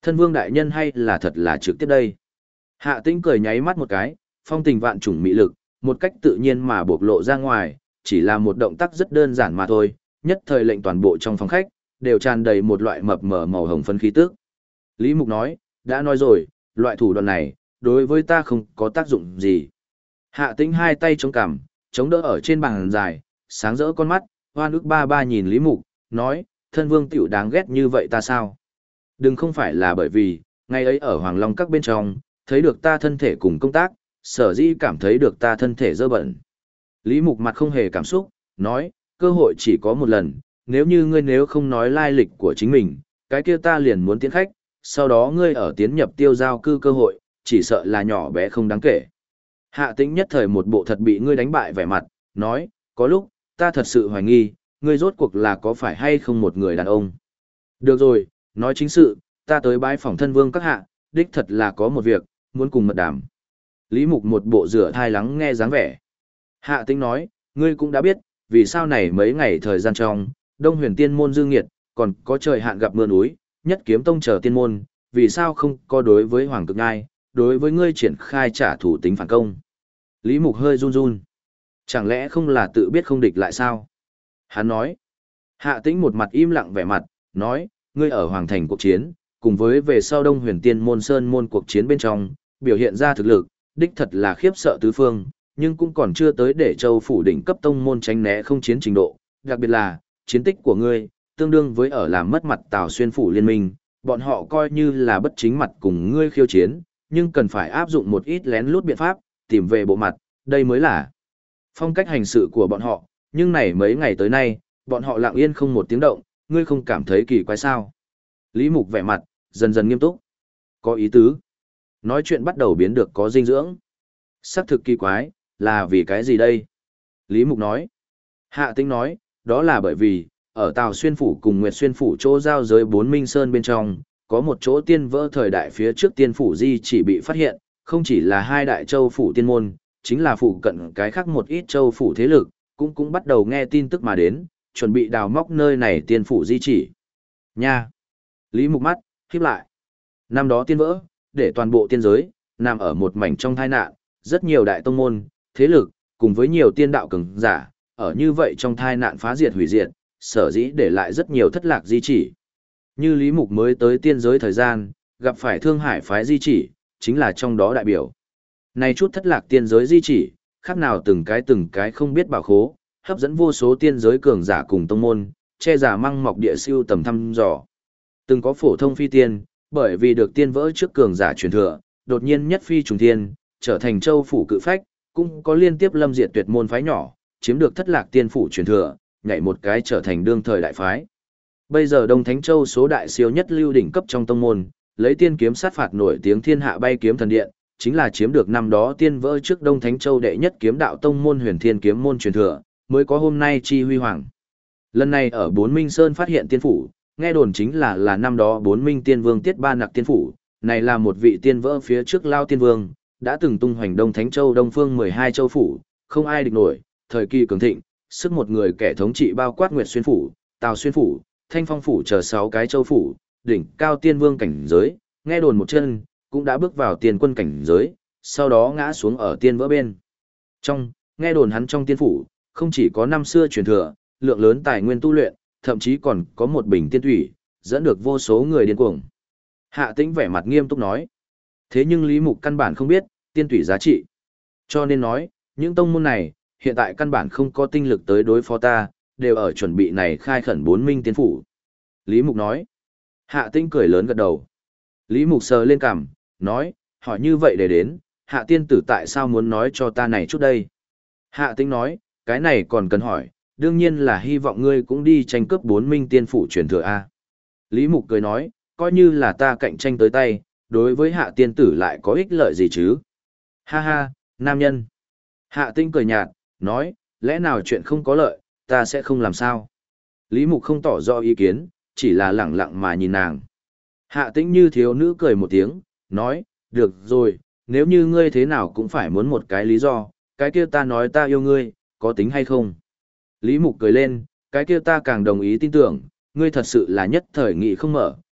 Thân vương đại nhân hay là thật là trực tiếp đây. Hạ Tĩnh cười nháy mắt một cái, phong tình vạn trùng mị lực, một cách tự nhiên mà bộc lộ ra ngoài, chỉ là một động tác rất đơn giản mà thôi, nhất thời lệnh toàn bộ trong phòng khách, đều tràn đầy một loại mập mờ màu hồng phấn khí tức. Lý Mục nói, đã nói rồi, loại thủ đoạn này, đối với ta không có tác dụng gì. Hạ Tĩnh hai tay chống cằm, chống đỡ ở trên bàn dài, sáng rỡ con mắt, hoan ức ba ba nhìn Lý Mục, nói, thân vương tiểu đáng ghét như vậy ta sao? Đừng không phải là bởi vì, ngày ấy ở Hoàng Long các bên trong, thấy được ta thân thể cùng công tác, sở dĩ cảm thấy được ta thân thể dơ bẩn. Lý Mục mặt không hề cảm xúc, nói, cơ hội chỉ có một lần, nếu như ngươi nếu không nói lai lịch của chính mình, cái kia ta liền muốn tiến khách, sau đó ngươi ở tiến nhập tiêu giao cư cơ hội, chỉ sợ là nhỏ bé không đáng kể. Hạ Tĩnh nhất thời một bộ thật bị ngươi đánh bại vẻ mặt, nói, có lúc, ta thật sự hoài nghi, ngươi rốt cuộc là có phải hay không một người đàn ông. Được rồi, nói chính sự, ta tới bái phỏng thân vương các hạ, đích thật là có một việc, muốn cùng mật đàm. Lý Mục một bộ rửa thai lắng nghe dáng vẻ. Hạ Tĩnh nói, ngươi cũng đã biết, vì sao này mấy ngày thời gian trong, Đông Huyền Tiên môn dương nghiệt, còn có trời hạn gặp mưa núi, nhất kiếm tông chờ tiên môn, vì sao không có đối với Hoàng Cực Ngai, đối với ngươi triển khai trả thù tính phản công. Lý Mục hơi run run. Chẳng lẽ không là tự biết không địch lại sao? Hắn nói. Hạ Tĩnh một mặt im lặng vẻ mặt, nói, ngươi ở Hoàng Thành cuộc chiến, cùng với về sau Đông Huyền Tiên môn sơn môn cuộc chiến bên trong, biểu hiện ra thực lực, đích thật là khiếp sợ tứ phương, nhưng cũng còn chưa tới để châu phủ đỉnh cấp tông môn tránh né không chiến trình độ, đặc biệt là, chiến tích của ngươi, tương đương với ở làm mất mặt Tào Xuyên phủ liên minh, bọn họ coi như là bất chính mặt cùng ngươi khiêu chiến, nhưng cần phải áp dụng một ít lén lút biện pháp, tìm về bộ mặt, đây mới là phong cách hành sự của bọn họ, nhưng này mấy ngày tới nay, bọn họ lặng yên không một tiếng động, ngươi không cảm thấy kỳ quái sao? Lý Mục vẻ mặt, dần dần nghiêm túc. Có ý tứ. Nói chuyện bắt đầu biến được có dinh dưỡng. Sắc thực kỳ quái, là vì cái gì đây? Lý Mục nói. Hạ Tĩnh nói, đó là bởi vì, ở Tào Xuyên Phủ cùng Nguyệt Xuyên Phủ chỗ giao giới bốn Minh Sơn bên trong, có một chỗ tiên vỡ thời đại phía trước tiên phủ di chỉ bị phát hiện, không chỉ là hai đại châu phủ tiên môn, chính là phụ cận cái khác một ít châu phủ thế lực, cũng bắt đầu nghe tin tức mà đến, chuẩn bị đào móc nơi này tiên phủ di chỉ. Nha! Lý Mục mắt, khép lại. Năm đó tiên vỡ, để toàn bộ tiên giới, nằm ở một mảnh trong tai nạn, rất nhiều đại tông môn, thế lực, cùng với nhiều tiên đạo cường giả, ở như vậy trong tai nạn phá diệt hủy diệt, sở dĩ để lại rất nhiều thất lạc di chỉ. Như Lý Mục mới tới tiên giới thời gian, gặp phải Thương Hải phái di chỉ, chính là trong đó đại biểu. Này chút thất lạc tiên giới di chỉ, khác nào từng cái không biết bảo khố, hấp dẫn vô số tiên giới cường giả cùng tông môn, che giả măng mọc địa siêu tầm thăm dò. Từng có phổ thông phi tiên, bởi vì được tiên vỡ trước cường giả truyền thừa, đột nhiên nhất phi trùng thiên, trở thành châu phủ cự phách, cũng có liên tiếp lâm diệt tuyệt môn phái nhỏ, chiếm được thất lạc tiên phủ truyền thừa, nhảy một cái trở thành đương thời đại phái. Bây giờ Đông Thánh Châu số đại siêu nhất lưu đỉnh cấp trong tông môn, lấy tiên kiếm sát phạt nổi tiếng thiên hạ bay kiếm thần điện, chính là chiếm được năm đó tiên vỡ trước Đông Thánh Châu đệ nhất kiếm đạo tông môn Huyền Thiên kiếm môn truyền thừa, mới có hôm nay chi huy hoàng. Lần này ở Bốn Minh Sơn phát hiện tiên phủ, nghe đồn chính là năm đó Bốn Minh Tiên Vương Tiết Ba Nặc tiên phủ, này là một vị tiên vỡ phía trước Lao Tiên Vương, đã từng tung hoành Đông Thánh Châu Đông Phương 12 châu phủ, không ai địch nổi, thời kỳ cường thịnh, sức một người kẻ thống trị bao quát Nguyệt Xuyên phủ, Tào Xuyên phủ, Thanh Phong phủ chờ 6 cái châu phủ, đỉnh cao tiên vương cảnh giới, nghe đồn một chân, cũng đã bước vào tiên quân cảnh giới, sau đó ngã xuống ở tiên vỡ bên. Trong, nghe đồn hắn trong tiên phủ, không chỉ có năm xưa truyền thừa, lượng lớn tài nguyên tu luyện, thậm chí còn có một bình tiên thủy, dẫn được vô số người điên cuồng. Hạ Tĩnh vẻ mặt nghiêm túc nói. Thế nhưng Lý Mục căn bản không biết, tiên thủy giá trị. Cho nên nói, những tông môn này, hiện tại căn bản không có tinh lực tới đối phó ta, đều ở chuẩn bị này khai khẩn 4 minh tiên phủ. Lý Mục nói. Hạ Tĩnh cười lớn gật đầu. Lý Mục sờ lên cằm, nói, hỏi như vậy để đến, Hạ tiên tử tại sao muốn nói cho ta này chút đây? Hạ Tĩnh nói, cái này còn cần hỏi, đương nhiên là hy vọng ngươi cũng đi tranh cướp 4 minh tiên phủ truyền thừa A. Lý Mục cười nói, coi như là ta cạnh tranh tới tay, đối với Hạ tiên tử lại có ích lợi gì chứ? Ha ha, nam nhân. Hạ Tĩnh cười nhạt, nói, lẽ nào chuyện không có lợi, ta sẽ không làm sao? Lý Mục không tỏ rõ ý kiến, chỉ là lẳng lặng mà nhìn nàng. Hạ Tĩnh như thiếu nữ cười một tiếng, nói, được rồi, nếu như ngươi thế nào cũng phải muốn một cái lý do, cái kia ta nói ta yêu ngươi, có tính hay không? Lý Mục cười lên, cái kia ta càng đồng ý tin tưởng, ngươi thật sự là nhất thời nghị không mở,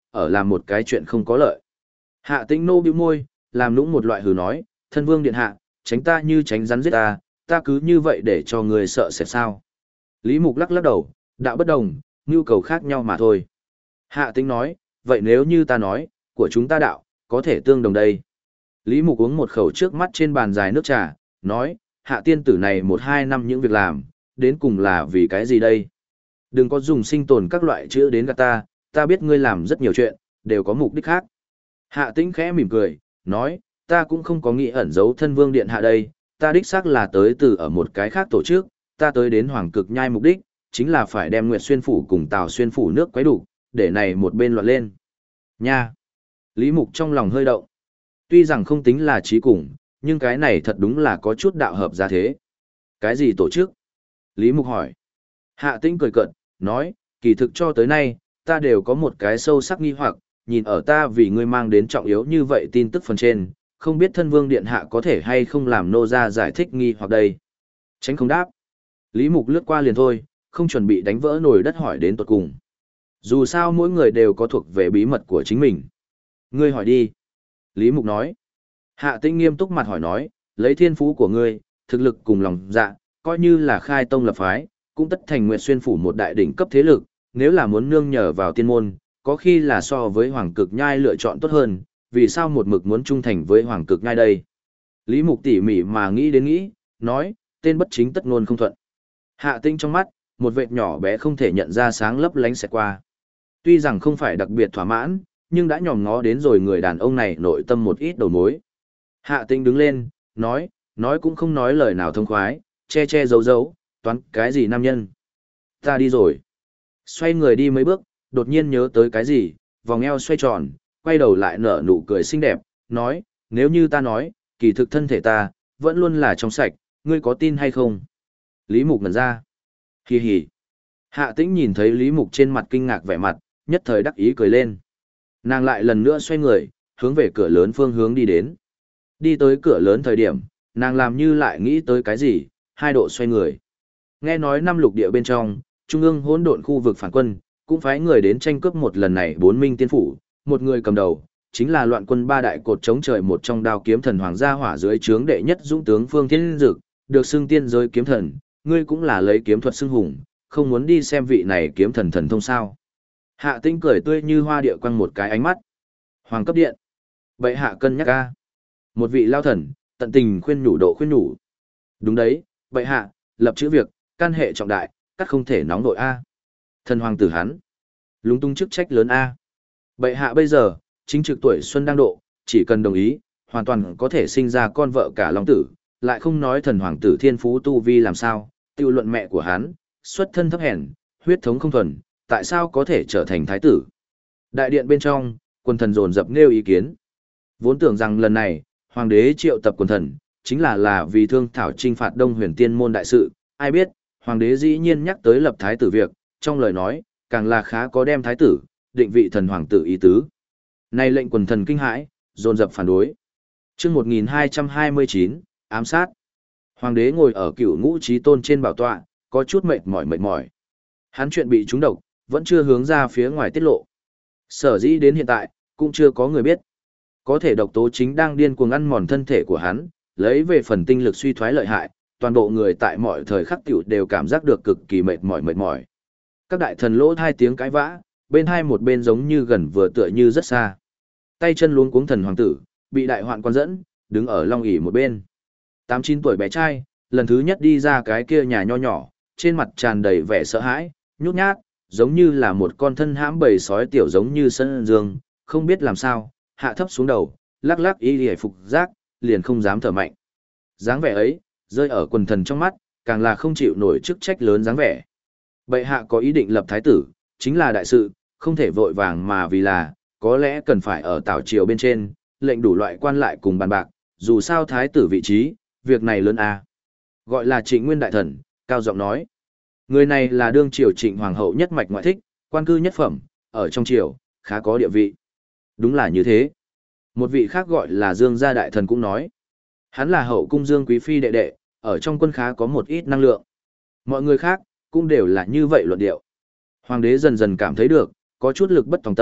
ở làm một cái chuyện không có lợi. Hạ Tĩnh nô bĩu môi, làm nũng một loại hừ nói, thân vương điện hạ, tránh ta như tránh rắn giết ta, ta cứ như vậy để cho người sợ sẽ sao. Lý Mục lắc lắc đầu, đạo bất đồng, nhu cầu khác nhau mà thôi. Hạ Tĩnh nói, vậy nếu như ta nói, của chúng ta đạo, có thể tương đồng đây. Lý Mục uống một khẩu trước mắt trên bàn dài nước trà, nói, hạ tiên tử này 1-2 năm những việc làm, đến cùng là vì cái gì đây? Đừng có dùng sinh tồn các loại chữ đến gạt ta biết ngươi làm rất nhiều chuyện, đều có mục đích khác. Hạ Tĩnh khẽ mỉm cười, nói, ta cũng không có nghĩ ẩn giấu thân vương điện hạ đây, ta đích xác là tới từ ở một cái khác tổ chức, ta tới đến Hoàng Cực Nhai mục đích, chính là phải đem Nguyệt Xuyên Phủ cùng Tào Xuyên Phủ nước quấy đủ, để này một bên loạn lên. Nha! Lý Mục trong lòng hơi động. Tuy rằng không tính là trí cùng, nhưng cái này thật đúng là có chút đạo hợp ra thế. Cái gì tổ chức? Lý Mục hỏi. Hạ Tĩnh cười cợt, nói, kỳ thực cho tới nay, ta đều có một cái sâu sắc nghi hoặc, nhìn ở ta vì ngươi mang đến trọng yếu như vậy tin tức phần trên, không biết thân vương điện hạ có thể hay không làm nô ra giải thích nghi hoặc đây. Tránh không đáp. Lý Mục lướt qua liền thôi, không chuẩn bị đánh vỡ nồi đất hỏi đến tuột cùng. Dù sao mỗi người đều có thuộc về bí mật của chính mình. Ngươi hỏi đi. Lý Mục nói. Hạ Tĩnh nghiêm túc mặt hỏi nói, lấy thiên phú của ngươi, thực lực cùng lòng dạ, coi như là khai tông lập phái, cũng tất thành Nguyệt Xuyên Phủ một đại đỉnh cấp thế lực, nếu là muốn nương nhờ vào tiên môn, có khi là so với Hoàng Cực Nhai lựa chọn tốt hơn, vì sao một mực muốn trung thành với Hoàng Cực Nhai đây? Lý Mục tỉ mỉ mà nghĩ đến nghĩ, nói, tên bất chính tất ngôn không thuận. Hạ Tĩnh trong mắt, một vệt nhỏ bé không thể nhận ra sáng lấp lánh xẹt qua. Tuy rằng không phải đặc biệt thỏa mãn, nhưng đã nhòm ngó đến rồi người đàn ông này nội tâm một ít đầu mối. Hạ Tĩnh đứng lên, nói cũng không nói lời nào thông khoái, che che giấu giấu, toán cái gì nam nhân. Ta đi rồi. Xoay người đi mấy bước, đột nhiên nhớ tới cái gì, vòng eo xoay tròn, quay đầu lại nở nụ cười xinh đẹp, nói, nếu như ta nói, kỳ thực thân thể ta, vẫn luôn là trong sạch, ngươi có tin hay không? Lý Mục ngẩn ra. Hì hì. Hạ Tĩnh nhìn thấy Lý Mục trên mặt kinh ngạc vẻ mặt, nhất thời đắc ý cười lên. Nàng lại lần nữa xoay người, hướng về cửa lớn phương hướng đi đến. Đi tới cửa lớn thời điểm, nàng làm như lại nghĩ tới cái gì, 2 độ xoay người. Nghe nói 5 lục địa bên trong, trung ương hỗn độn khu vực phản quân, cũng phái người đến tranh cướp một lần này 4 minh tiên phủ, một người cầm đầu, chính là loạn quân 3 đại cột chống trời một trong đao kiếm thần hoàng gia hỏa dưới trướng đệ nhất dũng tướng Phương Thiên Dực, được xưng tiên giới kiếm thần, ngươi cũng là lấy kiếm thuật xưng hùng, không muốn đi xem vị này kiếm thần thần thông sao? Hạ Tĩnh cười tươi như hoa địa quăng một cái ánh mắt. Hoàng cấp điện. Bệ hạ cân nhắc a. Một vị lao thần, tận tình khuyên nhủ độ khuyên nhủ. Đúng đấy, bệ hạ, lập chữ việc, can hệ trọng đại, cắt không thể nóng đội a. Thần hoàng tử hắn. Lúng tung chức trách lớn a. Bệ hạ bây giờ, chính trực tuổi xuân đang độ, chỉ cần đồng ý, hoàn toàn có thể sinh ra con vợ cả long tử, lại không nói thần hoàng tử thiên phú tu vi làm sao, tiêu luận mẹ của hắn, xuất thân thấp hèn, huyết thống không thuần, tại sao có thể trở thành thái tử. Đại điện bên trong, quần thần dồn dập nêu ý kiến. Vốn tưởng rằng lần này, hoàng đế triệu tập quần thần, chính là vì thương thảo trinh phạt Đông Huyền Tiên môn đại sự, ai biết, hoàng đế dĩ nhiên nhắc tới lập thái tử việc, trong lời nói, càng là khá có đem thái tử, định vị thần hoàng tử ý tứ. Này lệnh quần thần kinh hãi, dồn dập phản đối. Chương 1229, ám sát. Hoàng đế ngồi ở Cửu Ngũ Chí Tôn trên bảo tọa, có chút mệt mỏi. Hắn chuyện bị trúng độc, vẫn chưa hướng ra phía ngoài tiết lộ. Sở dĩ đến hiện tại, cũng chưa có người biết. Có thể độc tố chính đang điên cuồng ăn mòn thân thể của hắn, lấy về phần tinh lực suy thoái lợi hại, toàn bộ người tại mọi thời khắc tiểu đều cảm giác được cực kỳ mệt mỏi. Các đại thần lỗ hai tiếng cãi vã, bên hai một bên giống như gần vừa tựa như rất xa. Tay chân luống cuống thần hoàng tử, bị đại hoạn quan dẫn, đứng ở long ỷ một bên. 8-9 tuổi bé trai, lần thứ nhất đi ra cái kia nhà nho nhỏ, trên mặt tràn đầy vẻ sợ hãi, nhút nhát, giống như là một con thân hãm bầy sói tiểu giống như sân dương, không biết làm sao, hạ thấp xuống đầu, lắc lắc y hề phục giác, liền không dám thở mạnh. Dáng vẻ ấy, rơi ở quần thần trong mắt, càng là không chịu nổi chức trách lớn dáng vẻ. Bệ hạ có ý định lập thái tử, chính là đại sự, không thể vội vàng mà vì là, có lẽ cần phải ở Tảo Triều bên trên, lệnh đủ loại quan lại cùng bàn bạc, dù sao thái tử vị trí, việc này lớn a. Gọi là Trịnh Nguyên đại thần, cao giọng nói. Người này là đương triều Trịnh hoàng hậu nhất mạch ngoại thích, quan cư nhất phẩm, ở trong triều, khá có địa vị. Đúng là như thế. Một vị khác gọi là Dương gia đại thần cũng nói. Hắn là hậu cung Dương quý phi đệ đệ, ở trong quân khá có một ít năng lượng. Mọi người khác, cũng đều là như vậy luận điệu. Hoàng đế dần dần cảm thấy được, có chút lực bất tòng tâm,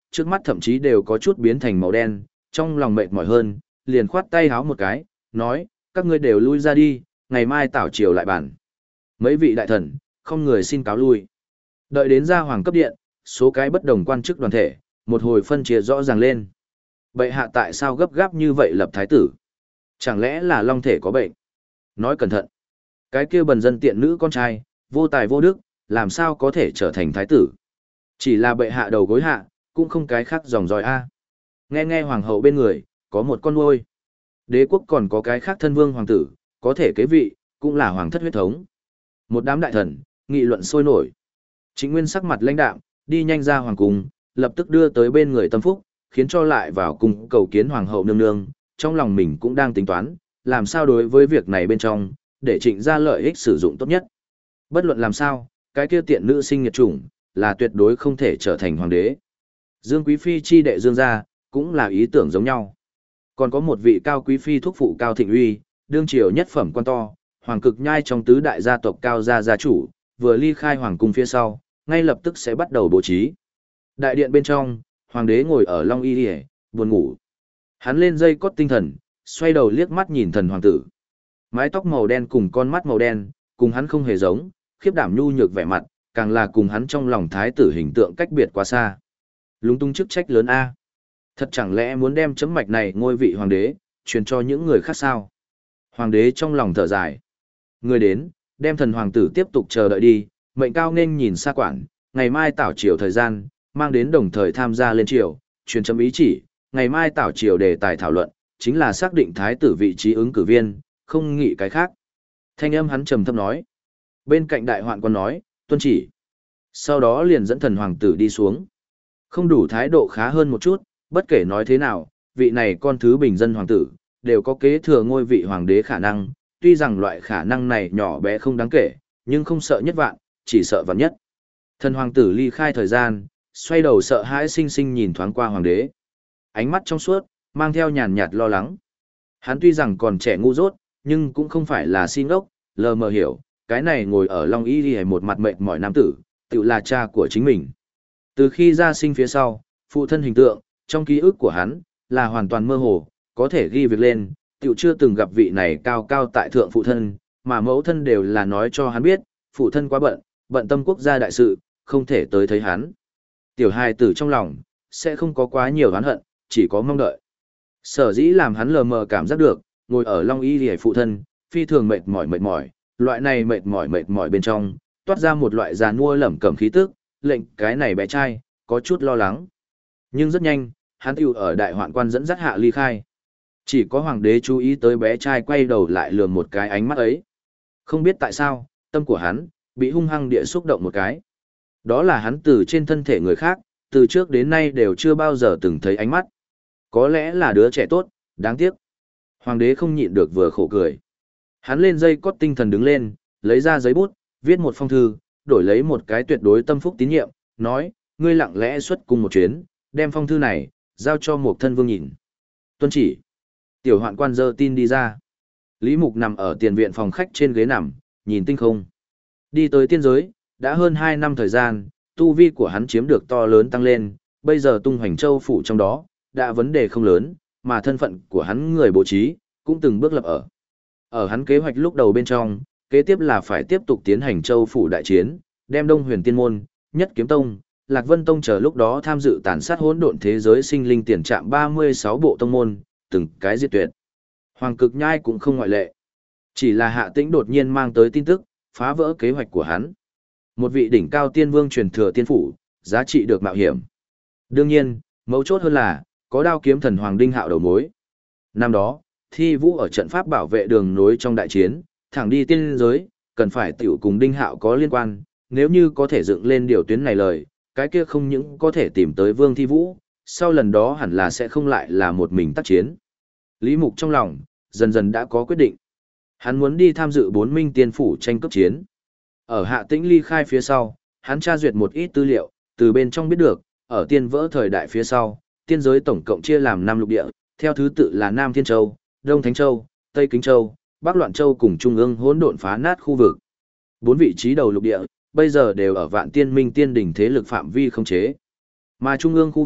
trước mắt thậm chí đều có chút biến thành màu đen, trong lòng mệt mỏi hơn, liền khoát tay háo một cái, nói, các ngươi đều lui ra đi, ngày mai tảo triều lại bản. Mấy vị đại thần, không người xin cáo lui. Đợi đến ra hoàng cấp điện, số cái bất đồng quan chức đoàn thể, một hồi phân chia rõ ràng lên. Bệ hạ tại sao gấp gáp như vậy lập thái tử? Chẳng lẽ là long thể có bệnh? Nói cẩn thận. Cái kia bần dân tiện nữ con trai, vô tài vô đức, làm sao có thể trở thành thái tử? Chỉ là bệ hạ đầu gối hạ, cũng không cái khác dòng dõi A. Nghe nghe hoàng hậu bên người, có một con nuôi. Đế quốc còn có cái khác thân vương hoàng tử, có thể kế vị, cũng là hoàng thất huyết thống. Một đám đại thần, nghị luận sôi nổi. Trịnh Nguyên sắc mặt lãnh đạm, đi nhanh ra hoàng cung, lập tức đưa tới bên người Tâm Phúc, khiến cho lại vào cung cầu kiến hoàng hậu nương nương, trong lòng mình cũng đang tính toán, làm sao đối với việc này bên trong, để trịnh ra lợi ích sử dụng tốt nhất. Bất luận làm sao, cái kia tiện nữ sinh nghiệt chủng, là tuyệt đối không thể trở thành hoàng đế. Dương Quý Phi chi đệ Dương gia, cũng là ý tưởng giống nhau. Còn có một vị cao quý phi thúc phụ Cao Thịnh Uy, đương triều nhất phẩm quan to, hoàng cực nhai trong tứ đại gia tộc Cao gia gia chủ, vừa ly khai hoàng cung phía sau, ngay lập tức sẽ bắt đầu bố trí. Đại điện bên trong, hoàng đế ngồi ở long y liề, buồn ngủ. Hắn lên dây cót tinh thần, xoay đầu liếc mắt nhìn thần hoàng tử. Mái tóc màu đen cùng con mắt màu đen, cùng hắn không hề giống, khiếp đảm nhu nhược vẻ mặt, càng là cùng hắn trong lòng thái tử hình tượng cách biệt quá xa. Lúng tung chức trách lớn A. Thật chẳng lẽ muốn đem chấm mạch này ngôi vị hoàng đế, truyền cho những người khác sao? Hoàng đế trong lòng thở dài. Người đến, đem thần hoàng tử tiếp tục chờ đợi đi, mệnh cao nên nhìn xa quản, ngày mai tảo triều thời gian, mang đến đồng thời tham gia lên triều, truyền chấm ý chỉ, ngày mai tảo triều đề tài thảo luận, chính là xác định thái tử vị trí ứng cử viên, không nghĩ cái khác. Thanh âm hắn trầm thấp nói. Bên cạnh đại hoạn quan nói, tuân chỉ. Sau đó liền dẫn thần hoàng tử đi xuống. Không đủ thái độ khá hơn một chút, bất kể nói thế nào, vị này con thứ bình dân hoàng tử, đều có kế thừa ngôi vị hoàng đế khả năng, tuy rằng loại khả năng này nhỏ bé không đáng kể, nhưng không sợ nhất vạn, chỉ sợ vạn nhất. Thần hoàng tử ly khai thời gian, xoay đầu sợ hãi sinh sinh nhìn thoáng qua hoàng đế. Ánh mắt trong suốt, mang theo nhàn nhạt lo lắng. Hắn tuy rằng còn trẻ ngu dốt, nhưng cũng không phải là si ngốc, lờ mờ hiểu, cái này ngồi ở Long Y Ghi một mặt mệt mỏi nam tử, tự là cha của chính mình. Từ khi ra sinh phía sau, phụ thân hình tượng, trong ký ức của hắn, là hoàn toàn mơ hồ, có thể ghi việc lên, tự chưa từng gặp vị này cao cao tại thượng phụ thân, mà mẫu thân đều là nói cho hắn biết, phụ thân quá bận, bận tâm quốc gia đại sự, không thể tới thấy hắn. Tiểu hài tử trong lòng, sẽ không có quá nhiều oán hận, chỉ có mong đợi. Sở dĩ làm hắn lờ mờ cảm giác được, ngồi ở Long Y Ghi phụ thân, phi thường mệt mỏi, loại này mệt mỏi bên trong, toát ra một loại già nua lẩm cẩm khí tức, lệnh cái này bé trai, có chút lo lắng. Nhưng rất nhanh, hắn tiểu ở đại hoạn quan dẫn dắt hạ ly khai. Chỉ có hoàng đế chú ý tới bé trai quay đầu lại lườm một cái ánh mắt ấy. Không biết tại sao, tâm của hắn, bị hung hăng địa xúc động một cái. Đó là hắn từ trên thân thể người khác, từ trước đến nay đều chưa bao giờ từng thấy ánh mắt. Có lẽ là đứa trẻ tốt, đáng tiếc. Hoàng đế không nhịn được vừa khổ cười. Hắn lên dây cót tinh thần đứng lên, lấy ra giấy bút, viết một phong thư, đổi lấy một cái tuyệt đối tâm phúc tín nhiệm, nói, ngươi lặng lẽ xuất cung một chuyến, đem phong thư này, giao cho một thân vương nhìn. Tuân chỉ. Tiểu hoạn quan giơ tin đi ra. Lý Mục nằm ở tiền viện phòng khách trên ghế nằm, nhìn tinh không. Đi tới tiên giới, đã hơn 2 năm thời gian, tu vi của hắn chiếm được to lớn tăng lên, bây giờ tung hoành châu phủ trong đó, đã vấn đề không lớn, mà thân phận của hắn người bố trí, cũng từng bước lập ở. Ở hắn kế hoạch lúc đầu bên trong, kế tiếp là phải tiếp tục tiến hành châu phủ đại chiến, đem Đông Huyền Tiên Môn, Nhất Kiếm Tông, Lạc Vân Tông chờ lúc đó tham dự tàn sát hỗn độn thế giới sinh linh tiền trạm 36 bộ tông môn, từng cái diệt tuyệt. Hoàng Cực Nhai cũng không ngoại lệ. Chỉ là Hạ Tĩnh đột nhiên mang tới tin tức, phá vỡ kế hoạch của hắn. Một vị đỉnh cao tiên vương truyền thừa tiên phủ, giá trị được mạo hiểm. Đương nhiên, mấu chốt hơn là, có đao kiếm thần Hoàng Đinh Hạo đầu mối. Năm đó, Thi Vũ ở trận pháp bảo vệ đường nối trong đại chiến, thẳng đi tiên giới, cần phải tiểu cùng Đinh Hạo có liên quan, nếu như có thể dựng lên điều tuyến này lời, cái kia không những có thể tìm tới Vương Thi Vũ, sau lần đó hẳn là sẽ không lại là một mình tác chiến. Lý Mục trong lòng, dần dần đã có quyết định. Hắn muốn đi tham dự 4 minh tiên phủ tranh cấp chiến. Ở Hạ Tĩnh ly khai phía sau, hắn tra duyệt một ít tư liệu, từ bên trong biết được, ở tiên vỡ thời đại phía sau, tiên giới tổng cộng chia làm 5 lục địa, theo thứ tự là Nam Thiên Châu, Đông Thánh Châu, Tây Kính Châu, Bắc Loạn Châu cùng Trung ương hỗn độn phá nát khu vực. 4 vị trí đầu lục địa, bây giờ đều ở Vạn Tiên Minh Tiên đỉnh thế lực phạm vi không chế. Mà Trung ương khu vực,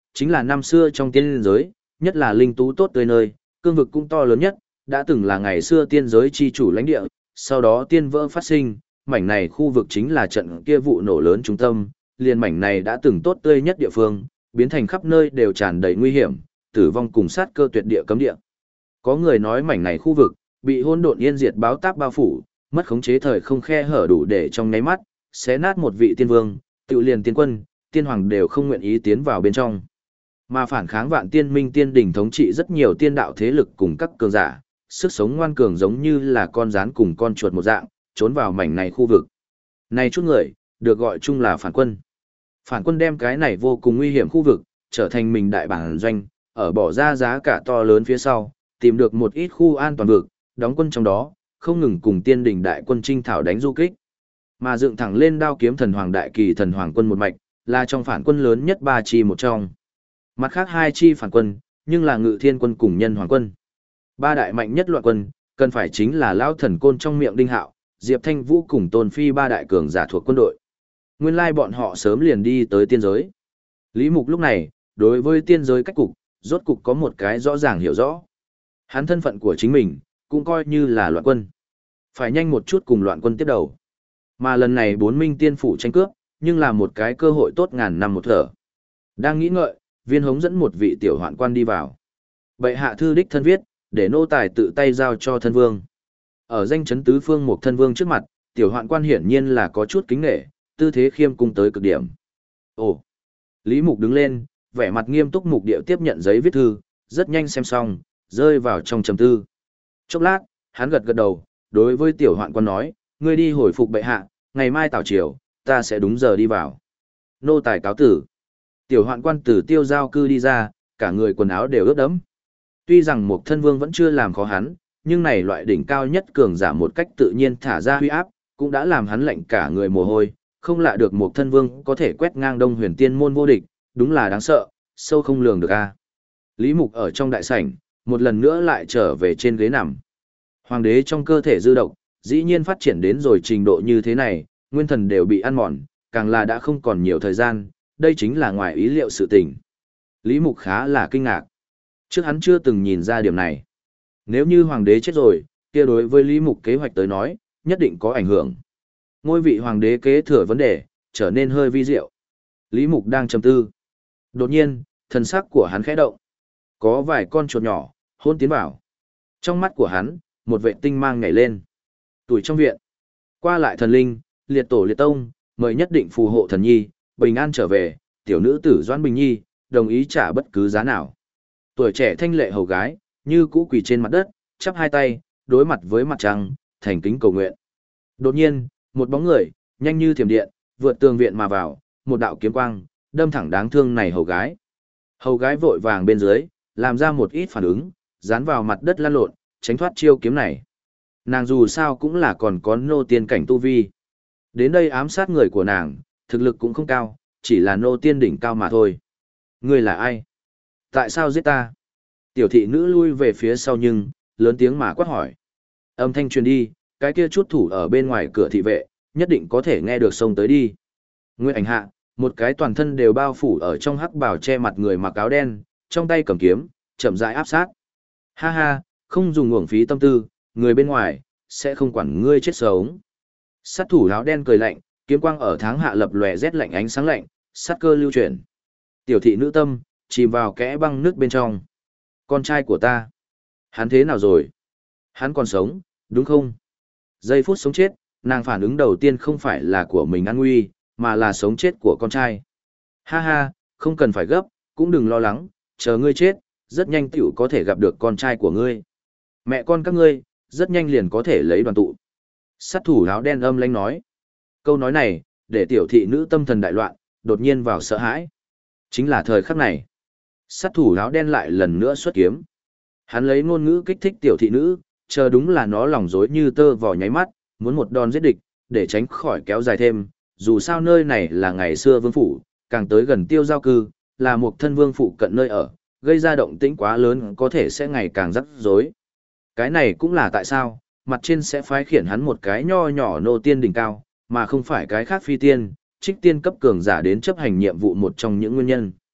chính là năm xưa trong tiên giới, nhất là linh tú tốt tươi nơi, cương vực cũng to lớn nhất, đã từng là ngày xưa tiên giới chi chủ lãnh địa, sau đó tiên vỡ phát sinh, mảnh này khu vực chính là trận kia vụ nổ lớn trung tâm, liền mảnh này đã từng tốt tươi nhất địa phương, biến thành khắp nơi đều tràn đầy nguy hiểm, tử vong cùng sát cơ tuyệt địa cấm địa. Có người nói mảnh này khu vực bị hỗn độn yên diệt báo táp bao phủ, mất khống chế thời không khe hở đủ để trong nháy mắt xé nát một vị tiên vương, tự liền tiên quân, tiên hoàng đều không nguyện ý tiến vào bên trong. Mà phản kháng Vạn Tiên Minh Tiên đỉnh thống trị rất nhiều tiên đạo thế lực cùng các cường giả, sức sống ngoan cường giống như là con rắn cùng con chuột một dạng, trốn vào mảnh này khu vực. Này chút người, được gọi chung là phản quân. Phản quân đem cái này vô cùng nguy hiểm khu vực, trở thành mình đại bản doanh, ở bỏ ra giá cả to lớn phía sau, tìm được một ít khu an toàn vực, đóng quân trong đó, không ngừng cùng tiên đỉnh đại quân chinh thảo đánh du kích. Mà dựng thẳng lên đao kiếm thần hoàng đại kỳ thần hoàng quân một mạch, là trong phản quân lớn nhất 3 chi một trong. Mặt khác 2 chi phản quân, nhưng là Ngự Thiên quân cùng Nhân Hoàng quân. 3 đại mạnh nhất loạn quân, cần phải chính là Lão Thần Côn trong miệng Đinh Hạo, Diệp Thanh Vũ cùng Tôn Phi 3 đại cường giả thuộc quân đội. Nguyên lai bọn họ sớm liền đi tới tiên giới. Lý Mục lúc này, đối với tiên giới cách cục, rốt cục có một cái rõ ràng hiểu rõ. Hắn thân phận của chính mình, cũng coi như là loạn quân. Phải nhanh một chút cùng loạn quân tiếp đầu. Mà lần này 4 minh tiên phủ tranh cướp, nhưng là một cái cơ hội tốt ngàn năm một thở. Đang nghĩ ngợi, Viên Hống dẫn một vị tiểu hoạn quan đi vào. Bệ hạ thư đích thân viết, để nô tài tự tay giao cho thân vương. Ở danh chấn tứ phương một thân vương trước mặt, tiểu hoạn quan hiển nhiên là có chút kính nể, tư thế khiêm cung tới cực điểm. Ồ! Lý Mục đứng lên, vẻ mặt nghiêm túc mục điệu tiếp nhận giấy viết thư, rất nhanh xem xong, rơi vào trong trầm tư. Chốc lát, hắn gật gật đầu, đối với tiểu hoạn quan nói, ngươi đi hồi phục bệ hạ, ngày mai tảo chiều, ta sẽ đúng giờ đi vào. Nô tài cáo tử. Tiểu hoạn quan từ tiêu giao cư đi ra, cả người quần áo đều ướt đẫm. Tuy rằng một thân vương vẫn chưa làm khó hắn, nhưng này loại đỉnh cao nhất cường giả một cách tự nhiên thả ra huy áp, cũng đã làm hắn lạnh cả người mồ hôi, không lạ được một thân vương có thể quét ngang Đông Huyền Tiên môn vô địch, đúng là đáng sợ, sâu không lường được a. Lý Mục ở trong đại sảnh, một lần nữa lại trở về trên ghế nằm. Hoàng đế trong cơ thể dư độc, dĩ nhiên phát triển đến rồi trình độ như thế này, nguyên thần đều bị ăn mòn, càng là đã không còn nhiều thời gian, đây chính là ngoài ý liệu sự tình. Lý Mục khá là kinh ngạc. Trước hắn chưa từng nhìn ra điểm này. Nếu như hoàng đế chết rồi, kia đối với Lý Mục kế hoạch tới nói, nhất định có ảnh hưởng. Ngôi vị hoàng đế kế thừa vấn đề, trở nên hơi vi diệu. Lý Mục đang trầm tư. Đột nhiên, thần sắc của hắn khẽ động. Có vài con chuột nhỏ, hôn tiến vào. Trong mắt của hắn, một vệ tinh mang nhảy lên. Tuổi trong viện. Qua lại thần linh, liệt tổ liệt tông, mời nhất định phù hộ thần nhi, bình an trở về, tiểu nữ tử Doãn Bình Nhi, đồng ý trả bất cứ giá nào. Tuổi trẻ thanh lệ hầu gái, như cũ quỳ trên mặt đất, chắp hai tay, đối mặt với mặt trăng, thành kính cầu nguyện. Đột nhiên, một bóng người, nhanh như thiểm điện, vượt tường viện mà vào, một đạo kiếm quang, đâm thẳng đáng thương này hầu gái. Hầu gái vội vàng bên dưới, làm ra một ít phản ứng, dán vào mặt đất lăn lộn, tránh thoát chiêu kiếm này. Nàng dù sao cũng là còn có nô tiên cảnh tu vi. Đến đây ám sát người của nàng, thực lực cũng không cao, chỉ là nô tiên đỉnh cao mà thôi. Ngươi là ai? Tại sao giết ta? Tiểu thị nữ lui về phía sau nhưng, lớn tiếng mà quát hỏi. Âm thanh truyền đi, cái kia chút thủ ở bên ngoài cửa thị vệ, nhất định có thể nghe được xông tới đi. Nguyên ảnh hạ, một cái toàn thân đều bao phủ ở trong hắc bào che mặt người mặc áo đen, trong tay cầm kiếm, chậm rãi áp sát. Ha ha, không dùng uổng phí tâm tư, người bên ngoài, sẽ không quản ngươi chết sống. Sát thủ áo đen cười lạnh, kiếm quang ở tháng hạ lập lòe rét lạnh ánh sáng lạnh, sát cơ lưu chuyển. Tiểu thị nữ tâm, chìm vào kẽ băng nước bên trong. Con trai của ta. Hắn thế nào rồi? Hắn còn sống, đúng không? Giây phút sống chết, nàng phản ứng đầu tiên không phải là của mình an nguy, mà là sống chết của con trai. Ha ha, không cần phải gấp, cũng đừng lo lắng, chờ ngươi chết, rất nhanh tiểu có thể gặp được con trai của ngươi. Mẹ con các ngươi, rất nhanh liền có thể lấy đoàn tụ. Sát thủ áo đen âm lãnh nói. Câu nói này, để tiểu thị nữ tâm thần đại loạn, đột nhiên vào sợ hãi. Chính là thời khắc này. Sát thủ áo đen lại lần nữa xuất kiếm. Hắn lấy ngôn ngữ kích thích tiểu thị nữ, chờ đúng là nó lòng dối như tơ vò nháy mắt, muốn một đòn giết địch, để tránh khỏi kéo dài thêm. Dù sao nơi này là ngày xưa vương phủ, càng tới gần tiêu giao cư, là một thân vương phủ cận nơi ở, gây ra động tĩnh quá lớn có thể sẽ ngày càng rắc rối. Cái này cũng là tại sao, mặt trên sẽ phái khiển hắn một cái nho nhỏ nô tiên đỉnh cao, mà không phải cái khác phi tiên, trích tiên cấp cường giả đến chấp hành nhiệm vụ một trong những nguyên nhân.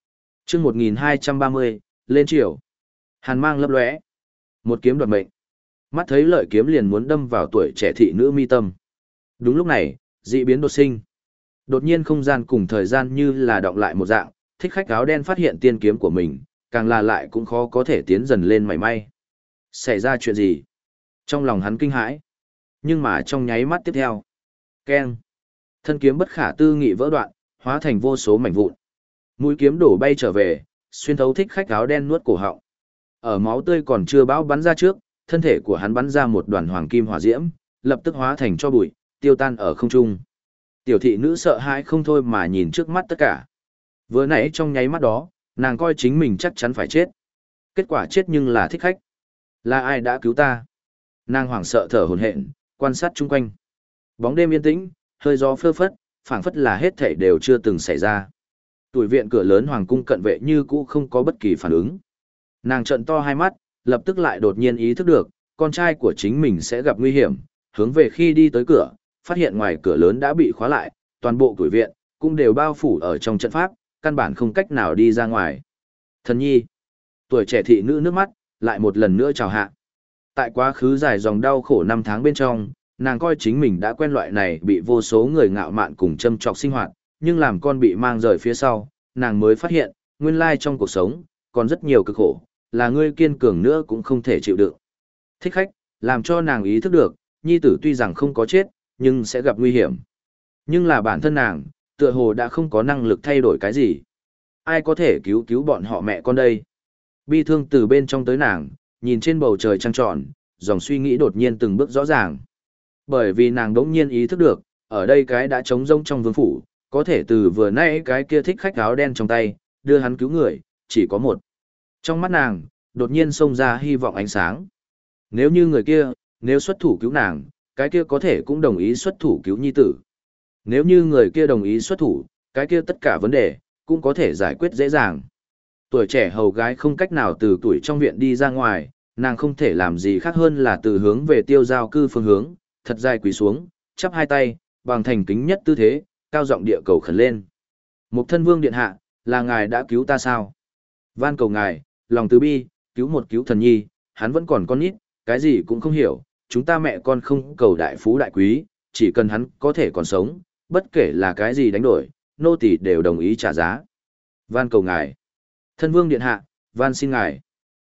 Chương 1230, lên triều. Hàn mang lấp lóe, một kiếm đoạt mệnh. Mắt thấy lợi kiếm liền muốn đâm vào tuổi trẻ thị nữ mi tâm. Đúng lúc này, dị biến đột sinh. Đột nhiên không gian cùng thời gian như là đọng lại một dạng, thích khách áo đen phát hiện tiên kiếm của mình, càng là lại cũng khó có thể tiến dần lên mảy may. Xảy ra chuyện gì? Trong lòng hắn kinh hãi. Nhưng mà trong nháy mắt tiếp theo, keng, thân kiếm bất khả tư nghị vỡ đoạn, hóa thành vô số mảnh vụn. Mũi kiếm đổ bay trở về, xuyên thấu thích khách áo đen nuốt cổ họng. Ở máu tươi còn chưa bão bắn ra trước, thân thể của hắn bắn ra một đoàn hoàng kim hỏa diễm, lập tức hóa thành tro bụi, tiêu tan ở không trung. Tiểu thị nữ sợ hãi không thôi mà nhìn trước mắt tất cả. Vừa nãy trong nháy mắt đó, nàng coi chính mình chắc chắn phải chết. Kết quả chết nhưng là thích khách. Là ai đã cứu ta? Nàng hoảng sợ thở hổn hển, quan sát chung quanh. Bóng đêm yên tĩnh, hơi gió phơ phất, phảng phất là hết thảy đều chưa từng xảy ra. Tủi viện cửa lớn hoàng cung cận vệ như cũ không có bất kỳ phản ứng. Nàng trợn to hai mắt, lập tức lại đột nhiên ý thức được, con trai của chính mình sẽ gặp nguy hiểm, hướng về khi đi tới cửa, phát hiện ngoài cửa lớn đã bị khóa lại, toàn bộ tủi viện cũng đều bao phủ ở trong trận pháp, căn bản không cách nào đi ra ngoài. Thần nhi, tuổi trẻ thị nữ nước mắt lại một lần nữa chào hạ. Tại quá khứ dài dòng đau khổ năm tháng bên trong, nàng coi chính mình đã quen loại này bị vô số người ngạo mạn cùng châm chọc sinh hoạt, nhưng làm con bị mang rời phía sau, nàng mới phát hiện, nguyên lai trong cuộc sống, còn rất nhiều cực khổ, là ngươi kiên cường nữa cũng không thể chịu đựng. Thích khách, làm cho nàng ý thức được, nhi tử tuy rằng không có chết, nhưng sẽ gặp nguy hiểm. Nhưng là bản thân nàng, tựa hồ đã không có năng lực thay đổi cái gì. Ai có thể cứu cứu bọn họ mẹ con đây? Bi thương từ bên trong tới nàng, nhìn trên bầu trời trăng tròn, dòng suy nghĩ đột nhiên từng bước rõ ràng. Bởi vì nàng đống nhiên ý thức được, ở đây cái đã trống rỗng trong vương phủ, có thể từ vừa nãy cái kia thích khách áo đen trong tay, đưa hắn cứu người, chỉ có một. Trong mắt nàng, đột nhiên xông ra hy vọng ánh sáng. Nếu như người kia, nếu xuất thủ cứu nàng, cái kia có thể cũng đồng ý xuất thủ cứu nhi tử. Nếu như người kia đồng ý xuất thủ, cái kia tất cả vấn đề, cũng có thể giải quyết dễ dàng. Tuổi trẻ hầu gái không cách nào từ tuổi trong viện đi ra ngoài, nàng không thể làm gì khác hơn là từ hướng về tiêu giao cư phương hướng, thật dài quỳ xuống, chắp hai tay, bằng thành kính nhất tư thế, cao giọng địa cầu khẩn lên. Mục thân vương điện hạ, là ngài đã cứu ta sao? Van cầu ngài, lòng từ bi, cứu một cứu thần nhi, hắn vẫn còn con nít, cái gì cũng không hiểu, chúng ta mẹ con không cầu đại phú đại quý, chỉ cần hắn có thể còn sống, bất kể là cái gì đánh đổi, nô tỳ đều đồng ý trả giá. Van cầu ngài. Thân vương điện hạ, van xin ngài.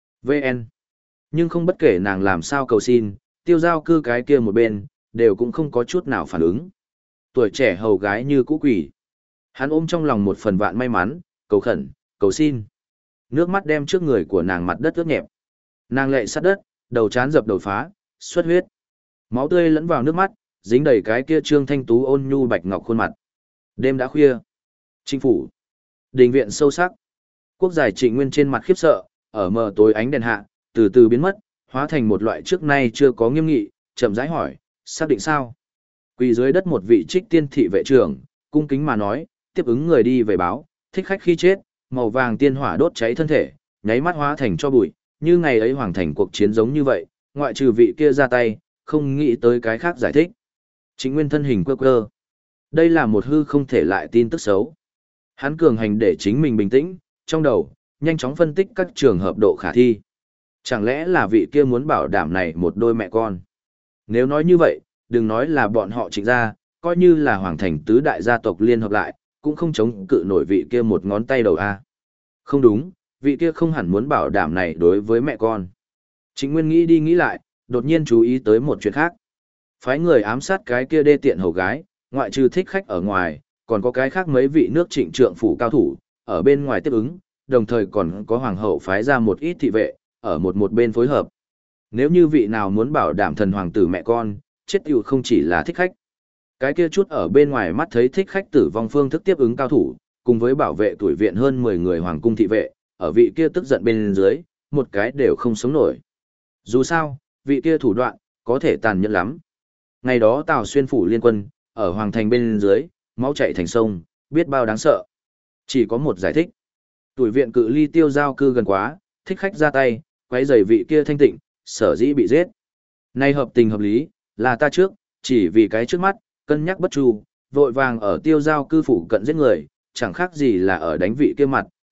VN. Nhưng không bất kể nàng làm sao cầu xin, tiêu giao cư cái kia một bên, đều cũng không có chút nào phản ứng. Tuổi trẻ hầu gái như cũ quỷ. Hắn ôm trong lòng một phần vạn may mắn, cầu khẩn, cầu xin. Nước mắt đem trước người của nàng mặt đất ướt nhẹp. Nàng lệ sát đất, đầu chán dập đầu phá, xuất huyết. Máu tươi lẫn vào nước mắt, dính đầy cái kia trương thanh tú ôn nhu bạch ngọc khuôn mặt. Đêm đã khuya. Chính phủ. Đình viện sâu sắc. Quốc giải Trịnh Nguyên trên mặt khiếp sợ, ở mờ tối ánh đèn hạ, từ từ biến mất, hóa thành một loại trước nay chưa có nghiêm nghị, chậm rãi hỏi, xác định sao? Quỳ dưới đất một vị trích tiên thị vệ trưởng, cung kính mà nói, tiếp ứng người đi về báo, thích khách khi chết, màu vàng tiên hỏa đốt cháy thân thể, nháy mắt hóa thành cho bụi, như ngày ấy hoàng thành cuộc chiến giống như vậy, ngoại trừ vị kia ra tay, không nghĩ tới cái khác giải thích. Trịnh Nguyên thân hình quơ quơ. Đây là một hư không thể lại tin tức xấu. Hắn cường hành để chính mình bình tĩnh, trong đầu, nhanh chóng phân tích các trường hợp độ khả thi. Chẳng lẽ là vị kia muốn bảo đảm này một đôi mẹ con? Nếu nói như vậy, đừng nói là bọn họ Trịnh gia, coi như là hoàng thành tứ đại gia tộc liên hợp lại, cũng không chống cự nổi vị kia một ngón tay đầu a. Không đúng, vị kia không hẳn muốn bảo đảm này đối với mẹ con. Trịnh Nguyên nghĩ đi nghĩ lại, đột nhiên chú ý tới một chuyện khác. Phái người ám sát cái kia đê tiện hầu gái, ngoại trừ thích khách ở ngoài, còn có cái khác mấy vị nước Trịnh trượng phủ cao thủ, ở bên ngoài tiếp ứng, đồng thời còn có hoàng hậu phái ra một ít thị vệ, ở một bên phối hợp. Nếu như vị nào muốn bảo đảm thần hoàng tử mẹ con, chết tiểu không chỉ là thích khách. Cái kia chút ở bên ngoài mắt thấy thích khách tử vong phương thức tiếp ứng cao thủ, cùng với bảo vệ tuổi viện hơn 10 người hoàng cung thị vệ, ở vị kia tức giận bên dưới, một cái đều không sống nổi. Dù sao, vị kia thủ đoạn, có thể tàn nhẫn lắm. Ngày đó Tào Xuyên phủ liên quân, ở hoàng thành bên dưới, máu chảy thành sông, biết bao đáng sợ. Chỉ có một giải thích. Tuổi viện cự ly tiêu giao cư gần quá, thích khách ra tay, quấy rầy vị kia thanh tịnh, sở dĩ bị giết. Nay hợp tình hợp lý, là ta trước, chỉ vì cái trước mắt, cân nhắc bất chu, vội vàng ở tiêu giao cư phủ cận giết người, chẳng khác gì là ở đánh vị kia mặt,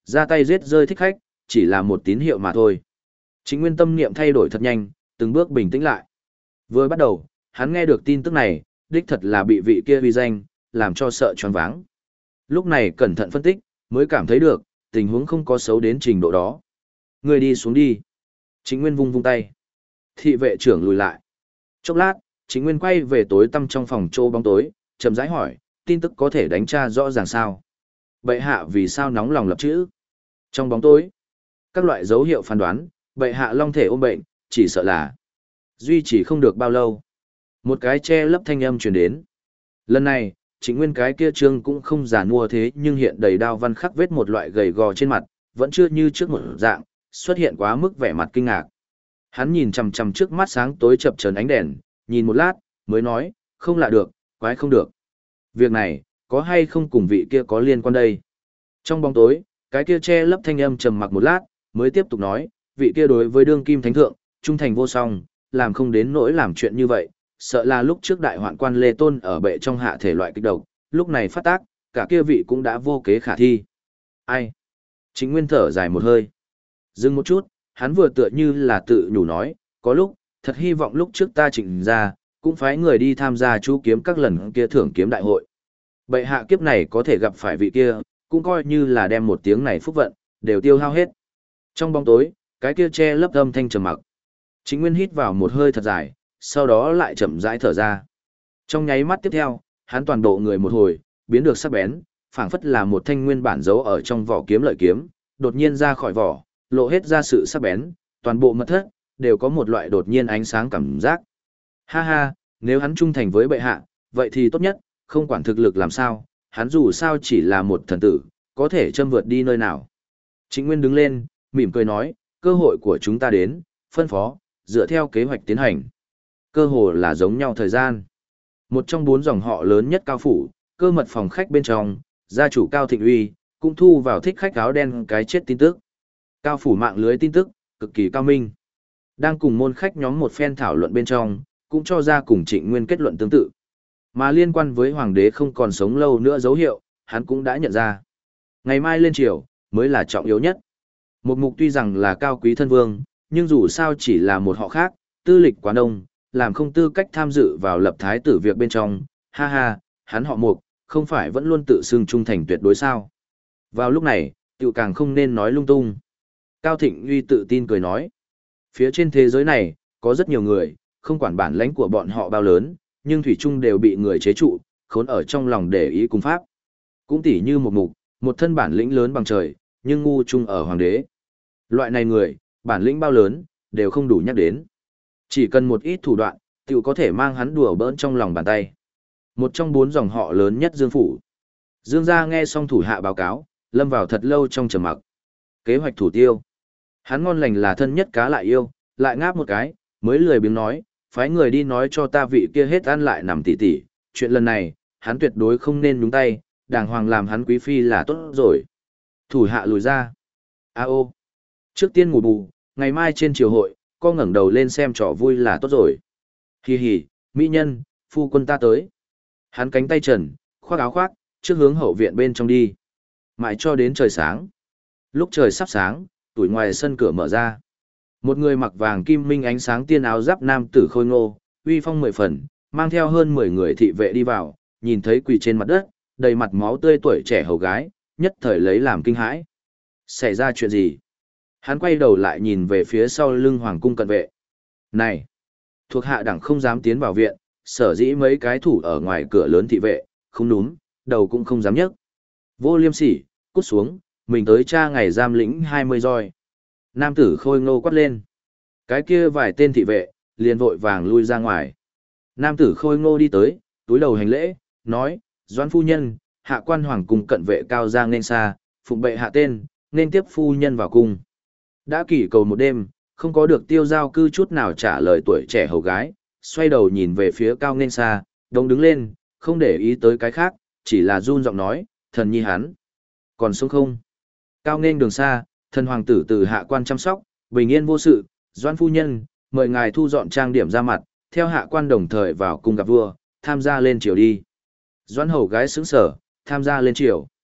ra tay giết rơi thích khách, chỉ là một tín hiệu mà thôi. Trịnh Nguyên tâm niệm thay đổi thật nhanh, từng bước bình tĩnh lại. Vừa bắt đầu, hắn nghe được tin tức này, đích thật là bị vị kia uy danh, làm cho sợ choáng váng. Lúc này cẩn thận phân tích, mới cảm thấy được, tình huống không có xấu đến trình độ đó. Người đi xuống đi. Trịnh Nguyên vung vung tay. Thị vệ trưởng lùi lại. Chốc lát, Trịnh Nguyên quay về tối tăm trong phòng trô bóng tối, chậm rãi hỏi, tin tức có thể đánh tra rõ ràng sao? Bệ hạ vì sao nóng lòng lập chữ? Trong bóng tối, các loại dấu hiệu phán đoán, bệ hạ long thể ôm bệnh, chỉ sợ là duy trì không được bao lâu. Một cái che lấp thanh âm truyền đến. Lần này, Trịnh Nguyên cái kia trương cũng không giả mua thế nhưng hiện đầy đao văn khắc vết một loại gầy gò trên mặt, vẫn chưa như trước một dạng, xuất hiện quá mức vẻ mặt kinh ngạc. Hắn nhìn chằm chằm trước mắt sáng tối chập chờn ánh đèn, nhìn một lát, mới nói, không lạ được, quái không được. Việc này, có hay không cùng vị kia có liên quan đây? Trong bóng tối, cái kia che lấp thanh âm trầm mặc một lát, mới tiếp tục nói, vị kia đối với đương kim thánh thượng, trung thành vô song, làm không đến nỗi làm chuyện như vậy, sợ là lúc trước đại hoạn quan Lê Tôn ở bệ trong hạ thể loại kích độc, lúc này phát tác, cả kia vị cũng đã vô kế khả thi. Ai? Trịnh Nguyên thở dài một hơi. Dừng một chút, hắn vừa tựa như là tự nhủ nói, có lúc, thật hy vọng lúc trước ta Trịnh ra, cũng phái người đi tham gia chú kiếm các lần kia thưởng kiếm đại hội. Bệ hạ kiếp này có thể gặp phải vị kia, cũng coi như là đem một tiếng này phúc vận, đều tiêu hao hết. Trong bóng tối, cái kia che lấp âm thanh trầm mặc. Trịnh Nguyên hít vào một hơi thật dài, sau đó lại chậm rãi thở ra. Trong nháy mắt tiếp theo, hắn toàn bộ người một hồi, biến được sắc bén, phảng phất là một thanh nguyên bản giấu ở trong vỏ kiếm lợi kiếm, đột nhiên ra khỏi vỏ, lộ hết ra sự sắc bén, toàn bộ mật thất đều có một loại đột nhiên ánh sáng cảm giác. Ha ha, nếu hắn trung thành với bệ hạ, vậy thì tốt nhất, không quản thực lực làm sao, hắn dù sao chỉ là một thần tử, có thể châm vượt đi nơi nào. Trịnh Nguyên đứng lên, mỉm cười nói, cơ hội của chúng ta đến, phân phó, dựa theo kế hoạch tiến hành. Cơ hội là giống nhau thời gian. Một trong 4 dòng họ lớn nhất Cao Phủ, cơ mật phòng khách bên trong, gia chủ Cao Thịnh Uy, cũng thu vào thích khách áo đen cái chết tin tức. Cao Phủ mạng lưới tin tức, cực kỳ cao minh. Đang cùng môn khách nhóm một phen thảo luận bên trong, cũng cho ra cùng Trịnh Nguyên kết luận tương tự. Mà liên quan với hoàng đế không còn sống lâu nữa dấu hiệu, hắn cũng đã nhận ra. Ngày mai lên triều, mới là trọng yếu nhất. Một mục tuy rằng là cao quý thân vương, nhưng dù sao chỉ là một họ khác, tư lịch quá đông, làm không tư cách tham dự vào lập thái tử việc bên trong. Ha ha, hắn họ mục, không phải vẫn luôn tự xưng trung thành tuyệt đối sao. Vào lúc này, tiểu càng không nên nói lung tung. Cao Thịnh Uy tự tin cười nói. Phía trên thế giới này, có rất nhiều người, không quản bản lãnh của bọn họ bao lớn, nhưng thủy chung đều bị người chế trụ, khốn ở trong lòng để ý cùng pháp. Cũng tỉ như một mục, một thân bản lĩnh lớn bằng trời, nhưng ngu chung ở hoàng đế. Loại này người, bản lĩnh bao lớn, đều không đủ nhắc đến. Chỉ cần một ít thủ đoạn, tiểu có thể mang hắn đùa bỡn trong lòng bàn tay. Một trong 4 dòng họ lớn nhất Dương Phủ. Dương gia nghe xong thủ hạ báo cáo, lâm vào thật lâu trong trầm mặc. Kế hoạch thủ tiêu. Hắn ngon lành là thân nhất cá lại yêu, lại ngáp một cái, mới lười biếng nói, phái người đi nói cho ta vị kia hết ăn lại nằm tỉ tỉ, chuyện lần này, hắn tuyệt đối không nên nhúng tay, đàng hoàng làm hắn quý phi là tốt rồi. Thủ hạ lùi ra. Ô. Trước tiên ngủ bù, ngày mai trên triều hội, con ngẩng đầu lên xem trò vui là tốt rồi. Hì hì, mỹ nhân, phu quân ta tới. Hắn cánh tay trần, khoác áo khoác, trước hướng hậu viện bên trong đi. Mãi cho đến trời sáng. Lúc trời sắp sáng, tủi ngoài sân cửa mở ra. Một người mặc vàng kim minh ánh sáng tiên áo giáp nam tử khôi ngô, uy phong 10 phần, mang theo hơn 10 người thị vệ đi vào, nhìn thấy quỳ trên mặt đất, đầy mặt máu tươi tuổi trẻ hầu gái, nhất thời lấy làm kinh hãi. Xảy ra chuyện gì? Hắn quay đầu lại nhìn về phía sau lưng hoàng cung cận vệ. Này! Thuộc hạ đẳng không dám tiến vào viện, sở dĩ mấy cái thủ ở ngoài cửa lớn thị vệ, không đúng, đầu cũng không dám nhấc. Vô liêm sỉ, cút xuống, mình tới tra ngày giam lĩnh 20 roi. Nam tử khôi ngô quát lên. Cái kia vài tên thị vệ, liền vội vàng lui ra ngoài. Nam tử khôi ngô đi tới, túi đầu hành lễ, nói, Doãn phu nhân, hạ quan hoàng cung cận vệ cao giang nên xa, phụng bệ hạ tên, nên tiếp phu nhân vào cung. Đã kỷ cầu một đêm, không có được tiêu giao cư chút nào trả lời tuổi trẻ hầu gái, xoay đầu nhìn về phía cao nên xa, đông đứng lên, không để ý tới cái khác, chỉ là run giọng nói, thần nhi hắn. Còn sống không? Cao nên đường xa, thần hoàng tử từ hạ quan chăm sóc, bình yên vô sự, Doãn phu nhân, mời ngài thu dọn trang điểm ra mặt, theo hạ quan đồng thời vào cung gặp vua, tham gia lên triều đi. Doãn hầu gái sững sở, tham gia lên triều.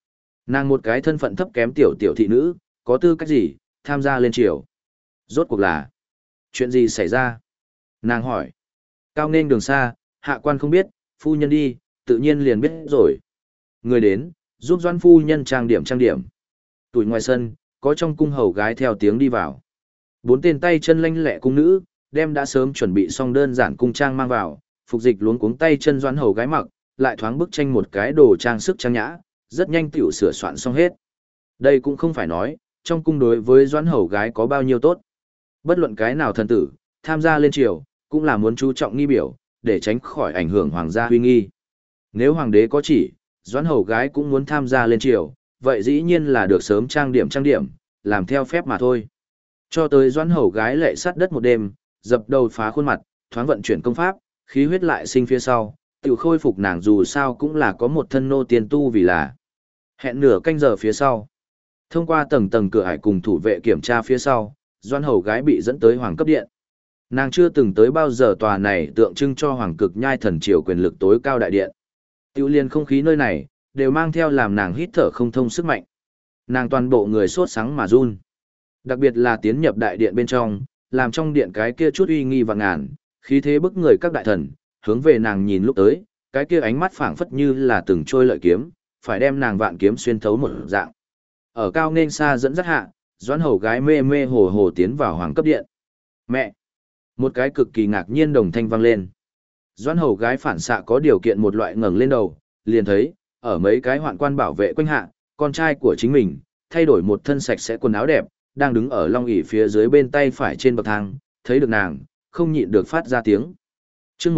Nàng một cái thân phận thấp kém tiểu tiểu thị nữ, có tư cách gì, tham gia lên triều. Rốt cuộc là, chuyện gì xảy ra? Nàng hỏi. Cao nên đường xa, hạ quan không biết, phu nhân đi, tự nhiên liền biết rồi. Người đến, giúp Doãn phu nhân trang điểm trang điểm. Tuổi ngoài sân, có trong cung hầu gái theo tiếng đi vào. 4 tên tay chân lanh lẹ cung nữ, đem đã sớm chuẩn bị xong đơn giản cung trang mang vào, phục dịch luống cuống tay chân Doãn hầu gái mặc, lại thoáng bức tranh một cái đồ trang sức trang nhã, rất nhanh tiểu sửa soạn xong hết. Đây cũng không phải nói, trong cung đối với Doãn hầu gái có bao nhiêu tốt. Bất luận cái nào thần tử, tham gia lên triều, cũng là muốn chú trọng nghi biểu, để tránh khỏi ảnh hưởng hoàng gia huy nghi. Nếu hoàng đế có chỉ, Doãn hầu gái cũng muốn tham gia lên triều, vậy dĩ nhiên là được sớm trang điểm, làm theo phép mà thôi. Cho tới Doãn hầu gái lệ sát đất một đêm, dập đầu phá khuôn mặt, thoáng vận chuyển công pháp, khí huyết lại sinh phía sau, tự khôi phục nàng dù sao cũng là có một thân nô tiền tu vì là. Hẹn nửa canh giờ phía sau. Thông qua tầng tầng cửa ải cùng thủ vệ kiểm tra phía sau, Doãn hầu gái bị dẫn tới hoàng cấp điện. Nàng chưa từng tới bao giờ tòa này tượng trưng cho hoàng cực nhai thần triều quyền lực tối cao đại điện. Tiêu liên không khí nơi này, đều mang theo làm nàng hít thở không thông sức mạnh. Nàng toàn bộ người sốt sắng mà run. Đặc biệt là tiến nhập đại điện bên trong, làm trong điện cái kia chút uy nghi và ngàn, khí thế bức người các đại thần, hướng về nàng nhìn lúc tới, cái kia ánh mắt phảng phất như là từng trôi lợi kiếm, phải đem nàng vạn kiếm xuyên thấu một dạng. Ở cao nên xa dẫn dắt hạ, Doãn hầu gái mê mê hồ hồ tiến vào hoàng cấp điện. Mẹ! Một cái cực kỳ ngạc nhiên đồng thanh vang lên. Doãn hầu gái phản xạ có điều kiện một loại ngẩng lên đầu, liền thấy, ở mấy cái hoạn quan bảo vệ quanh hạ, con trai của chính mình, thay đổi một thân sạch sẽ quần áo đẹp, đang đứng ở long ỷ phía dưới bên tay phải trên bậc thang, thấy được nàng, không nhịn được phát ra tiếng. Chương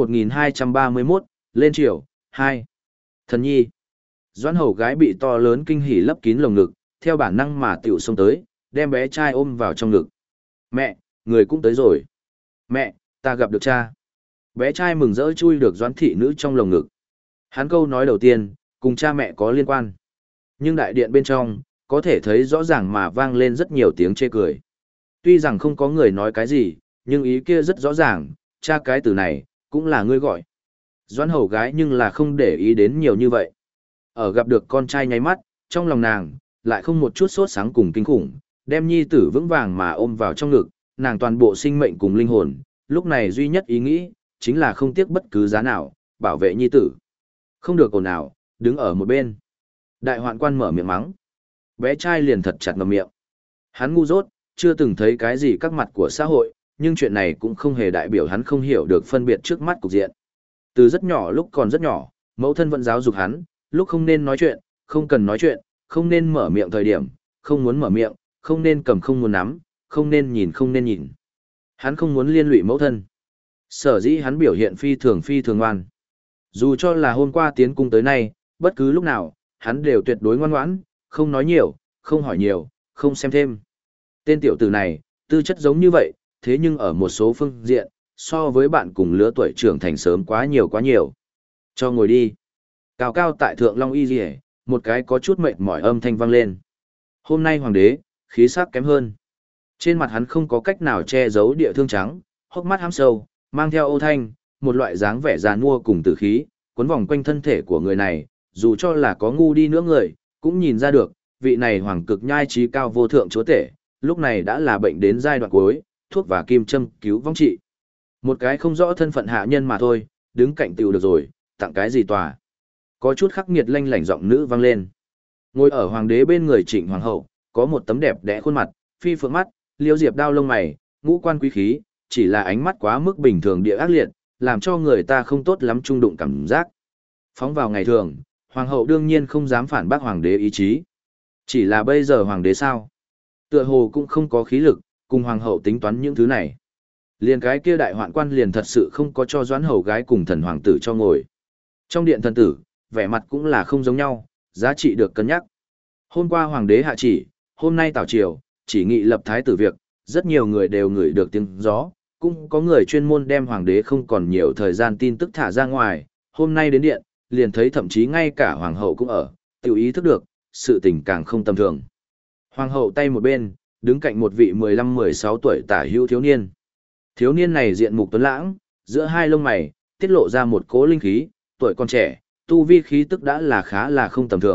1231, lên triều, 2. Thần nhi. Doãn hầu gái bị to lớn kinh hỉ lấp kín lồng ngực, theo bản năng mà tiểu xông tới, đem bé trai ôm vào trong ngực. Mẹ, người cũng tới rồi. Mẹ, ta gặp được cha. Bé trai mừng rỡ chui được Doãn thị nữ trong lồng ngực. Hắn câu nói đầu tiên, cùng cha mẹ có liên quan. Nhưng đại điện bên trong, có thể thấy rõ ràng mà vang lên rất nhiều tiếng chê cười. Tuy rằng không có người nói cái gì, nhưng ý kia rất rõ ràng, cha cái từ này, cũng là ngươi gọi. Doãn hầu gái nhưng là không để ý đến nhiều như vậy. Ở gặp được con trai nháy mắt, trong lòng nàng, lại không một chút sốt sáng cùng kinh khủng, đem nhi tử vững vàng mà ôm vào trong ngực, nàng toàn bộ sinh mệnh cùng linh hồn, lúc này duy nhất ý nghĩ, chính là không tiếc bất cứ giá nào, bảo vệ nhi tử. Không được ồn ào, đứng ở một bên. Đại hoạn quan mở miệng mắng. Bé trai liền thật chặt ngậm miệng. Hắn ngu dốt, chưa từng thấy cái gì các mặt của xã hội, nhưng chuyện này cũng không hề đại biểu hắn không hiểu được phân biệt trước mắt cục diện. Từ rất nhỏ lúc còn rất nhỏ, mẫu thân vẫn giáo dục hắn, lúc không nên nói chuyện, không cần nói chuyện, không nên mở miệng thời điểm, không muốn mở miệng, không nên cầm không muốn nắm, không nên nhìn. Hắn không muốn liên lụy mẫu thân. Sở dĩ hắn biểu hiện phi thường ngoan. Dù cho là hôm qua tiến cung tới nay, bất cứ lúc nào, hắn đều tuyệt đối ngoan ngoãn, không nói nhiều, không hỏi nhiều, không xem thêm. Tên tiểu tử này, tư chất giống như vậy, thế nhưng ở một số phương diện, so với bạn cùng lứa tuổi trưởng thành sớm quá nhiều. Cho ngồi đi. Cao cao tại thượng Long Y Liễu, một cái có chút mệt mỏi âm thanh vang lên. Hôm nay hoàng đế, khí sắc kém hơn. Trên mặt hắn không có cách nào che giấu địa thương trắng, hốc mắt hám sâu, mang theo ô thanh, một loại dáng vẻ già nua cùng tử khí, cuốn vòng quanh thân thể của người này, dù cho là có ngu đi nữa người, cũng nhìn ra được, vị này hoàng cực nhai trí cao vô thượng chúa tể, lúc này đã là bệnh đến giai đoạn cuối, thuốc và kim châm cứu vong trị. Một cái không rõ thân phận hạ nhân mà thôi, đứng cạnh tiểu được rồi, tặng cái gì tòa. Có chút khắc nghiệt lanh lảnh giọng nữ vang lên. Ngồi ở hoàng đế bên người Trịnh hoàng hậu, có một tấm đẹp đẽ khuôn mặt, phi phượng mắt, liêu diệp đao lông mày, ngũ quan quý khí, chỉ là ánh mắt quá mức bình thường địa ác liệt, làm cho người ta không tốt lắm trung đụng cảm giác. Phóng vào ngày thường, hoàng hậu đương nhiên không dám phản bác hoàng đế ý chí. Chỉ là bây giờ hoàng đế sao? Tựa hồ cũng không có khí lực, cùng hoàng hậu tính toán những thứ này. Liền cái kia đại hoạn quan liền thật sự không có cho Doãn hầu gái cùng thần hoàng tử cho ngồi. Trong điện thần tử, vẻ mặt cũng là không giống nhau, giá trị được cân nhắc. Hôm qua hoàng đế hạ chỉ, hôm nay tảo triều, chỉ nghị lập thái tử việc, rất nhiều người đều ngửi được tiếng gió, cũng có người chuyên môn đem hoàng đế không còn nhiều thời gian tin tức thả ra ngoài, hôm nay đến điện, liền thấy thậm chí ngay cả hoàng hậu cũng ở, tiểu ý thức được, sự tình càng không tầm thường. Hoàng hậu tay một bên, đứng cạnh một vị 15-16 tuổi tả hữu thiếu niên. Thiếu niên này diện mục tuấn lãng, giữa hai lông mày, tiết lộ ra một cỗ linh khí, tuổi còn trẻ, tu vi khí tức đã là khá là không tầm thường,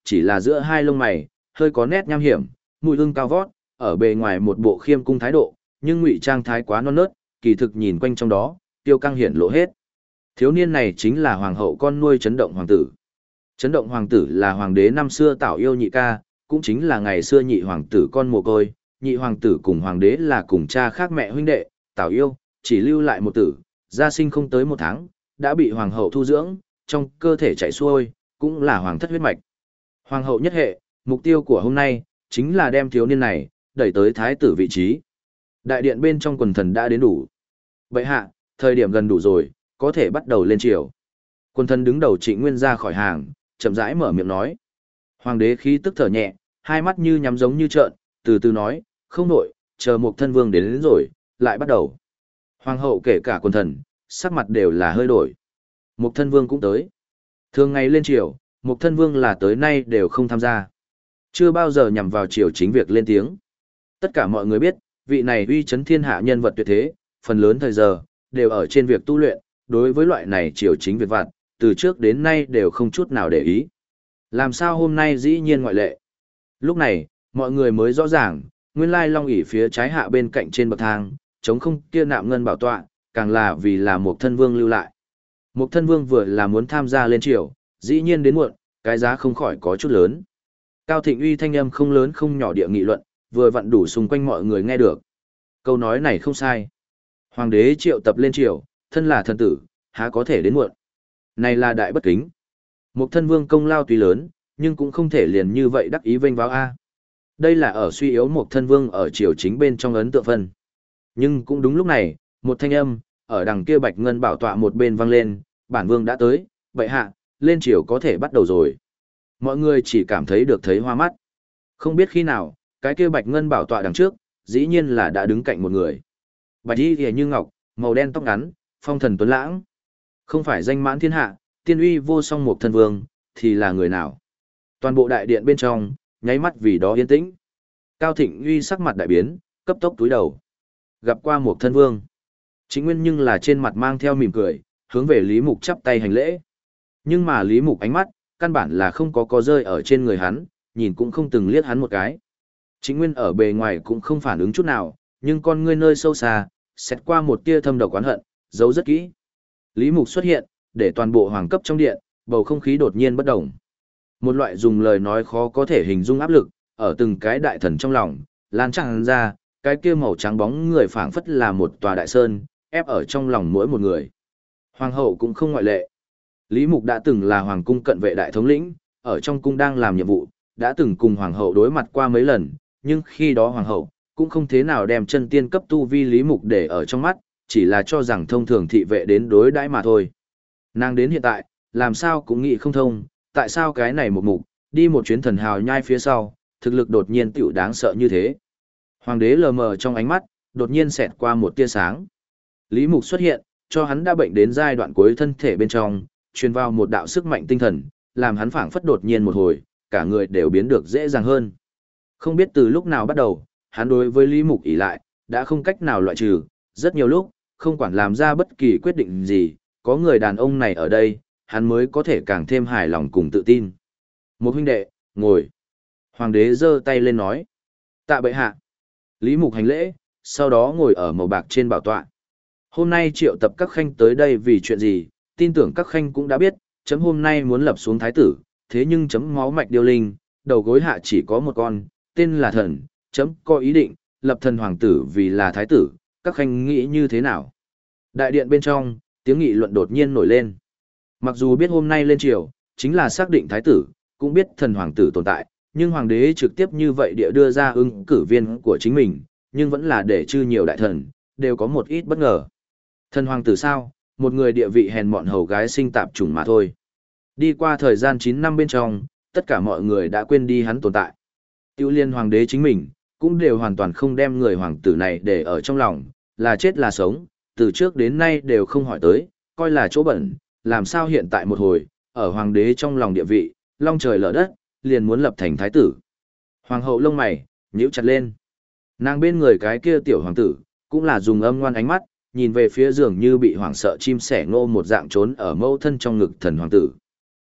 chỉ là giữa hai lông mày, hơi có nét nham hiểm, mũi ưng cao vót, ở bề ngoài một bộ khiêm cung thái độ, nhưng ngụy trang thái quá non nớt, kỳ thực nhìn quanh trong đó, tiêu căng hiển lộ hết. Thiếu niên này chính là hoàng hậu con nuôi Chấn Động hoàng tử. Chấn Động hoàng tử là hoàng đế năm xưa Tảo Yêu nhị ca, cũng chính là ngày xưa nhị hoàng tử con mồ côi, nhị hoàng tử cùng hoàng đế là cùng cha khác mẹ huynh đệ, Tảo Yêu chỉ lưu lại một tử, gia sinh không tới một tháng, đã bị hoàng hậu thu dưỡng, trong cơ thể chảy xuôi, cũng là hoàng thất huyết mạch. Hoàng hậu nhất hệ, mục tiêu của hôm nay, chính là đem thiếu niên này, đẩy tới thái tử vị trí. Đại điện bên trong quần thần đã đến đủ. Bệ hạ, thời điểm gần đủ rồi, có thể bắt đầu lên triều. Quần thần đứng đầu Trịnh Nguyên ra khỏi hàng, chậm rãi mở miệng nói. Hoàng đế khí tức thở nhẹ, hai mắt như nhắm giống như trợn, từ từ nói, không nổi, chờ một thân vương đến rồi, lại bắt đầu. Hoàng hậu kể cả quần thần, sắc mặt đều là hơi đổi. Một thân vương cũng tới. Thường ngày lên triều, một thân vương là tới nay đều không tham gia. Chưa bao giờ nhằm vào triều chính việc lên tiếng. Tất cả mọi người biết, vị này uy chấn thiên hạ nhân vật tuyệt thế, phần lớn thời giờ, đều ở trên việc tu luyện, đối với loại này triều chính việc vặt, từ trước đến nay đều không chút nào để ý. Làm sao hôm nay dĩ nhiên ngoại lệ? Lúc này, mọi người mới rõ ràng, nguyên lai long ỷ phía trái hạ bên cạnh trên bậc thang, chống không kia nạm ngân bảo tọa, càng là vì là một thân vương lưu lại. Một thân vương vừa là muốn tham gia lên triều, dĩ nhiên đến muộn, cái giá không khỏi có chút lớn. Cao Thịnh Uy thanh âm không lớn không nhỏ địa nghị luận, vừa vặn đủ xung quanh mọi người nghe được. Câu nói này không sai. Hoàng đế triệu tập lên triều, thân là thần tử, há có thể đến muộn. Này là đại bất kính. Một thân vương công lao tuy lớn, nhưng cũng không thể liền như vậy đắc ý vênh vào A. Đây là ở suy yếu một thân vương ở triều chính bên trong ấn tượng phân. Nhưng cũng đúng lúc này, một thanh âm, ở đằng kia bạch ngân bảo tọa một bên vang lên, bản vương đã tới, bệ hạ, lên triều có thể bắt đầu rồi. Mọi người chỉ cảm thấy được thấy hoa mắt. Không biết khi nào, cái kia bạch ngân bảo tọa đằng trước, dĩ nhiên là đã đứng cạnh một người. Bạch y kìa như ngọc, màu đen tóc ngắn, phong thần tuấn lãng. Không phải danh mãn thiên hạ, tiên uy vô song một thân vương, thì là người nào? Toàn bộ đại điện bên trong, nháy mắt vì đó yên tĩnh. Cao Thịnh Uy sắc mặt đại biến, cấp tốc túi đầu. Gặp qua một thân vương. Chính Nguyên nhưng là trên mặt mang theo mỉm cười, hướng về Lý Mục chắp tay hành lễ. Nhưng mà Lý Mục ánh mắt, căn bản là không có rơi ở trên người hắn, nhìn cũng không từng liếc hắn một cái. Chính Nguyên ở bề ngoài cũng không phản ứng chút nào, nhưng con ngươi nơi sâu xa, xét qua một tia thâm độc oán hận, giấu rất kỹ. Lý Mục xuất hiện, để toàn bộ hoàng cấp trong điện, bầu không khí đột nhiên bất động. Một loại dùng lời nói khó có thể hình dung áp lực, ở từng cái đại thần trong lòng, lan tràn ra, cái kia màu trắng bóng người phảng phất là một tòa đại sơn, ép ở trong lòng mỗi một người. Hoàng hậu cũng không ngoại lệ. Lý Mục đã từng là hoàng cung cận vệ đại thống lĩnh, ở trong cung đang làm nhiệm vụ, đã từng cùng hoàng hậu đối mặt qua mấy lần, nhưng khi đó hoàng hậu cũng không thế nào đem chân tiên cấp tu vi Lý Mục để ở trong mắt, chỉ là cho rằng thông thường thị vệ đến đối đãi mà thôi. Nàng đến hiện tại, làm sao cũng nghĩ không thông, tại sao cái này một mục, đi một chuyến thần hào nhai phía sau, thực lực đột nhiên tiểu đáng sợ như thế. Hoàng đế lờ mờ trong ánh mắt, đột nhiên xẹt qua một tia sáng. Lý Mục xuất hiện, cho hắn đã bệnh đến giai đoạn cuối thân thể bên trong, truyền vào một đạo sức mạnh tinh thần, làm hắn phảng phất đột nhiên một hồi, cả người đều biến được dễ dàng hơn. Không biết từ lúc nào bắt đầu, hắn đối với Lý Mục ỷ lại, đã không cách nào loại trừ, rất nhiều lúc, không quản làm ra bất kỳ quyết định gì, có người đàn ông này ở đây, hắn mới có thể càng thêm hài lòng cùng tự tin. Một huynh đệ, ngồi. Hoàng đế giơ tay lên nói. Tạ bệ hạ. Lý Mục hành lễ, sau đó ngồi ở màu bạc trên bảo tọa. Hôm nay triệu tập các khanh tới đây vì chuyện gì, tin tưởng các khanh cũng đã biết, chấm hôm nay muốn lập xuống thái tử, thế nhưng chấm máu mạch điêu linh, đầu gối hạ chỉ có một con, tên là thần, chấm có ý định, lập thần hoàng tử vì là thái tử, các khanh nghĩ như thế nào? Đại điện bên trong, tiếng nghị luận đột nhiên nổi lên. Mặc dù biết hôm nay lên triều, chính là xác định thái tử, cũng biết thần hoàng tử tồn tại, nhưng hoàng đế trực tiếp như vậy địa đưa ra ứng cử viên của chính mình, nhưng vẫn là để chư nhiều đại thần, đều có một ít bất ngờ. Thần hoàng tử sao, một người địa vị hèn mọn hầu gái sinh tạp chủng mà thôi. Đi qua thời gian 9 năm bên trong, tất cả mọi người đã quên đi hắn tồn tại. Tiêu liên hoàng đế chính mình, cũng đều hoàn toàn không đem người hoàng tử này để ở trong lòng, là chết là sống, từ trước đến nay đều không hỏi tới, coi là chỗ bẩn, làm sao hiện tại một hồi, ở hoàng đế trong lòng địa vị, long trời lở đất, liền muốn lập thành thái tử. Hoàng hậu lông mày, nhíu chặt lên. Nàng bên người cái kia tiểu hoàng tử, cũng là dùng âm ngoan ánh mắt, nhìn về phía giường như bị hoảng sợ chim sẻ ngô một dạng trốn ở mâu thân trong ngực thần hoàng tử.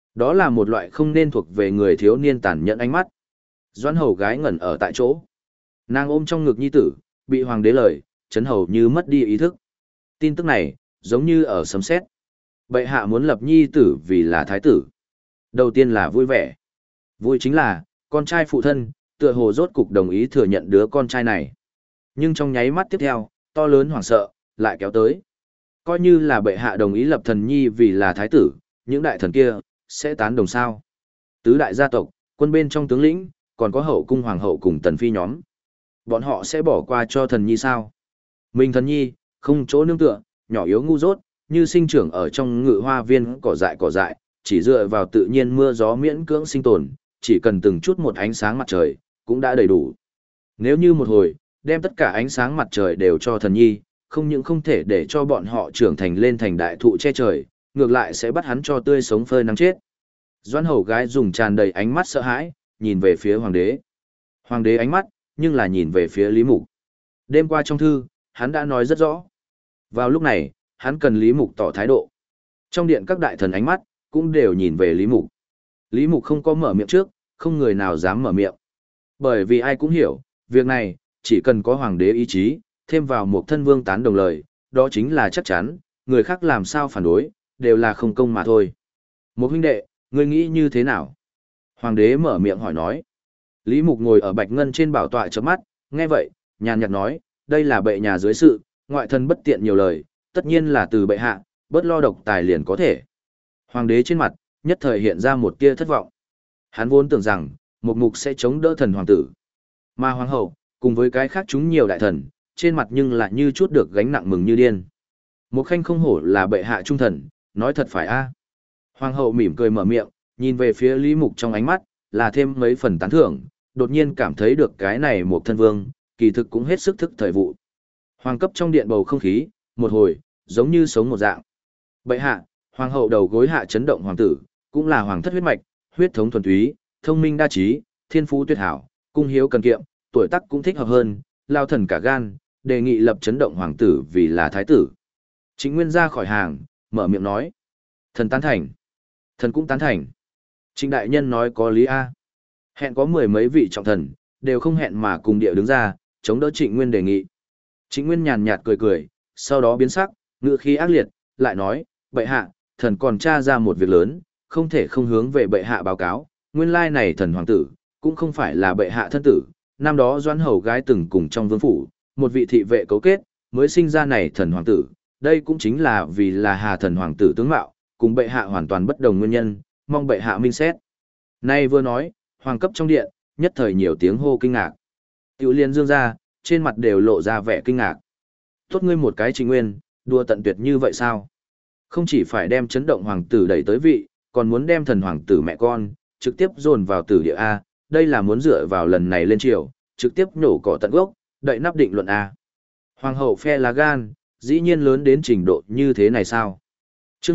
Đó là một loại không nên thuộc về người thiếu niên tàn nhẫn ánh mắt. Doãn hầu gái ngẩn ở tại chỗ. Nàng ôm trong ngực nhi tử, bị hoàng đế lời, chấn hầu như mất đi ý thức. Tin tức này, giống như ở sấm sét. Bệ hạ muốn lập nhi tử vì là thái tử. Đầu tiên là vui vẻ. Vui chính là, con trai phụ thân, tựa hồ rốt cục đồng ý thừa nhận đứa con trai này. Nhưng trong nháy mắt tiếp theo, to lớn hoảng sợ, lại kéo tới. Coi như là bệ hạ đồng ý lập thần nhi vì là thái tử, những đại thần kia, sẽ tán đồng sao. Tứ đại gia tộc, quân bên trong tướng lĩnh, còn có hậu cung hoàng hậu cùng tần phi nhóm. Bọn họ sẽ bỏ qua cho thần nhi sao? Mình thần nhi, không chỗ nương tựa, nhỏ yếu ngu dốt, như sinh trưởng ở trong ngự hoa viên cỏ dại, chỉ dựa vào tự nhiên mưa gió miễn cưỡng sinh tồn, chỉ cần từng chút một ánh sáng mặt trời, cũng đã đầy đủ. Nếu như một hồi, đem tất cả ánh sáng mặt trời đều cho thần nhi, không những không thể để cho bọn họ trưởng thành lên thành đại thụ che trời, ngược lại sẽ bắt hắn cho tươi sống phơi nắng chết. Doãn hầu gái dùng tràn đầy ánh mắt sợ hãi, nhìn về phía hoàng đế. Hoàng đế ánh mắt, nhưng là nhìn về phía Lý Mục. Đêm qua trong thư, hắn đã nói rất rõ. Vào lúc này, hắn cần Lý Mục tỏ thái độ. Trong điện các đại thần ánh mắt, cũng đều nhìn về Lý Mục. Lý Mục không có mở miệng trước, không người nào dám mở miệng. Bởi vì ai cũng hiểu, việc này, chỉ cần có hoàng đế ý chí, thêm vào một thân vương tán đồng lời, đó chính là chắc chắn, người khác làm sao phản đối, đều là không công mà thôi. Một huynh đệ, ngươi nghĩ như thế nào? Hoàng đế mở miệng hỏi nói. Lý Mục ngồi ở bạch ngân trên bảo tọa chớp mắt, nghe vậy, nhàn nhạt nói, đây là bệ nhà dưới sự, ngoại thân bất tiện nhiều lời, tất nhiên là từ bệ hạ, bớt lo độc tài liền có thể. Hoàng đế trên mặt, nhất thời hiện ra một tia thất vọng. Hắn vốn tưởng rằng, một mục sẽ chống đỡ thần hoàng tử. Mà hoàng hậu, cùng với cái khác chúng nhiều đại thần, trên mặt nhưng lại như chút được gánh nặng mừng như điên. Một khanh không hổ là bệ hạ trung thần, nói thật phải a. Hoàng hậu mỉm cười mở miệng, nhìn về phía Lý Mục trong ánh mắt, là thêm mấy phần tán thưởng, đột nhiên cảm thấy được cái này một thân vương, kỳ thực cũng hết sức thức thời vụ. Hoàng cấp trong điện bầu không khí, một hồi, giống như sống một dạng. Bệ hạ, hoàng hậu đầu gối hạ chấn động hoàng tử, cũng là hoàng thất huyết mạch, huyết thống thuần túy, thông minh đa trí, thiên phú tuyệt hảo, cung hiếu cần kiệm, tuổi tác cũng thích hợp hơn, lao thần cả gan, đề nghị lập chấn động hoàng tử vì là thái tử. Trịnh Nguyên ra khỏi hàng, mở miệng nói. Thần tán thành. Thần cũng tán thành. Trịnh đại nhân nói có lý a. Hẹn có mười mấy vị trọng thần, đều không hẹn mà cùng địa đứng ra, chống đỡ Trịnh Nguyên đề nghị. Trịnh Nguyên nhàn nhạt cười cười, sau đó biến sắc, ngữ khí ác liệt, lại nói, bệ hạ, thần còn tra ra một việc lớn, không thể không hướng về bệ hạ báo cáo, nguyên lai này thần hoàng tử, cũng không phải là bệ hạ thân tử, năm đó Doãn hầu gái từng cùng trong vương phủ, một vị thị vệ cấu kết, mới sinh ra này thần hoàng tử, đây cũng chính là vì là Hà thần hoàng tử tướng mạo, cùng bệ hạ hoàn toàn bất đồng nguyên nhân, mong bệ hạ minh xét. Nay vừa nói, hoàng cấp trong điện, nhất thời nhiều tiếng hô kinh ngạc. Tiểu liên dương ra, trên mặt đều lộ ra vẻ kinh ngạc. Tốt ngươi một cái Trịnh Nguyên, đùa tận tuyệt như vậy sao? Không chỉ phải đem chấn động hoàng tử đẩy tới vị, còn muốn đem thần hoàng tử mẹ con, trực tiếp dồn vào tử địa A, đây là muốn dựa vào lần này lên triều, trực tiếp nhổ cỏ tận gốc, đậy nắp định luận A. Hoàng hậu phe lá gan, dĩ nhiên lớn đến trình độ như thế này sao? Chương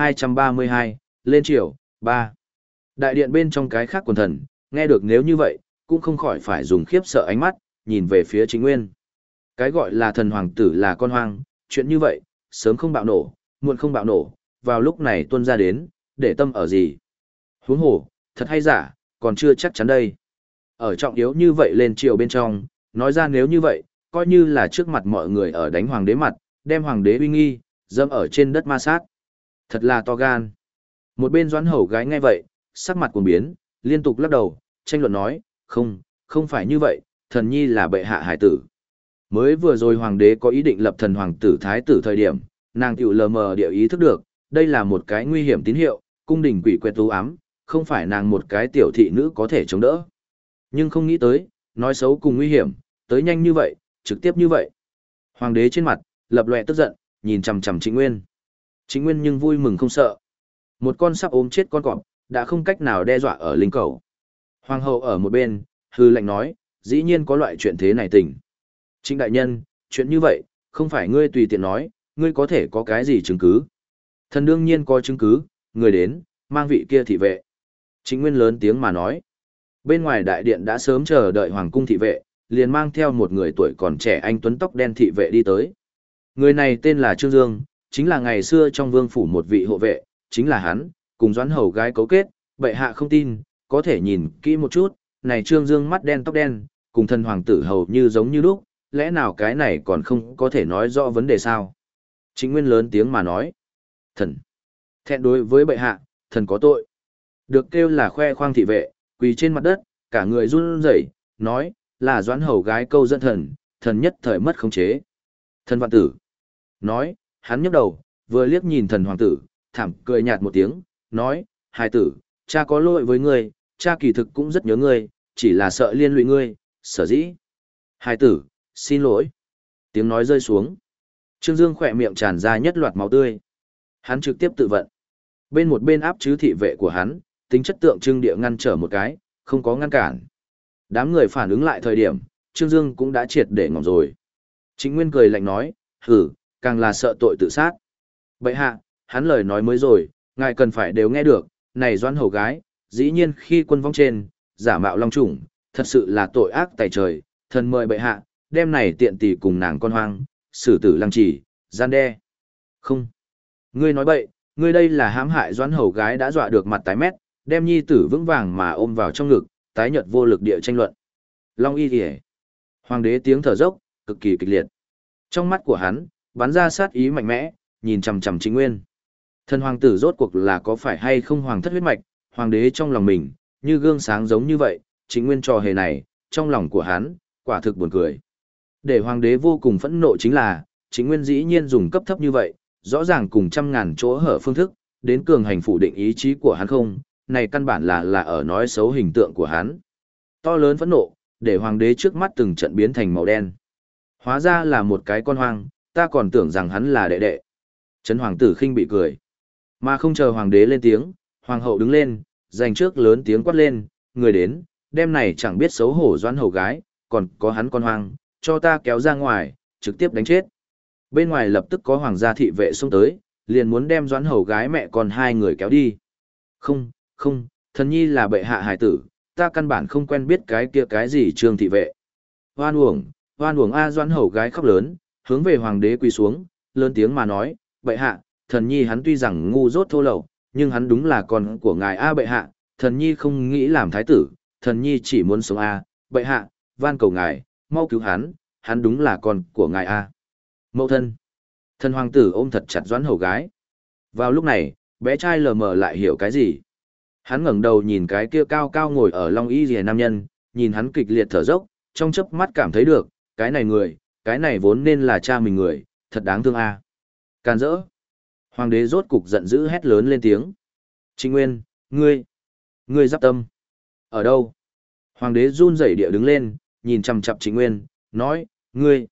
1232, lên triều, 3. Đại điện bên trong cái khác quần thần, nghe được nếu như vậy, cũng không khỏi phải dùng khiếp sợ ánh mắt, nhìn về phía Trịnh Nguyên. Cái gọi là thần hoàng tử là con hoang, chuyện như vậy, sớm không bạo nổ, muộn không bạo nổ, vào lúc này tuân ra đến, để tâm ở gì? Huống hồ, thật hay giả, còn chưa chắc chắn đây. Ở trọng yếu như vậy lên triều bên trong, nói ra nếu như vậy, coi như là trước mặt mọi người ở đánh hoàng đế mặt, đem hoàng đế uy nghi, dâm ở trên đất ma sát. Thật là to gan. Một bên Doãn hầu gái nghe vậy, sắc mặt cuồng biến, liên tục lắc đầu, tranh luận nói, không phải như vậy, thần nhi là bệ hạ hải tử. Mới vừa rồi hoàng đế có ý định lập thần hoàng tử thái tử thời điểm, nàng tiểu lờ mờ địa ý thức được, đây là một cái nguy hiểm tín hiệu, cung đình quỷ quyệt u ám, không phải nàng một cái tiểu thị nữ có thể chống đỡ. Nhưng không nghĩ tới, nói xấu cùng nguy hiểm, tới nhanh như vậy, trực tiếp như vậy. Hoàng đế trên mặt, lập lòe tức giận, nhìn chằm chằm Trịnh Nguyên. Trịnh Nguyên nhưng vui mừng không sợ. Một con sắp ốm chết con cọp, đã không cách nào đe dọa ở linh cầu. Hoàng hậu ở một bên, hư lệnh nói, dĩ nhiên có loại chuyện thế này tình. Trịnh đại nhân, chuyện như vậy, không phải ngươi tùy tiện nói, ngươi có thể có cái gì chứng cứ. Thần đương nhiên có chứng cứ, người đến, mang vị kia thị vệ. Trịnh Nguyên lớn tiếng mà nói. Bên ngoài đại điện đã sớm chờ đợi hoàng cung thị vệ, liền mang theo một người tuổi còn trẻ anh tuấn tóc đen thị vệ đi tới. Người này tên là Trương Dương, chính là ngày xưa trong vương phủ một vị hộ vệ, chính là hắn, cùng Doãn Hầu gái cấu kết, bệ hạ không tin, có thể nhìn kỹ một chút, này Trương Dương mắt đen tóc đen, cùng thần hoàng tử hầu như giống như lúc, lẽ nào cái này còn không có thể nói rõ vấn đề sao? Trịnh Nguyên lớn tiếng mà nói, thần, thẹn đối với bệ hạ, thần có tội. Được kêu là khoe khoang thị vệ, quỳ trên mặt đất, cả người run rẩy, nói, là Doãn Hầu gái câu dẫn thần, thần nhất thời mất khống chế. Thần vạn tử, nói, hắn nhấc đầu, vừa liếc nhìn thần hoàng tử, thảm cười nhạt một tiếng, nói, hài tử, cha có lỗi với ngươi, cha kỳ thực cũng rất nhớ ngươi, chỉ là sợ liên lụy ngươi, sở dĩ. Hài tử, xin lỗi. Tiếng nói rơi xuống. Trương Dương khỏe miệng tràn ra nhất loạt máu tươi. Hắn trực tiếp tự vận. Bên một bên áp chứ thị vệ của hắn, tính chất tượng trưng địa ngăn trở một cái, không có ngăn cản. Đám người phản ứng lại thời điểm, Trương Dương cũng đã triệt để ngỏm rồi. Trịnh Nguyên cười lạnh nói, hử, càng là sợ tội tự sát. Bệ hạ, hắn lời nói mới rồi, ngài cần phải đều nghe được, này Doãn Hầu gái, dĩ nhiên khi quân vong trên, giả mạo long chủng, thật sự là tội ác tày trời, thần mời bệ hạ, đem này tiện tỷ cùng nàng con hoang, xử tử lăng trì, gian đe. Không. Ngươi nói bậy, ngươi đây là hãm hại Doãn Hầu gái đã dọa được mặt tái mét, đem nhi tử vững vàng mà ôm vào trong ngực, tái nhợt vô lực địa tranh luận. Long y kìa. Hoàng đế tiếng thở dốc, cực kỳ kịch liệt. Trong mắt của hắn, bắn ra sát ý mạnh mẽ, nhìn chằm chằm Trịnh Nguyên. Thần hoàng tử rốt cuộc là có phải hay không hoàng thất huyết mạch, hoàng đế trong lòng mình, như gương sáng giống như vậy, Trịnh Nguyên trò hề này, trong lòng của hắn, quả thực buồn cười. Để hoàng đế vô cùng phẫn nộ chính là, Trịnh Nguyên dĩ nhiên dùng cấp thấp như vậy, rõ ràng cùng trăm ngàn chỗ hở phương thức, đến cường hành phủ định ý chí của hắn không, này căn bản là ở nói xấu hình tượng của hắn. To lớn phẫn nộ, để hoàng đế trước mắt từng trận biến thành màu đen. Hóa ra là một cái con hoang, ta còn tưởng rằng hắn là đệ đệ. Trấn hoàng tử khinh bị cười. Mà không chờ hoàng đế lên tiếng, hoàng hậu đứng lên, dành trước lớn tiếng quát lên, người đến, đêm này chẳng biết xấu hổ Doãn Hầu gái, còn có hắn con hoang, cho ta kéo ra ngoài, trực tiếp đánh chết. Bên ngoài lập tức có hoàng gia thị vệ xông tới, liền muốn đem Doãn Hầu gái mẹ con hai người kéo đi. Không, không, thần nhi là bệ hạ hài tử, ta căn bản không quen biết cái kia cái gì Trương thị vệ. Hoan uổng a. Doãn Hầu gái khóc lớn, hướng về hoàng đế quỳ xuống, lớn tiếng mà nói, bệ hạ, thần nhi hắn tuy rằng ngu dốt thô lậu, nhưng hắn đúng là con của ngài a. Bệ hạ, thần nhi không nghĩ làm thái tử, thần nhi chỉ muốn sống a. Bệ hạ, van cầu ngài, mau cứu hắn đúng là con của ngài a. Mẫu thân. Thần hoàng tử ôm thật chặt Doãn Hầu gái. Vào lúc này, bé trai lờ mờ lại hiểu cái gì. Hắn ngẩng đầu nhìn cái kia cao cao ngồi ở long y rìa nam nhân, nhìn hắn kịch liệt thở dốc, trong chớp mắt cảm thấy được, cái này vốn nên là cha mình người, thật đáng thương a. Càn rỡ. Hoàng đế rốt cục giận dữ hét lớn lên tiếng. Trịnh Nguyên, ngươi giáp tâm. Ở đâu? Hoàng đế run rẩy địa đứng lên, nhìn chằm chằm Trịnh Nguyên, nói, ngươi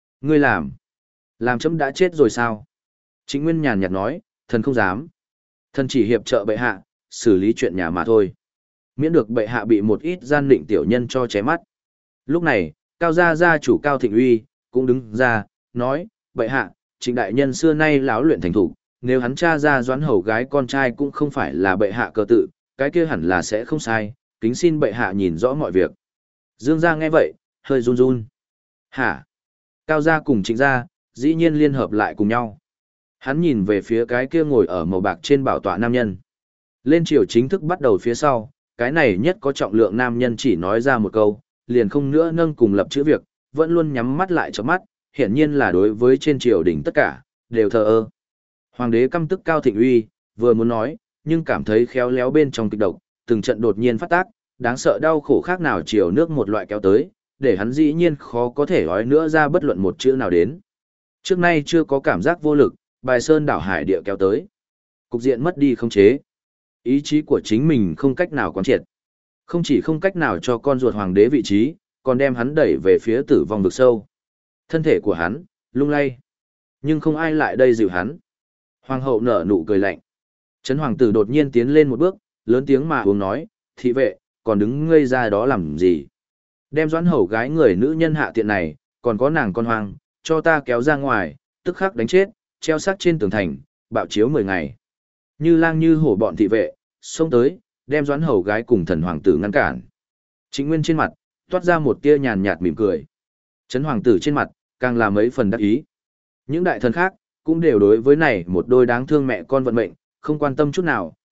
làm chấm đã chết rồi sao? Trịnh Nguyên nhàn nhạt nói, thần không dám. Thần chỉ hiệp trợ bệ hạ, xử lý chuyện nhà mà thôi. Miễn được bệ hạ bị một ít gian định tiểu nhân cho ché mắt. Lúc này, Cao gia chủ Cao Thịnh Uy cũng đứng ra, nói, bệ hạ, Trịnh đại nhân xưa nay láo luyện thành thủ, nếu hắn tra ra Doãn Hầu gái con trai cũng không phải là bệ hạ cơ tự, cái kia hẳn là sẽ không sai, kính xin bệ hạ nhìn rõ mọi việc. Dương gia nghe vậy, hơi run run. Hả? Cao gia cùng Trịnh gia, dĩ nhiên liên hợp lại cùng nhau. Hắn nhìn về phía cái kia ngồi ở màu bạc trên bảo tọa nam nhân. Lên triều chính thức bắt đầu phía sau, cái này nhất có trọng lượng nam nhân chỉ nói ra một câu, liền không nữa nâng cùng lập chữ việc, vẫn luôn nhắm mắt lại cho mắt, hiển nhiên là đối với trên triều đình tất cả, đều thờ ơ. Hoàng đế căm tức Cao Thịnh Uy, vừa muốn nói, nhưng cảm thấy khéo léo bên trong kịch độc, từng trận đột nhiên phát tác, đáng sợ đau khổ khác nào chiều nước một loại kéo tới, để hắn dĩ nhiên khó có thể nói nữa ra bất luận một chữ nào đến. Trước nay chưa có cảm giác vô lực, bài sơn đảo hải địa kéo tới. Cục diện mất đi không chế. Ý chí của chính mình không cách nào quán triệt. Không chỉ không cách nào cho con ruột hoàng đế vị trí, còn đem hắn đẩy về phía tử vong vực sâu. Thân thể của hắn, lung lay. Nhưng không ai lại đây dịu hắn. Hoàng hậu nở nụ cười lạnh. Trấn hoàng tử đột nhiên tiến lên một bước, lớn tiếng mà uống nói, thị vệ, còn đứng ngây ra đó làm gì? Đem Doãn Hầu gái người nữ nhân hạ tiện này, còn có nàng con hoang, cho ta kéo ra ngoài, tức khắc đánh chết, treo xác trên tường thành, bạo chiếu 10 ngày. Như lang như hổ bọn thị vệ, xông tới, đem Doãn Hầu gái cùng thần hoàng tử ngăn cản. Trịnh Nguyên trên mặt, toát ra một tia nhàn nhạt mỉm cười. Trấn hoàng tử trên mặt, càng là mấy phần đắc ý. Những đại thần khác, cũng đều đối với này một đôi đáng thương mẹ con vận mệnh, không quan tâm chút nào,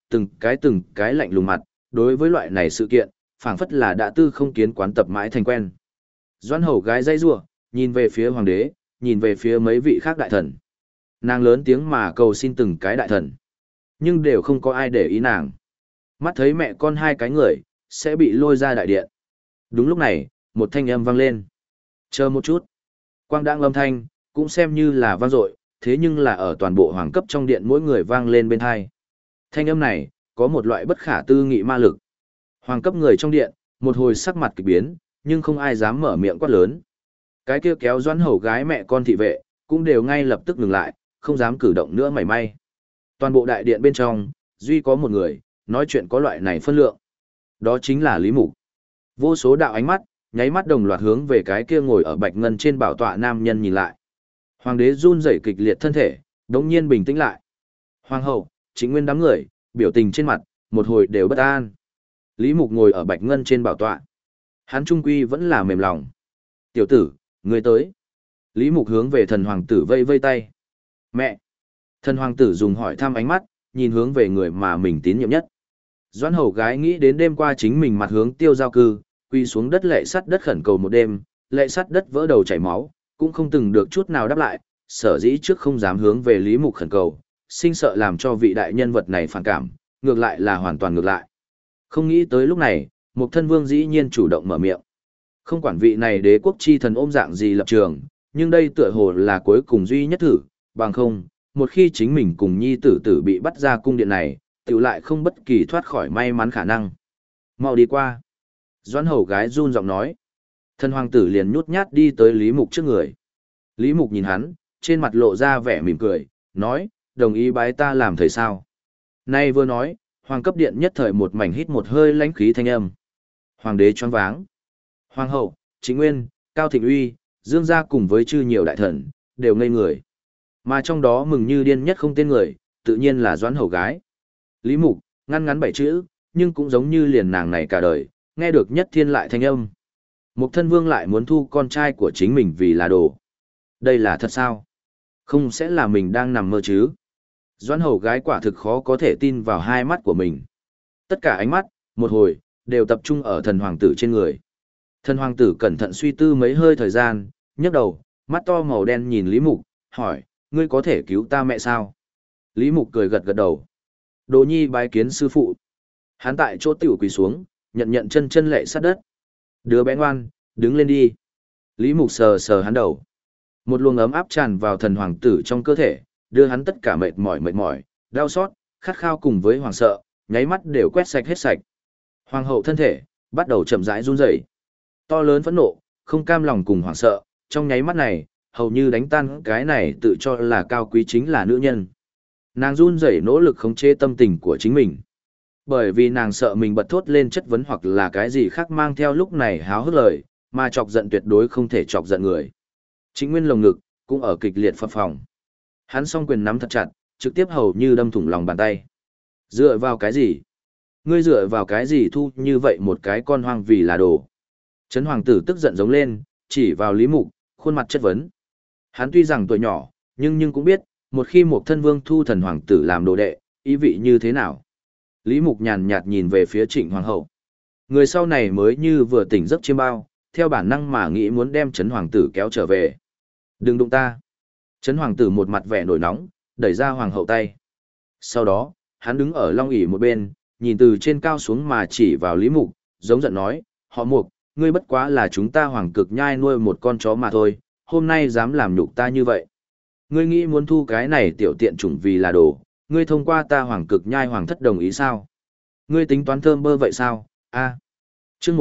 từng cái lạnh lùng mặt, đối với loại này sự kiện, phảng phất là đã tư không kiến quán tập mãi thành quen. Doãn hầu gái dây rủa, nhìn về phía hoàng đế, nhìn về phía mấy vị khác đại thần. Nàng lớn tiếng mà cầu xin từng cái đại thần, nhưng đều không có ai để ý nàng. Mắt thấy mẹ con hai cái người, sẽ bị lôi ra đại điện. Đúng lúc này, một thanh âm vang lên. Chờ một chút. Quang đãng âm thanh, cũng xem như là vang dội, thế nhưng là ở toàn bộ hoàng cấp trong điện mỗi người vang lên bên hai. Thanh âm này, có một loại bất khả tư nghị ma lực. Hoàng cấp người trong điện, một hồi sắc mặt kỳ biến, nhưng không ai dám mở miệng quát lớn. Cái kia kéo Doãn hầu gái mẹ con thị vệ, cũng đều ngay lập tức ngừng lại, không dám cử động nữa mảy may. Toàn bộ đại điện bên trong, duy có một người, nói chuyện có loại này phân lượng. Đó chính là Lý Mục. Vô số đạo ánh mắt, nháy mắt đồng loạt hướng về cái kia ngồi ở bạch ngân trên bảo tọa nam nhân nhìn lại. Hoàng đế run rẩy kịch liệt thân thể, đống nhiên bình tĩnh lại. Hoàng hậu, Chính Nguyên đám người, biểu tình trên mặt, một hồi đều bất an. Lý Mục ngồi ở bạch ngân trên bảo tọa. Hắn trung quy vẫn là mềm lòng. Tiểu tử, ngươi tới. Lý Mục hướng về thần hoàng tử vây vây tay. Mẹ! Thần hoàng tử dùng hỏi thăm ánh mắt, nhìn hướng về người mà mình tín nhiệm nhất. Doãn hầu gái nghĩ đến đêm qua chính mình mặt hướng tiêu giao cư, quy xuống đất lệ sắt đất khẩn cầu một đêm, lệ sắt đất vỡ đầu chảy máu, cũng không từng được chút nào đáp lại, sở dĩ trước không dám hướng về Lý Mục khẩn cầu, sinh sợ làm cho vị đại nhân vật này phản cảm, ngược lại là hoàn toàn ngược lại. Không nghĩ tới lúc này, Mục Thân Vương dĩ nhiên chủ động mở miệng. Không quản vị này đế quốc chi thần ôm dạng gì lập trường, nhưng đây tựa hồ là cuối cùng duy nhất thử, bằng không, một khi chính mình cùng nhi tử tử bị bắt ra cung điện này, tiểu lại không bất kỳ thoát khỏi may mắn khả năng. Mau đi qua. Doãn hầu gái run giọng nói. Thần hoàng tử liền nhút nhát đi tới Lý Mục trước người. Lý Mục nhìn hắn, trên mặt lộ ra vẻ mỉm cười, nói, đồng ý bái ta làm thầy sao. Nay vừa nói, hoàng cấp điện nhất thời một mảnh hít một hơi lãnh khí thanh âm. Hoàng đế choáng váng. Hoàng hậu, Chính Nguyên, Cao Thịnh Uy, Dương gia cùng với chư nhiều đại thần, đều ngây người. Mà trong đó mừng như điên nhất không tên người, tự nhiên là Doãn hầu gái. Lý Mục, ngăn ngắn 7 chữ, nhưng cũng giống như liền nàng này cả đời, nghe được nhất thiên lại thanh âm. Mục Thân Vương lại muốn thu con trai của chính mình vì là đồ. Đây là thật sao? Không sẽ là mình đang nằm mơ chứ? Doãn hầu gái quả thực khó có thể tin vào hai mắt của mình. Tất cả ánh mắt, một hồi, đều tập trung ở thần hoàng tử trên người. Thần hoàng tử cẩn thận suy tư mấy hơi thời gian, nhấc đầu, mắt to màu đen nhìn Lý Mục, hỏi, ngươi có thể cứu ta mẹ sao? Lý Mục cười gật gật đầu. Đồ nhi bái kiến sư phụ. Hắn tại chỗ tiểu quỳ xuống, nhận chân chân lệ sát đất. Đứa bé ngoan, đứng lên đi. Lý Mục sờ sờ hắn đầu. Một luồng ấm áp tràn vào thần hoàng tử trong cơ thể, đưa hắn tất cả mệt mỏi, đau xót, khát khao cùng với hoàng sợ, nháy mắt đều quét sạch hết sạch. Hoàng hậu thân thể, bắt đầu chậm rãi run rẩy. To lớn phẫn nộ, không cam lòng cùng hoàng sợ, trong nháy mắt này, hầu như đánh tan cái này tự cho là cao quý chính là nữ nhân. Nàng run rẩy nỗ lực khống chế tâm tình của chính mình. Bởi vì nàng sợ mình bật thốt lên chất vấn hoặc là cái gì khác mang theo lúc này háo hức lời, mà chọc giận tuyệt đối không thể chọc giận người. Chính Nguyên lồng ngực, cũng ở kịch liệt phập phồng. Hắn song quyền nắm thật chặt, trực tiếp hầu như đâm thủng lòng bàn tay. Dựa vào cái gì? Ngươi dựa vào cái gì thu như vậy một cái con hoang vì là đồ? Trấn hoàng tử tức giận giống lên, chỉ vào Lý Mục, khuôn mặt chất vấn. Hắn tuy rằng tuổi nhỏ, nhưng cũng biết, một khi một thân vương thu thần hoàng tử làm đồ đệ, ý vị như thế nào. Lý Mục nhàn nhạt nhìn về phía Trịnh hoàng hậu. Người sau này mới như vừa tỉnh giấc chiêm bao, theo bản năng mà nghĩ muốn đem Trấn hoàng tử kéo trở về. Đừng đụng ta. Trấn hoàng tử một mặt vẻ nổi nóng, đẩy ra hoàng hậu tay. Sau đó, hắn đứng ở long ỷ một bên, nhìn từ trên cao xuống mà chỉ vào Lý Mục, giống giận nói, họ Mục, ngươi bất quá là chúng ta hoàng cực nhai nuôi một con chó mà thôi, hôm nay dám làm nhục ta như vậy. Ngươi nghĩ muốn thu cái này tiểu tiện chủng vì là đồ, ngươi thông qua ta hoàng cực nhai hoàng thất đồng ý sao? Ngươi tính toán thơm bơ vậy sao? A. Chương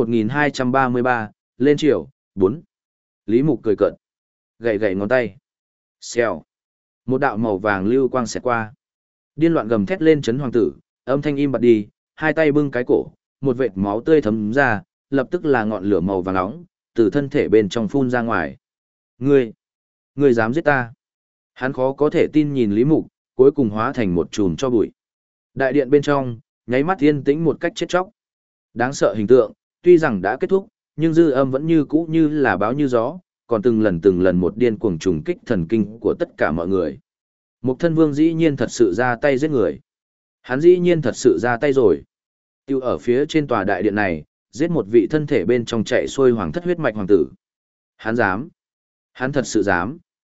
1233, lên triều, 4. Lý Mục cười cợt, gậy ngón tay. Xèo. Một đạo màu vàng lưu quang xẹt qua. Điên loạn gầm thét lên Trấn hoàng tử, âm thanh im bặt đi, hai tay bưng cái cổ, một vệt máu tươi thấm ra, lập tức là ngọn lửa màu vàng nóng từ thân thể bên trong phun ra ngoài. Ngươi dám giết ta? Hắn khó có thể tin nhìn Lý Mục, cuối cùng hóa thành một chùm cho bụi. Đại điện bên trong, nháy mắt yên tĩnh một cách chết chóc. Đáng sợ hình tượng, tuy rằng đã kết thúc, nhưng dư âm vẫn như cũ như là báo như gió, còn từng lần một điên cuồng trùng kích thần kinh của tất cả mọi người. Mục thân vương dĩ nhiên thật sự ra tay giết người. Hắn dĩ nhiên thật sự ra tay rồi. Tiêu ở phía trên tòa đại điện này, giết một vị thân thể bên trong chạy xuôi hoàng thất huyết mạch hoàng tử. Hắn dám. Hắn thật sự dám.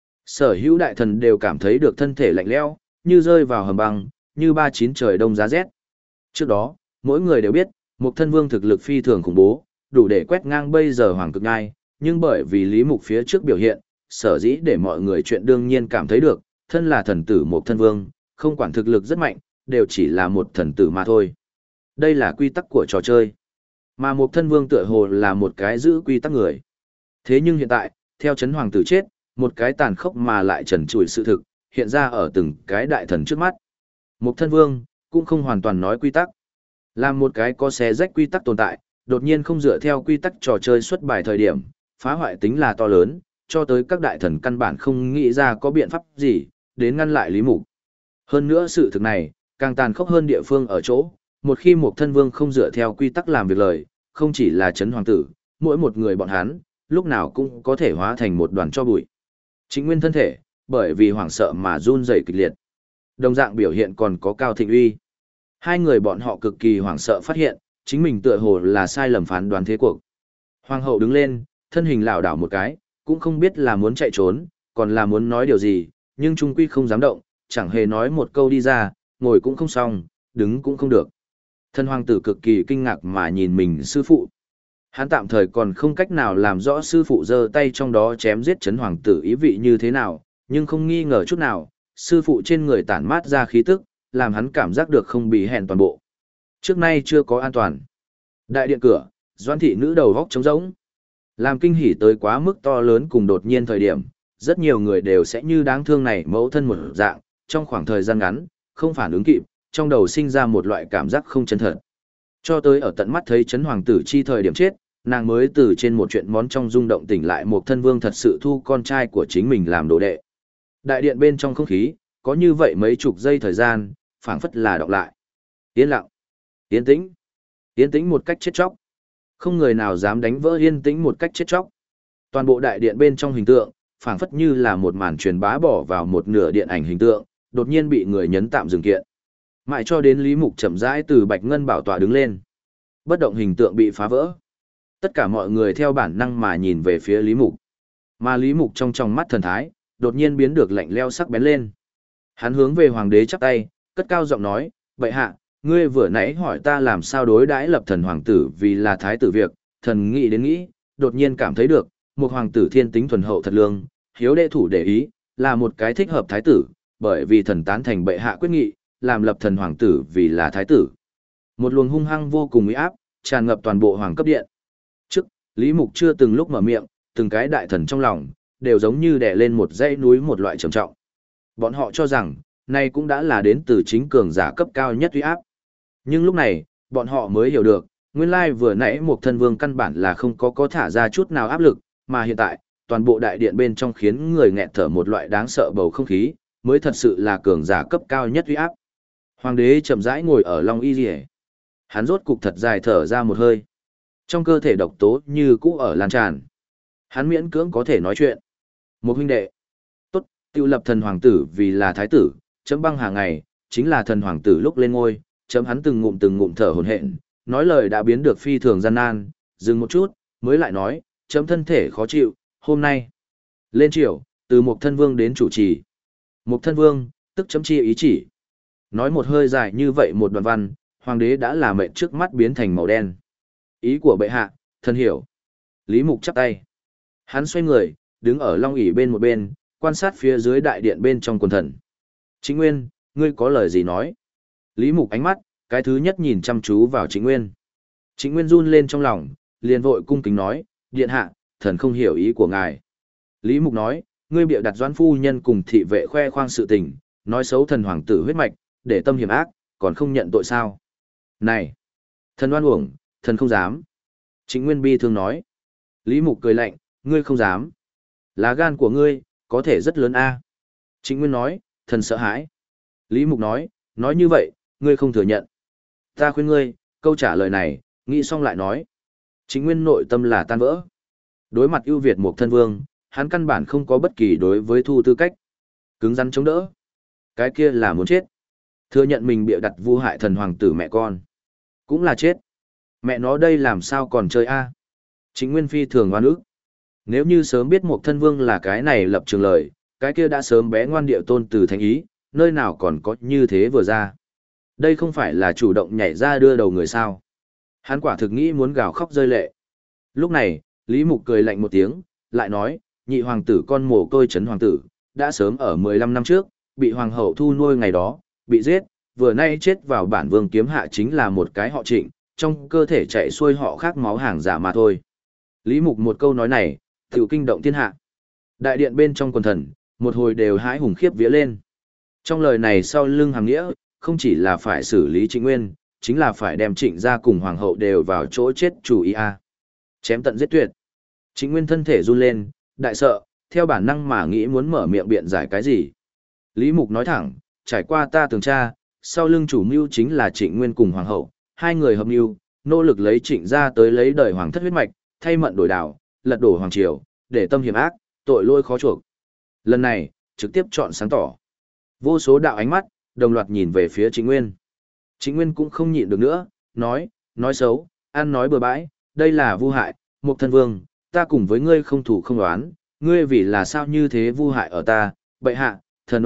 Sở hữu đại thần đều cảm thấy được thân thể lạnh lẽo, như rơi vào hầm băng, như 39 trời đông giá rét. Trước đó, mỗi người đều biết, Mục Thân Vương thực lực phi thường khủng bố, đủ để quét ngang bây giờ hoàng cực ngai, nhưng bởi vì Lý Mục phía trước biểu hiện, sở dĩ để mọi người chuyện đương nhiên cảm thấy được, thân là thần tử Mục Thân Vương, không quản thực lực rất mạnh, đều chỉ là một thần tử mà thôi. Đây là quy tắc của trò chơi. Mà Mục Thân Vương tựa hồ là một cái giữ quy tắc người. Thế nhưng hiện tại, theo chấn hoàng tử chết, một cái tàn khốc mà lại trần trụi sự thực, hiện ra ở từng cái đại thần trước mắt. Mục Thân Vương, cũng không hoàn toàn nói quy tắc. Làm một cái có xé rách quy tắc tồn tại, đột nhiên không dựa theo quy tắc trò chơi xuất bài thời điểm, phá hoại tính là to lớn, cho tới các đại thần căn bản không nghĩ ra có biện pháp gì, đến ngăn lại Lý Mục. Hơn nữa sự thực này, càng tàn khốc hơn địa phương ở chỗ, một khi Mục Thân Vương không dựa theo quy tắc làm việc lời, không chỉ là chấn hoàng tử, mỗi một người bọn hắn, lúc nào cũng có thể hóa thành một đoàn tro bụi. Chính nguyên thân thể, bởi vì hoảng sợ mà run rẩy kịch liệt. Đồng dạng biểu hiện còn có Cao Thịnh Uy. Hai người bọn họ cực kỳ hoảng sợ phát hiện, chính mình tựa hồ là sai lầm phán đoán thế cuộc. Hoàng hậu đứng lên, thân hình lảo đảo một cái, cũng không biết là muốn chạy trốn, còn là muốn nói điều gì, nhưng trung quy không dám động, chẳng hề nói một câu đi ra, ngồi cũng không xong, đứng cũng không được. Thân hoàng tử cực kỳ kinh ngạc mà nhìn mình sư phụ. Hắn tạm thời còn không cách nào làm rõ sư phụ giơ tay trong đó chém giết chấn hoàng tử ý vị như thế nào, nhưng không nghi ngờ chút nào, sư phụ trên người tản mát ra khí tức, làm hắn cảm giác được không bị hẹn toàn bộ. Trước nay chưa có an toàn. Đại điện cửa, Doãn thị nữ đầu góc trống rỗng. Làm kinh hỉ tới quá mức to lớn cùng đột nhiên thời điểm, rất nhiều người đều sẽ như đáng thương này mẫu thân một dạng, trong khoảng thời gian ngắn, không phản ứng kịp, trong đầu sinh ra một loại cảm giác không chân thật. Cho tới ở tận mắt thấy chấn hoàng tử chi thời điểm chết, nàng mới từ trên một chuyện món trong rung động tỉnh lại một thân vương thật sự thu con trai của chính mình làm đồ đệ. Đại điện bên trong không khí, có như vậy mấy chục giây thời gian, phảng phất là đọc lại. Yên lặng, yên tĩnh, yên tĩnh một cách chết chóc. Không người nào dám đánh vỡ yên tĩnh một cách chết chóc. Toàn bộ đại điện bên trong hình tượng, phảng phất như là một màn truyền bá bỏ vào một nửa điện ảnh hình tượng, đột nhiên bị người nhấn tạm dừng kiện. Mãi cho đến Lý Mục chậm rãi từ bạch ngân bảo tọa đứng lên. Bất động hình tượng bị phá vỡ. Tất cả mọi người theo bản năng mà nhìn về phía Lý Mục. Mà Lý Mục trong mắt thần thái, đột nhiên biến được lạnh lẽo sắc bén lên. Hắn hướng về hoàng đế chắp tay, cất cao giọng nói, bệ hạ, ngươi vừa nãy hỏi ta làm sao đối đãi lập thần hoàng tử vì là thái tử việc, thần nghĩ đến nghĩ, đột nhiên cảm thấy được, một hoàng tử thiên tính thuần hậu thật lương, hiếu đệ thủ để ý, là một cái thích hợp thái tử, bởi vì thần tán thành bệ hạ quyết nghị, làm lập thần hoàng tử vì là thái tử. Một luồng hung hăng vô cùng uy áp, tràn ngập toàn bộ hoàng cấp điện. Trước, Lý Mục chưa từng lúc mở miệng, từng cái đại thần trong lòng, đều giống như đè lên một dãy núi một loại trầm trọng. Bọn họ cho rằng, nay cũng đã là đến từ chính cường giả cấp cao nhất uy áp. Nhưng lúc này, bọn họ mới hiểu được, nguyên lai vừa nãy một thân vương căn bản là không có thả ra chút nào áp lực, mà hiện tại, toàn bộ đại điện bên trong khiến người nghẹt thở một loại đáng sợ bầu không khí, mới thật sự là cường giả cấp cao nhất uy áp. Hoàng đế chậm rãi ngồi ở Long Y Liễu. Hắn rốt cục thật dài thở ra một hơi. Trong cơ thể độc tố như cũ ở lan tràn. Hắn miễn cưỡng có thể nói chuyện. Một huynh đệ. Tốt, tiêu lập thần hoàng tử vì là thái tử, chấm băng hàng ngày, chính là thần hoàng tử lúc lên ngôi, chấm hắn từng ngụm thở hổn hển, nói lời đã biến được phi thường gian nan, dừng một chút, mới lại nói, chấm thân thể khó chịu, hôm nay. Lên triều, từ một thân vương đến chủ trì. Một thân vương, tức chấm chi ý chỉ. Nói một hơi dài như vậy một đoạn văn, hoàng đế đã làm mệnh trước mắt biến thành màu đen. Ý của bệ hạ, thân hiểu. Lý Mục chắp tay. Hắn xoay người, đứng ở long ỷ bên một bên, quan sát phía dưới đại điện bên trong quần thần. Trịnh Nguyên, ngươi có lời gì nói? Lý Mục ánh mắt, cái thứ nhất nhìn chăm chú vào Trịnh Nguyên. Trịnh Nguyên run lên trong lòng, liền vội cung kính nói, điện hạ, thần không hiểu ý của ngài. Lý Mục nói, ngươi bịa đặt Doãn phu nhân cùng thị vệ khoe khoang sự tình, nói xấu thần hoàng tử huyết mạch, để tâm hiểm ác, còn không nhận tội sao? Này, thần oan uổng, thần không dám. Trịnh Nguyên bi thương nói. Lý Mục cười lạnh, ngươi không dám. Lá gan của ngươi, có thể rất lớn a. Trịnh Nguyên nói, thần sợ hãi. Lý Mục nói như vậy, ngươi không thừa nhận. Ta khuyên ngươi, câu trả lời này, nghĩ xong lại nói. Trịnh Nguyên nội tâm là tan vỡ. Đối mặt ưu việt một thân vương, hắn căn bản không có bất kỳ đối với thu tư cách. Cứng rắn chống đỡ. Cái kia là muốn chết. Thừa nhận mình bịa đặt vu hại thần hoàng tử mẹ con. Cũng là chết. Mẹ nó đây làm sao còn chơi a? Trịnh Nguyên phi thường oan ức. Nếu như sớm biết một thân vương là cái này lập trường lời, cái kia đã sớm bé ngoan điệu tôn từ thánh ý, nơi nào còn có như thế vừa ra. Đây không phải là chủ động nhảy ra đưa đầu người sao. Hắn quả thực nghĩ muốn gào khóc rơi lệ. Lúc này, Lý Mục cười lạnh một tiếng, lại nói, nhị hoàng tử con mồ côi trấn hoàng tử, đã sớm ở 15 năm trước, bị hoàng hậu thu nuôi ngày đó, bị giết, vừa nay chết vào bản vương kiếm hạ chính là một cái họ Trịnh, trong cơ thể chạy xuôi họ khác máu hàng giả mà thôi. Lý Mục một câu nói này, tiểu kinh động thiên hạ. Đại điện bên trong quần thần, một hồi đều hãi hùng khiếp vía lên. Trong lời này sau lưng hàm nghĩa, không chỉ là phải xử lý Trịnh Nguyên, chính là phải đem Trịnh gia cùng hoàng hậu đều vào chỗ chết chủ ý a. Chém tận giết tuyệt. Trịnh Nguyên thân thể run lên, đại sợ, theo bản năng mà nghĩ muốn mở miệng biện giải cái gì. Lý Mục nói thẳng, trải qua ta tường tra, sau lưng chủ mưu chính là Trịnh Nguyên cùng hoàng hậu, hai người hợp mưu, nỗ lực lấy Trịnh gia tới lấy đời hoàng thất huyết mạch, thay mận đổi đảo, lật đổ hoàng triều, để tâm hiểm ác, tội lỗi khó chuộc. Lần này, trực tiếp chọn sáng tỏ. Vô số đạo ánh mắt, đồng loạt nhìn về phía Trịnh Nguyên. Trịnh Nguyên cũng không nhịn được nữa, nói xấu, ăn nói bừa bãi, đây là vu hại, một thân vương, ta cùng với ngươi không thủ không đoán, ngươi vì là sao như thế vu hại ở ta, bệ hạ, thần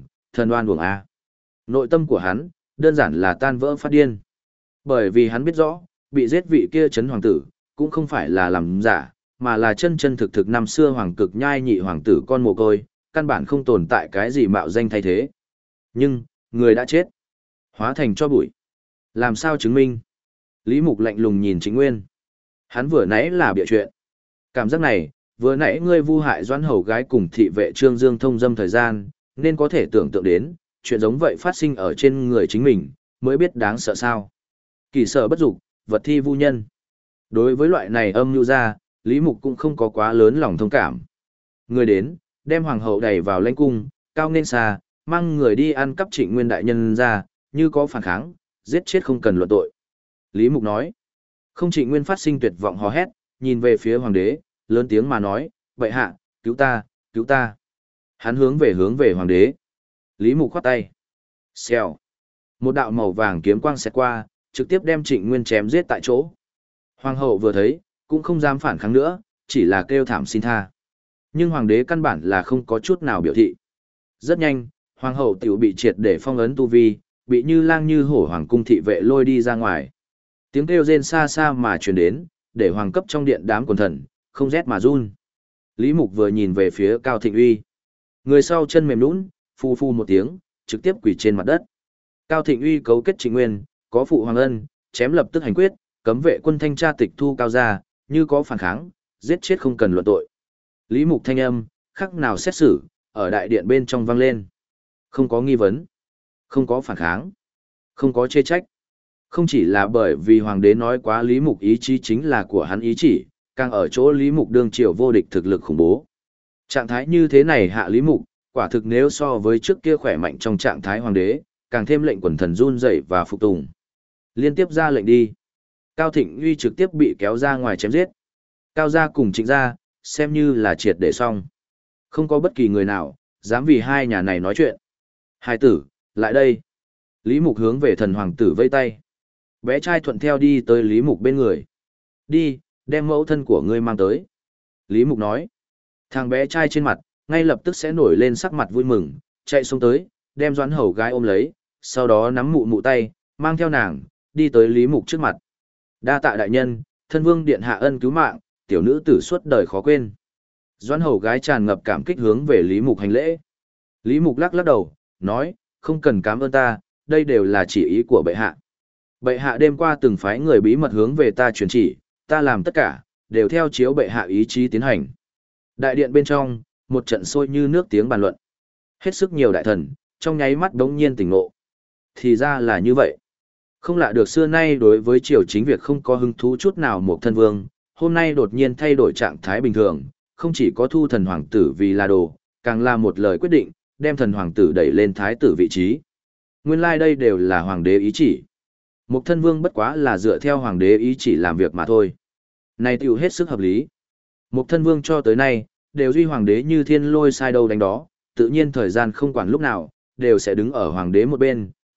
oan uổng a. Nội tâm của hắn, đơn giản là tan vỡ phát điên. Bởi vì hắn biết rõ, bị giết vị kia trấn hoàng tử, cũng không phải là làm giả, mà là chân chân thực thực năm xưa hoàng cực nhai nhị hoàng tử con mồ côi, căn bản không tồn tại cái gì mạo danh thay thế. Nhưng, người đã chết, hóa thành cho bụi. Làm sao chứng minh? Lý Mục lạnh lùng nhìn Trịnh Nguyên. Hắn vừa nãy là bịa chuyện. Cảm giác này, vừa nãy ngươi vu hại Doãn hầu gái cùng thị vệ Trương Dương thông dâm thời gian, nên có thể tưởng tượng đến, chuyện giống vậy phát sinh ở trên người chính mình, mới biết đáng sợ sao. Kỳ sở bất dục, vật thi vu nhân. Đối với loại này âm mưu ra, Lý Mục cũng không có quá lớn lòng thông cảm. Người đến, đem hoàng hậu đẩy vào lãnh cung, cao nên xa, mang người đi ăn cắp Trịnh Nguyên đại nhân ra, như có phản kháng, giết chết không cần luận tội. Lý Mục nói, không. Trịnh Nguyên phát sinh tuyệt vọng hò hét, nhìn về phía hoàng đế, lớn tiếng mà nói, bệ hạ, cứu ta, cứu ta. Hắn hướng về hoàng đế. Lý Mục khoát tay. Xèo. Một đạo màu vàng kiếm quang xẹt qua, trực tiếp đem Trịnh Nguyên chém giết tại chỗ. Hoàng hậu vừa thấy, cũng không dám phản kháng nữa, chỉ là kêu thảm xin tha. Nhưng hoàng đế căn bản là không có chút nào biểu thị. Rất nhanh, hoàng hậu tiểu bị triệt để phong ấn tu vi, bị như lang như hổ hoàng cung thị vệ lôi đi ra ngoài. Tiếng kêu rên xa xa mà truyền đến, để hoàng cấp trong điện đám quần thần, không rét mà run. Lý Mục vừa nhìn về phía Cao Thịnh Uy. Người sau chân mềm nhũn, phu phu một tiếng, trực tiếp quỳ trên mặt đất. Cao Thịnh Uy cấu kết Trịnh Nguyên, có phụ hoàng ân, chém lập tức hành quyết, cấm vệ quân thanh tra tịch thu Cao gia, như có phản kháng, giết chết không cần luận tội. Lý Mục thanh âm, khắc nào xét xử, ở đại điện bên trong vang lên. Không có nghi vấn, không có phản kháng, không có chê trách. Không chỉ là bởi vì hoàng đế nói quá Lý Mục ý chí chính là của hắn ý chỉ, càng ở chỗ Lý Mục đương triều vô địch thực lực khủng bố. Trạng thái như thế này hạ Lý Mục, quả thực nếu so với trước kia khỏe mạnh trong trạng thái hoàng đế, càng thêm lệnh quần thần run rẩy và phục tùng. Liên tiếp ra lệnh đi. Cao Thịnh Uy trực tiếp bị kéo ra ngoài chém giết. Cao gia cùng Trịnh gia, xem như là triệt để xong. Không có bất kỳ người nào, dám vì hai nhà này nói chuyện. Hai tử, lại đây. Lý Mục hướng về thần hoàng tử vây tay. Bé trai thuận theo đi tới Lý Mục bên người. Đi, đem mẫu thân của ngươi mang tới. Lý Mục nói. Thằng bé trai trên mặt, ngay lập tức sẽ nổi lên sắc mặt vui mừng, chạy xuống tới, đem Doãn hầu gái ôm lấy, sau đó nắm mụ mụ tay, mang theo nàng, đi tới Lý Mục trước mặt. Đa tạ đại nhân, thân vương điện hạ ân cứu mạng, tiểu nữ tử suốt đời khó quên. Doãn hầu gái tràn ngập cảm kích hướng về Lý Mục hành lễ. Lý Mục lắc lắc đầu, nói, không cần cảm ơn ta, đây đều là chỉ ý của bệ hạ. Bệ hạ đêm qua từng phái người bí mật hướng về ta truyền chỉ, ta làm tất cả, đều theo chiếu bệ hạ ý chí tiến hành. Đại điện bên trong, một trận sôi như nước tiếng bàn luận. Hết sức nhiều đại thần, trong nháy mắt đống nhiên tỉnh ngộ. Thì ra là như vậy. Không lạ được xưa nay đối với triều chính việc không có hứng thú chút nào một thân vương, hôm nay đột nhiên thay đổi trạng thái bình thường, không chỉ có thu thần hoàng tử vì là đồ, càng là một lời quyết định, đem thần hoàng tử đẩy lên thái tử vị trí. Nguyên lai đây đều là hoàng đế ý chỉ. Một thân vương bất quá là dựa theo hoàng đế ý chỉ làm việc mà thôi. Này tiểu hết sức hợp lý. Một thân vương cho tới nay, đều duy hoàng đế như thiên lôi sai đâu đánh đó, tự nhiên thời gian không quản lúc nào, đều sẽ đứng ở hoàng đế một bên,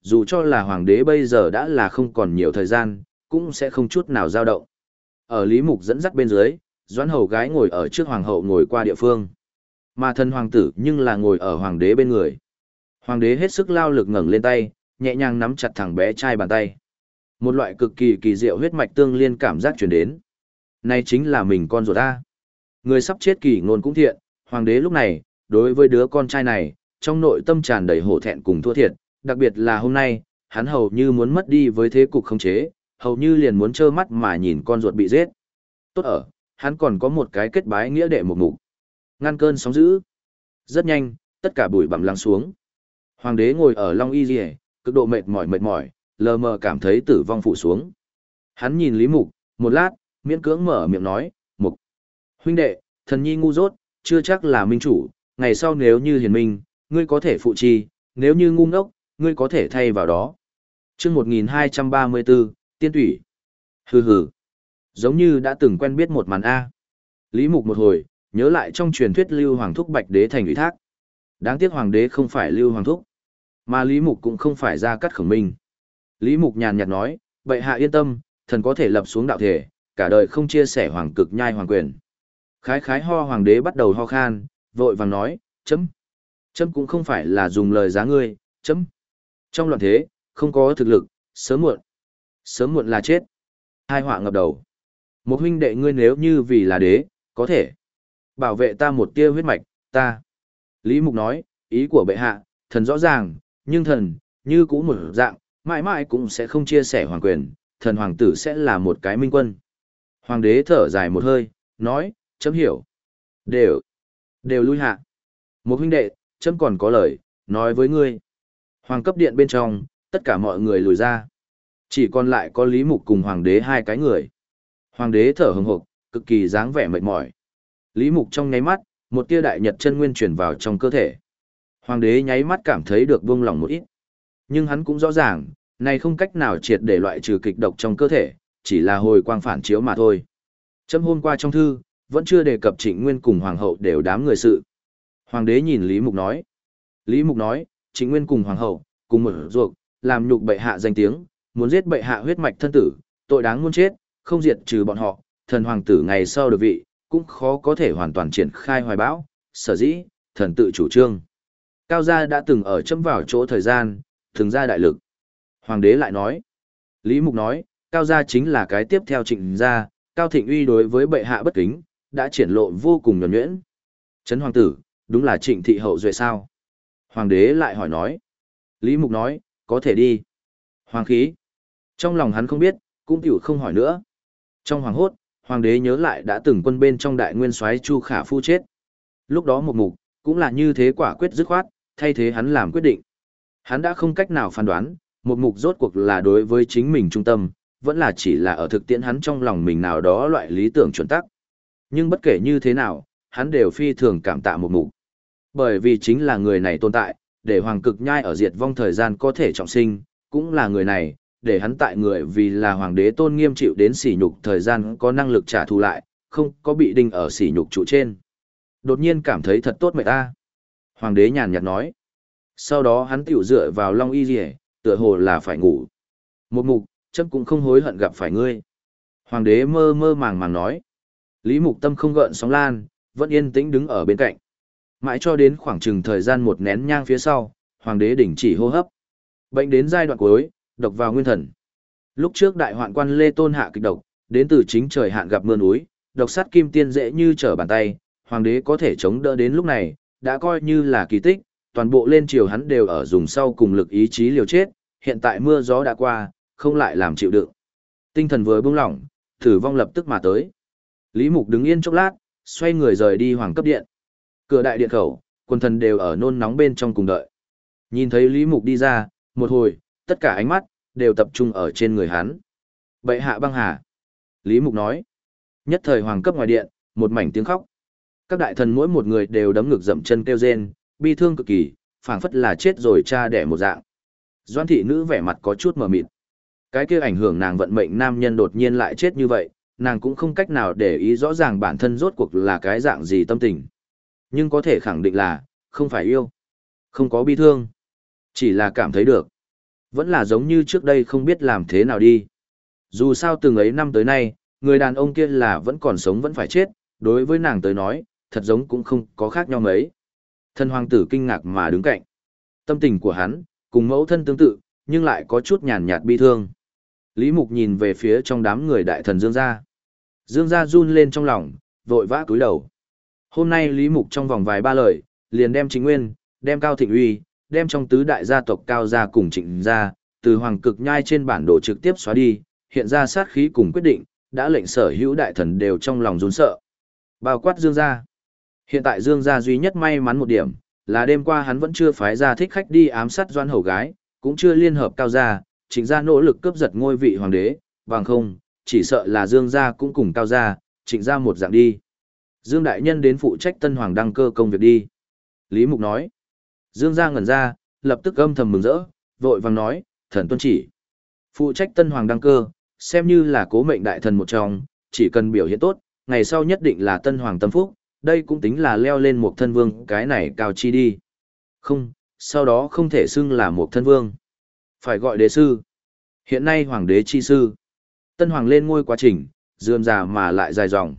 dù cho là hoàng đế bây giờ đã là không còn nhiều thời gian, cũng sẽ không chút nào dao động. Ở Lý Mục dẫn dắt bên dưới, Doãn hầu gái ngồi ở trước hoàng hậu ngồi qua địa phương. Mà thân hoàng tử nhưng là ngồi ở hoàng đế bên người. Hoàng đế hết sức lao lực ngẩng lên tay, nhẹ nhàng nắm chặt thằng bé trai bàn tay. Một loại cực kỳ kỳ diệu huyết mạch tương liên cảm giác truyền đến. Này chính là mình con ruột ta. Người sắp chết kỳ ngôn cũng thiện, hoàng đế lúc này, đối với đứa con trai này, trong nội tâm tràn đầy hổ thẹn cùng thua thiệt, đặc biệt là hôm nay, hắn hầu như muốn mất đi với thế cục khống chế, hầu như liền muốn trơ mắt mà nhìn con ruột bị giết. Tốt ở, hắn còn có một cái kết bái nghĩa đệ một mục. Ngăn cơn sóng dữ. Rất nhanh, tất cả bụi bặm lắng xuống. Hoàng đế ngồi ở Long Y Liề, cực độ mệt mỏi, lờ mờ cảm thấy tử vong phụ xuống. Hắn nhìn Lý Mục, một lát, miễn cưỡng mở miệng nói, Mục. Huynh đệ, thần nhi ngu dốt, chưa chắc là minh chủ, ngày sau nếu như hiền minh, ngươi có thể phụ trì, nếu như ngu ngốc, ngươi có thể thay vào đó. Chương 1234, Tiên Tủy. Hừ hừ. Giống như đã từng quen biết một màn A. Lý Mục một hồi, nhớ lại trong truyền thuyết Lưu Hoàng Thúc Bạch Đế thành ủy thác. Đáng tiếc Hoàng đế không phải Lưu Hoàng Thúc, mà Lý Mục cũng không phải Gia Cát Khổng Minh. Lý Mục nhàn nhạt nói, bệ hạ yên tâm, thần có thể lập xuống đạo thể, cả đời không chia sẻ hoàng cực nhai hoàng quyền. Khái khái ho hoàng đế bắt đầu ho khan, vội vàng nói, chấm. Chấm cũng không phải là dùng lời giá ngươi, chấm. Trong loạn thế, không có thực lực, sớm muộn là chết. Hai họa ngập đầu. Một huynh đệ ngươi nếu như vì là đế, có thể bảo vệ ta một tia huyết mạch, ta. Lý Mục nói, ý của bệ hạ, thần rõ ràng, nhưng thần, như cũ một dạng, mãi mãi cũng sẽ không chia sẻ hoàng quyền, thần hoàng tử sẽ là một cái minh quân. Hoàng đế thở dài một hơi, nói, chấm hiểu. Đều lui hạ. Một huynh đệ, chấm còn có lời, nói với ngươi. Hoàng cấp điện bên trong, tất cả mọi người lùi ra. Chỉ còn lại có Lý Mục cùng hoàng đế hai cái người. Hoàng đế thở hừng hực, cực kỳ dáng vẻ mệt mỏi. Lý Mục trong nháy mắt, một tia đại nhật chân nguyên chuyển vào trong cơ thể. Hoàng đế nháy mắt cảm thấy được buông lỏng một ít. Nhưng hắn cũng rõ ràng, này không cách nào triệt để loại trừ kịch độc trong cơ thể, chỉ là hồi quang phản chiếu mà thôi. Chấm hôm qua trong thư, vẫn chưa đề cập Trịnh Nguyên cùng hoàng hậu đều đám người sự. Hoàng đế nhìn Lý Mục nói. Lý Mục nói, Trịnh Nguyên cùng hoàng hậu, cùng một ruột, làm nhục bệ hạ danh tiếng, muốn giết bệ hạ huyết mạch thân tử, tội đáng muôn chết, không diệt trừ bọn họ, thần hoàng tử ngày sau được vị, cũng khó có thể hoàn toàn triển khai hoài bão, sở dĩ, thần tự chủ trương. Cao gia đã từng ở chấm vào chỗ thời gian, thường ra đại lực. Hoàng đế lại nói. Lý Mục nói, Cao gia chính là cái tiếp theo Trịnh gia, Cao Thịnh Uy đối với bệ hạ bất kính, đã triển lộ vô cùng nhuần nhuyễn. Trấn hoàng tử, đúng là Trịnh thị hậu duệ sao? Hoàng đế lại hỏi nói. Lý Mục nói, có thể đi. Hoàng khí. Trong lòng hắn không biết, cũng tiểu không hỏi nữa. Trong hoàng hốt, hoàng đế nhớ lại đã từng quân bên trong đại nguyên soái Chu Khả Phu chết. Lúc đó một mục, cũng là như thế quả quyết dứt khoát, thay thế hắn làm quyết định. Hắn đã không cách nào phán đoán, một mục rốt cuộc là đối với chính mình trung tâm, vẫn là chỉ là ở thực tiễn hắn trong lòng mình nào đó loại lý tưởng chuẩn tắc. Nhưng bất kể như thế nào, hắn đều phi thường cảm tạ một mục. Bởi vì chính là người này tồn tại, để hoàng cực nhai ở diệt vong thời gian có thể trọng sinh, cũng là người này, để hắn tại người vì là hoàng đế tôn nghiêm chịu đến sỉ nhục thời gian có năng lực trả thù lại, không có bị đinh ở sỉ nhục trụ trên. Đột nhiên cảm thấy thật tốt mẹ ta. Hoàng đế nhàn nhạt nói. Sau đó hắn tiểu dựa vào Long Y Liề, tựa hồ là phải ngủ. Một mục, chấm cũng không hối hận gặp phải ngươi. Hoàng đế mơ mơ màng màng nói. Lý Mục tâm không gợn sóng lan, vẫn yên tĩnh đứng ở bên cạnh. Mãi cho đến khoảng chừng thời gian một nén nhang phía sau, hoàng đế đình chỉ hô hấp. Bệnh đến giai đoạn cuối, độc vào nguyên thần. Lúc trước đại hoạn quan Lê Tôn hạ kịch độc, đến từ chính trời hạn gặp mưa núi, độc sát kim tiên dễ như trở bàn tay, hoàng đế có thể chống đỡ đến lúc này, đã coi như là kỳ tích, toàn bộ lên triều hắn đều ở dùng sau cùng lực ý chí liều chết, hiện tại mưa gió đã qua, không lại làm chịu đựng. Tinh thần vừa buông lỏng, tử vong lập tức mà tới. Lý Mục đứng yên chốc lát, xoay người rời đi hoàng cấp điện. Cửa đại điện khẩu, quần thần đều ở nôn nóng bên trong cùng đợi. Nhìn thấy Lý Mục đi ra, một hồi, tất cả ánh mắt đều tập trung ở trên người hắn. Bệ hạ băng hà. Lý Mục nói. Nhất thời hoàng cấp ngoài điện, một mảnh tiếng khóc. Các đại thần mỗi một người đều đấm ngực dậm chân kêu rên, bi thương cực kỳ, phảng phất là chết rồi cha đẻ một dạng. Doãn thị nữ vẻ mặt có chút mờ mịt. Cái kia ảnh hưởng nàng vận mệnh nam nhân đột nhiên lại chết như vậy, nàng cũng không cách nào để ý rõ ràng bản thân rốt cuộc là cái dạng gì tâm tình. Nhưng có thể khẳng định là, không phải yêu, không có bi thương, chỉ là cảm thấy được. Vẫn là giống như trước đây không biết làm thế nào đi. Dù sao từng ấy năm tới nay, người đàn ông kia là vẫn còn sống vẫn phải chết, đối với nàng tới nói, thật giống cũng không có khác nhau mấy. Thân hoàng tử kinh ngạc mà đứng cạnh. Tâm tình của hắn, cùng mẫu thân tương tự, nhưng lại có chút nhàn nhạt bi thương. Lý Mục nhìn về phía trong đám người đại thần Dương gia. Dương gia run lên trong lòng, vội vã cúi đầu. Hôm nay Lý Mục trong vòng vài ba lời, liền đem Trịnh Nguyên, đem Cao Thịnh Uy, đem trong tứ đại gia tộc Cao gia cùng Trịnh gia, từ Hoàng Cực Nhai trên bản đồ trực tiếp xóa đi, hiện ra sát khí cùng quyết định, đã lệnh sở hữu đại thần đều trong lòng run sợ. Bao quát Dương gia. Hiện tại Dương gia duy nhất may mắn một điểm, là đêm qua hắn vẫn chưa phái ra thích khách đi ám sát Doan Hầu gái, cũng chưa liên hợp Cao gia, Trịnh gia nỗ lực cướp giật ngôi vị hoàng đế, bằng không, chỉ sợ là Dương gia cũng cùng Cao gia, Trịnh gia một dạng đi. Dương đại nhân đến phụ trách Tân Hoàng đăng cơ công việc đi. Lý Mục nói. Dương gia ngẩn ra, lập tức âm thầm mừng rỡ, vội vàng nói, thần tuân chỉ. Phụ trách Tân Hoàng đăng cơ, xem như là cố mệnh đại thần một trong, chỉ cần biểu hiện tốt, ngày sau nhất định là Tân Hoàng tâm phúc, đây cũng tính là leo lên một thân vương cái này cao chi đi. Không, sau đó không thể xưng là một thân vương. Phải gọi đế sư. Hiện nay hoàng đế chi sư. Tân Hoàng lên ngôi quá trình, rườm rà mà lại dài dòng.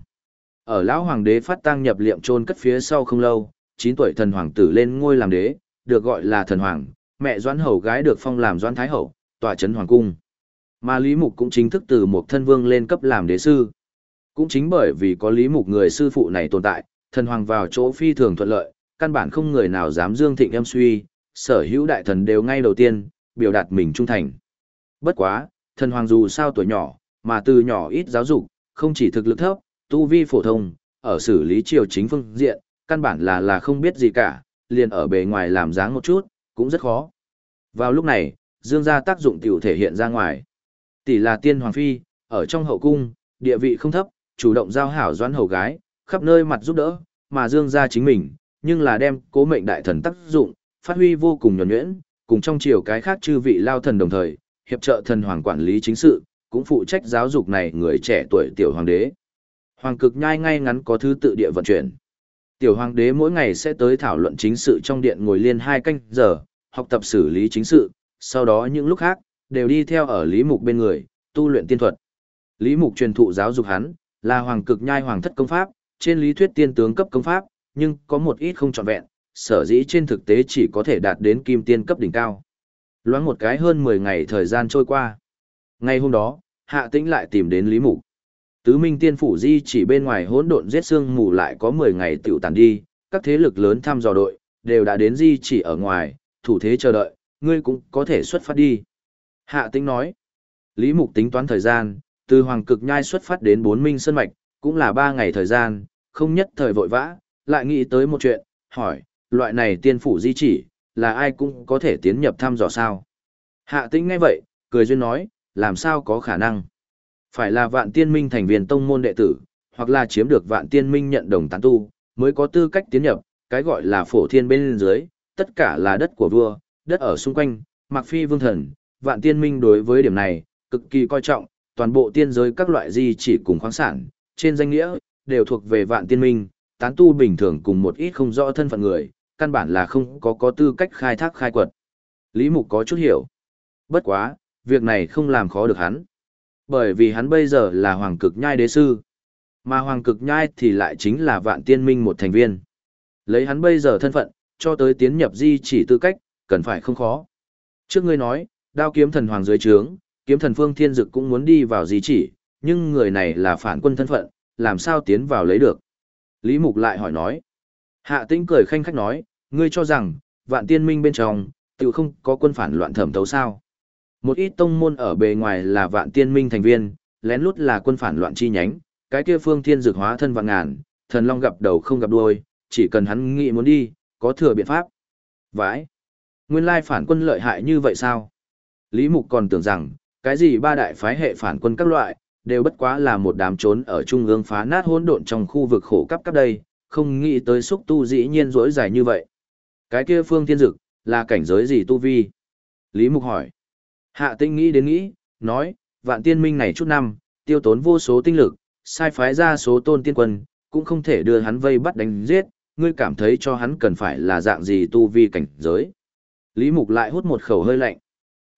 Ở lão hoàng đế phát tang nhập liệm chôn cất phía sau không lâu, 9 tuổi thần hoàng tử lên ngôi làm đế, được gọi là thần hoàng, mẹ Doãn Hầu gái được phong làm Doãn Thái Hậu, tòa trấn hoàng cung. Mà Lý Mục cũng chính thức từ một thân vương lên cấp làm đế sư. Cũng chính bởi vì có Lý Mục người sư phụ này tồn tại, thần hoàng vào chỗ phi thường thuận lợi, căn bản không người nào dám dương thịnh âm suy, sở hữu đại thần đều ngay đầu tiên, biểu đạt mình trung thành. Bất quá, thần hoàng dù sao tuổi nhỏ, mà từ nhỏ ít giáo dục, không chỉ thực lực thấp, tu vi phổ thông, ở xử lý triều chính phương diện, căn bản là không biết gì cả, liền ở bề ngoài làm dáng một chút, cũng rất khó. Vào lúc này, Dương gia tác dụng tiểu thể hiện ra ngoài. Tỷ là tiên hoàng phi, ở trong hậu cung, địa vị không thấp, chủ động giao hảo Doãn Hầu gái, khắp nơi mặt giúp đỡ, mà Dương gia chính mình, nhưng là đem cố mệnh đại thần tác dụng, phát huy vô cùng nhuần nhuyễn, cùng trong triều cái khác chư vị lao thần đồng thời, hiệp trợ thần hoàng quản lý chính sự, cũng phụ trách giáo dục này người trẻ tuổi tiểu hoàng đế. Hoàng Cực Nhai ngay ngắn có thứ tự địa vận chuyển. Tiểu hoàng đế mỗi ngày sẽ tới thảo luận chính sự trong điện ngồi liên 2 canh giờ, học tập xử lý chính sự, sau đó những lúc khác, đều đi theo ở Lý Mục bên người, tu luyện tiên thuật. Lý Mục truyền thụ giáo dục hắn, là Hoàng Cực Nhai Hoàng thất công pháp, trên lý thuyết tiên tướng cấp công pháp, nhưng có một ít không trọn vẹn, sở dĩ trên thực tế chỉ có thể đạt đến kim tiên cấp đỉnh cao. Loáng một cái hơn 10 ngày thời gian trôi qua. Ngày hôm đó, Hạ Tĩnh lại tìm đến Lý Mục. Tứ Minh Tiên phủ di chỉ bên ngoài hỗn độn giết xương mù lại có 10 ngày tiểu tàn đi, các thế lực lớn thăm dò đội đều đã đến di chỉ ở ngoài, thủ thế chờ đợi, ngươi cũng có thể xuất phát đi. Hạ Tĩnh nói. Lý Mục tính toán thời gian, từ Hoàng Cực Nhai xuất phát đến 4 Minh Sơn Mạch, cũng là 3 ngày thời gian, không nhất thời vội vã, lại nghĩ tới một chuyện, hỏi, loại này tiên phủ di chỉ, là ai cũng có thể tiến nhập thăm dò sao? Hạ Tĩnh nghe vậy, cười duyên nói, làm sao có khả năng? Phải là Vạn Tiên Minh thành viên tông môn đệ tử, hoặc là chiếm được Vạn Tiên Minh nhận đồng tán tu, mới có tư cách tiến nhập, cái gọi là phổ thiên bên dưới, tất cả là đất của vua, đất ở xung quanh, Mạc Phi vương thần, Vạn Tiên Minh đối với điểm này, cực kỳ coi trọng, toàn bộ tiên giới các loại di chỉ cùng khoáng sản, trên danh nghĩa, đều thuộc về Vạn Tiên Minh, tán tu bình thường cùng một ít không rõ thân phận người, căn bản là không có tư cách khai thác khai quật. Lý Mục có chút hiểu. Bất quá, việc này không làm khó được hắn. Bởi vì hắn bây giờ là Hoàng Cực Nhai đế sư, mà Hoàng Cực Nhai thì lại chính là Vạn Tiên Minh một thành viên. Lấy hắn bây giờ thân phận, cho tới tiến nhập di chỉ tư cách, cần phải không khó. Trước ngươi nói, Đao Kiếm Thần Hoàng dưới trướng, Kiếm Thần Phương Thiên Dực cũng muốn đi vào di chỉ, nhưng người này là phản quân thân phận, làm sao tiến vào lấy được? Lý Mục lại hỏi nói. Hạ Tĩnh cười khanh khách nói, ngươi cho rằng, Vạn Tiên Minh bên trong, tự không có quân phản loạn thẩm thấu sao? Một ít tông môn ở bề ngoài là Vạn Tiên Minh thành viên, lén lút là quân phản loạn chi nhánh, cái kia Phương Thiên Dực hóa thân vạn ngàn, thần long gặp đầu không gặp đuôi, chỉ cần hắn nghĩ muốn đi, có thừa biện pháp. Vãi! Nguyên lai phản quân lợi hại như vậy sao? Lý Mục còn tưởng rằng, cái gì ba đại phái hệ phản quân các loại, đều bất quá là một đám trốn ở trung ương phá nát hỗn độn trong khu vực khổ cấp cấp đây, không nghĩ tới xúc tu dĩ nhiên rỗi dài như vậy. Cái kia Phương Thiên Dực, là cảnh giới gì tu vi? Lý Mục hỏi. Hạ Tĩnh nghĩ đến nghĩ, nói, Vạn Tiên Minh này chút năm, tiêu tốn vô số tinh lực, sai phái ra số tôn tiên quân, cũng không thể đưa hắn vây bắt đánh giết, ngươi cảm thấy cho hắn cần phải là dạng gì tu vi cảnh giới. Lý Mục lại hút một khẩu hơi lạnh.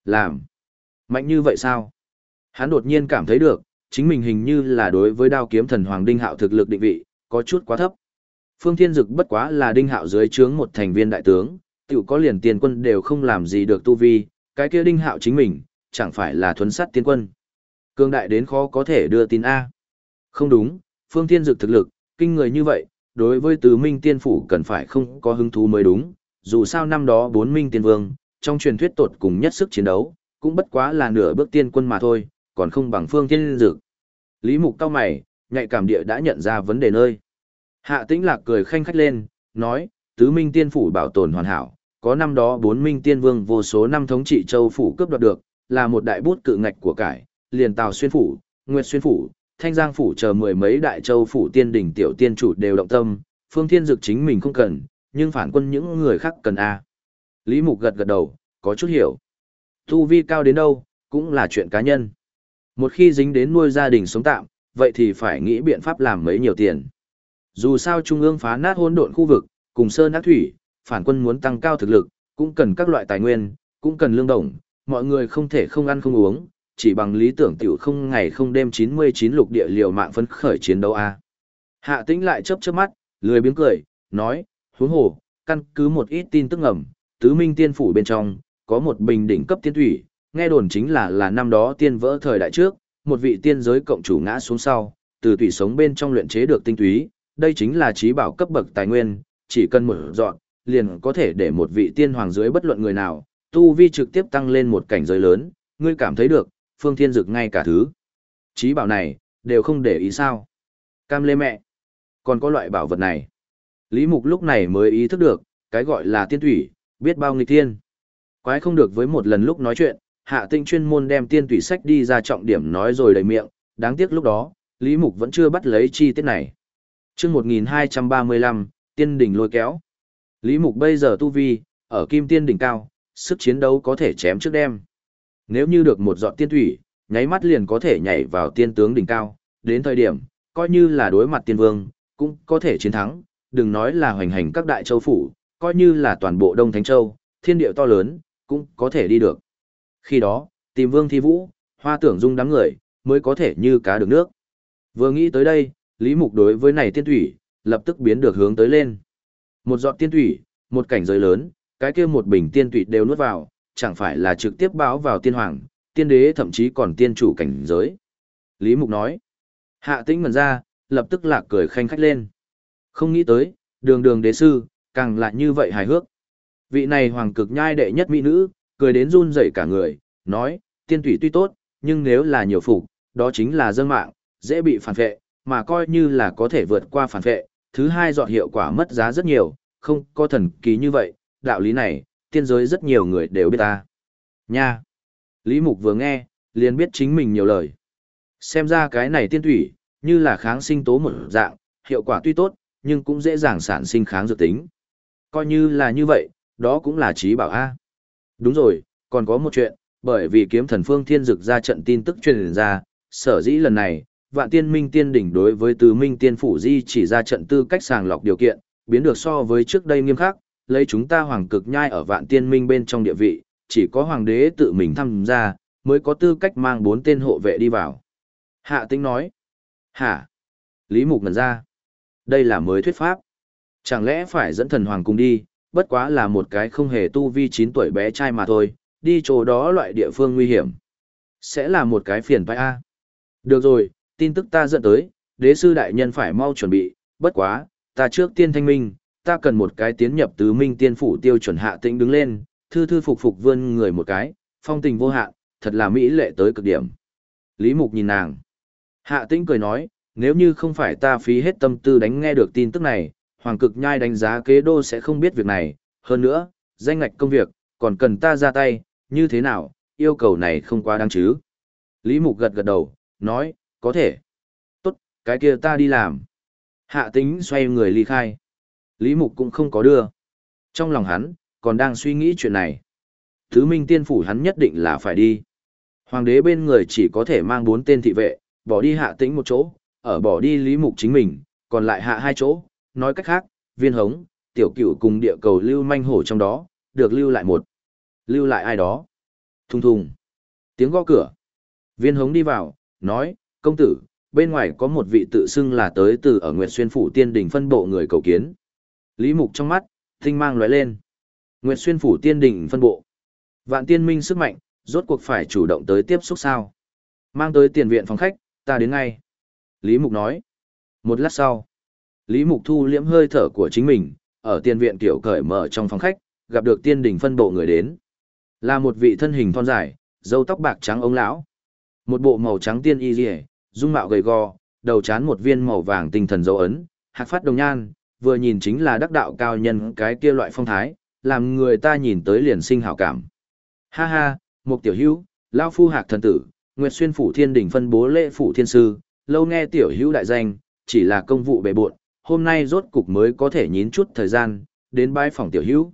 Làm. Mạnh như vậy sao? Hắn đột nhiên cảm thấy được, chính mình hình như là đối với đao kiếm thần Hoàng Đinh Hạo thực lực định vị, có chút quá thấp. Phương Thiên Dực bất quá là Đinh Hạo dưới trướng một thành viên đại tướng, tiểu có liền tiền quân đều không làm gì được tu vi, cái kia Đinh Hạo chính mình, chẳng phải là thuấn sát tiên quân. Cương đại đến khó có thể đưa tin A. Không đúng, Phương Thiên Dực thực lực, kinh người như vậy, đối với tứ minh tiên phủ cần phải không có hứng thú mới đúng, dù sao năm đó bốn minh tiên vương, trong truyền thuyết tột cùng nhất sức chiến đấu, cũng bất quá là nửa bước tiên quân mà thôi, còn không bằng Phương Thiên Dực. Lý Mục cao mày, nhạy cảm địa đã nhận ra vấn đề nơi. Hạ Tĩnh Lạc cười khanh khách lên, nói, tứ minh tiên phủ bảo tồn hoàn hảo, có năm đó bốn minh tiên vương vô số năm thống trị châu phủ cướp đoạt được, là một đại bút cự ngạch của cải, liền Tào Xuyên phủ, Nguyệt Xuyên phủ, Thanh Giang phủ chờ mười mấy đại châu phủ tiên đỉnh tiểu tiên chủ đều động tâm, Phương Thiên Dực chính mình không cần, nhưng phản quân những người khác cần a. Lý Mục gật gật đầu, có chút hiểu. Tu vi cao đến đâu, cũng là chuyện cá nhân. Một khi dính đến nuôi gia đình sống tạm, vậy thì phải nghĩ biện pháp làm mấy nhiều tiền. Dù sao trung ương phá nát hỗn độn khu vực, cùng sơn ác thủy, phản quân muốn tăng cao thực lực, cũng cần các loại tài nguyên, cũng cần lương đồng, mọi người không thể không ăn không uống, chỉ bằng lý tưởng tiểu không ngày không đêm 99 lục địa liều mạng phấn khởi chiến đấu a. Hạ Tĩnh lại chớp chớp mắt, lười biếng cười, nói, huống hồ, căn cứ một ít tin tức ngầm, tứ minh tiên phủ bên trong, có một bình đỉnh cấp tiên thủy, nghe đồn chính là năm đó tiên vỡ thời đại trước, một vị tiên giới cộng chủ ngã xuống sau, từ tủy sống bên trong luyện chế được tinh túy, đây chính là trí bảo cấp bậc tài nguyên, chỉ cần một dọn, liền có thể để một vị tiên hoàng dưới bất luận người nào, tu vi trực tiếp tăng lên một cảnh giới lớn, ngươi cảm thấy được, Phương Thiên Dực ngay cả thứ. Trí bảo này, đều không để ý sao. Cam lê mẹ. Còn có loại bảo vật này. Lý Mục lúc này mới ý thức được, cái gọi là tiên thủy, biết bao nghịch tiên. Quái không được với một lần lúc nói chuyện, Hạ Tĩnh chuyên môn đem tiên thủy sách đi ra trọng điểm nói rồi đầy miệng, đáng tiếc lúc đó, Lý Mục vẫn chưa bắt lấy chi tiết này. Chương 1235, tiên đỉnh lôi kéo. Lý Mục bây giờ tu vi, ở kim tiên đỉnh cao, sức chiến đấu có thể chém trước đem. Nếu như được một giọt tiên thủy, nháy mắt liền có thể nhảy vào tiên tướng đỉnh cao, đến thời điểm, coi như là đối mặt tiên vương, cũng có thể chiến thắng, đừng nói là hoành hành các đại châu phủ, coi như là toàn bộ Đông Thánh Châu, thiên địa to lớn, cũng có thể đi được. Khi đó, tìm Vương Thi Vũ, Hoa Tưởng Dung đám người, mới có thể như cá được nước. Vừa nghĩ tới đây, Lý Mục đối với này tiên thủy, lập tức biến được hướng tới lên. Một giọt tiên thủy, một cảnh giới lớn, cái kia một bình tiên thủy đều nuốt vào, chẳng phải là trực tiếp báo vào tiên hoàng, tiên đế thậm chí còn tiên chủ cảnh giới. Lý Mục nói. Hạ Tĩnh ngẩn ra, lập tức lạc cười khanh khách lên. Không nghĩ tới, đường đường đế sư, càng lại như vậy hài hước. Vị này hoàng cực nhai đệ nhất mỹ nữ, cười đến run rẩy cả người, nói, tiên thủy tuy tốt, nhưng nếu là nhiều phục, đó chính là dâng mạng, dễ bị phản vệ, mà coi như là có thể vượt qua phản vệ, thứ hai giọt hiệu quả mất giá rất nhiều, không có thần kỳ như vậy, đạo lý này, tiên giới rất nhiều người đều biết ta. Nha! Lý Mục vừa nghe, liền biết chính mình nhiều lời. Xem ra cái này tiên thủy, như là kháng sinh tố một dạng, hiệu quả tuy tốt, nhưng cũng dễ dàng sản sinh kháng dược tính. Coi như là như vậy, đó cũng là trí bảo A. Đúng rồi, còn có một chuyện, bởi vì kiếm thần Phương Thiên Dực ra trận tin tức truyền ra, sở dĩ lần này, Vạn Tiên Minh Tiên đỉnh đối với Tứ Minh Tiên phủ di chỉ ra trận tư cách sàng lọc điều kiện, biến được so với trước đây nghiêm khắc, lấy chúng ta hoàng cực nhai ở Vạn Tiên Minh bên trong địa vị, chỉ có hoàng đế tự mình tham gia, mới có tư cách mang 4 tên hộ vệ đi vào. Hạ Tĩnh nói. Hả? Lý Mục ngẩn ra. Đây là mới thuyết pháp. Chẳng lẽ phải dẫn thần hoàng cùng đi, bất quá là một cái không hề tu vi 9 tuổi bé trai mà thôi, đi chỗ đó loại địa phương nguy hiểm. Sẽ là một cái phiền phải a. Được rồi, tin tức ta dẫn tới, đế sư đại nhân phải mau chuẩn bị, bất quá, ta trước tiên thanh minh, ta cần một cái tiến nhập tứ minh tiên phủ tiêu chuẩn. Hạ Tĩnh đứng lên, thư thư phục phục vươn người một cái, phong tình vô hạn, thật là mỹ lệ tới cực điểm. Lý Mục nhìn nàng. Hạ Tĩnh cười nói, nếu như không phải ta phí hết tâm tư đánh nghe được tin tức này, Hoàng Cực Nhai đánh giá kế đô sẽ không biết việc này, hơn nữa, danh ngạch công việc, còn cần ta ra tay, như thế nào, yêu cầu này không quá đáng chứ. Lý Mục gật gật đầu, nói, có thể. Tốt, cái kia ta đi làm. Hạ Tĩnh xoay người ly khai. Lý Mục cũng không có đưa. Trong lòng hắn, còn đang suy nghĩ chuyện này. Thứ Minh Tiên phủ hắn nhất định là phải đi. Hoàng đế bên người chỉ có thể mang 4 tên thị vệ, bỏ đi Hạ Tĩnh một chỗ, ở bỏ đi Lý Mục chính mình, còn lại hạ 2 chỗ, nói cách khác, Viên Hống, Tiểu Cửu cùng địa cầu lưu manh hổ trong đó, được lưu lại một. Lưu lại ai đó? Thùng thùng. Tiếng gõ cửa. Viên Hống đi vào, nói, công tử, bên ngoài có một vị tự xưng là tới từ ở Nguyệt Xuyên Phủ Tiên Đình phân bộ người cầu kiến. Lý Mục trong mắt, tinh mang lóe lên. Nguyệt Xuyên Phủ Tiên Đình phân bộ. Vạn Tiên Minh sức mạnh, rốt cuộc phải chủ động tới tiếp xúc sao. Mang tới tiền viện phòng khách, ta đến ngay. Lý Mục nói. Một lát sau, Lý Mục thu liễm hơi thở của chính mình, ở tiền viện kiểu cởi mở trong phòng khách, gặp được Tiên Đình phân bộ người đến. Là một vị thân hình thon dài, râu tóc bạc trắng ông lão. Một bộ màu trắng tiên y liễu, dung mạo gầy gò, đầu trán một viên màu vàng tinh thần dấu ấn, hạc phát đồng nhan, vừa nhìn chính là đắc đạo cao nhân cái kia loại phong thái, làm người ta nhìn tới liền sinh hảo cảm. Ha ha, một tiểu hữu, lão phu Hạc thần tử, Nguyệt Xuyên Phủ Thiên Đình phân bố lễ phủ thiên sư, lâu nghe tiểu hữu đại danh, chỉ là công vụ bề bộn, hôm nay rốt cục mới có thể nhín chút thời gian, đến bái phòng tiểu hữu,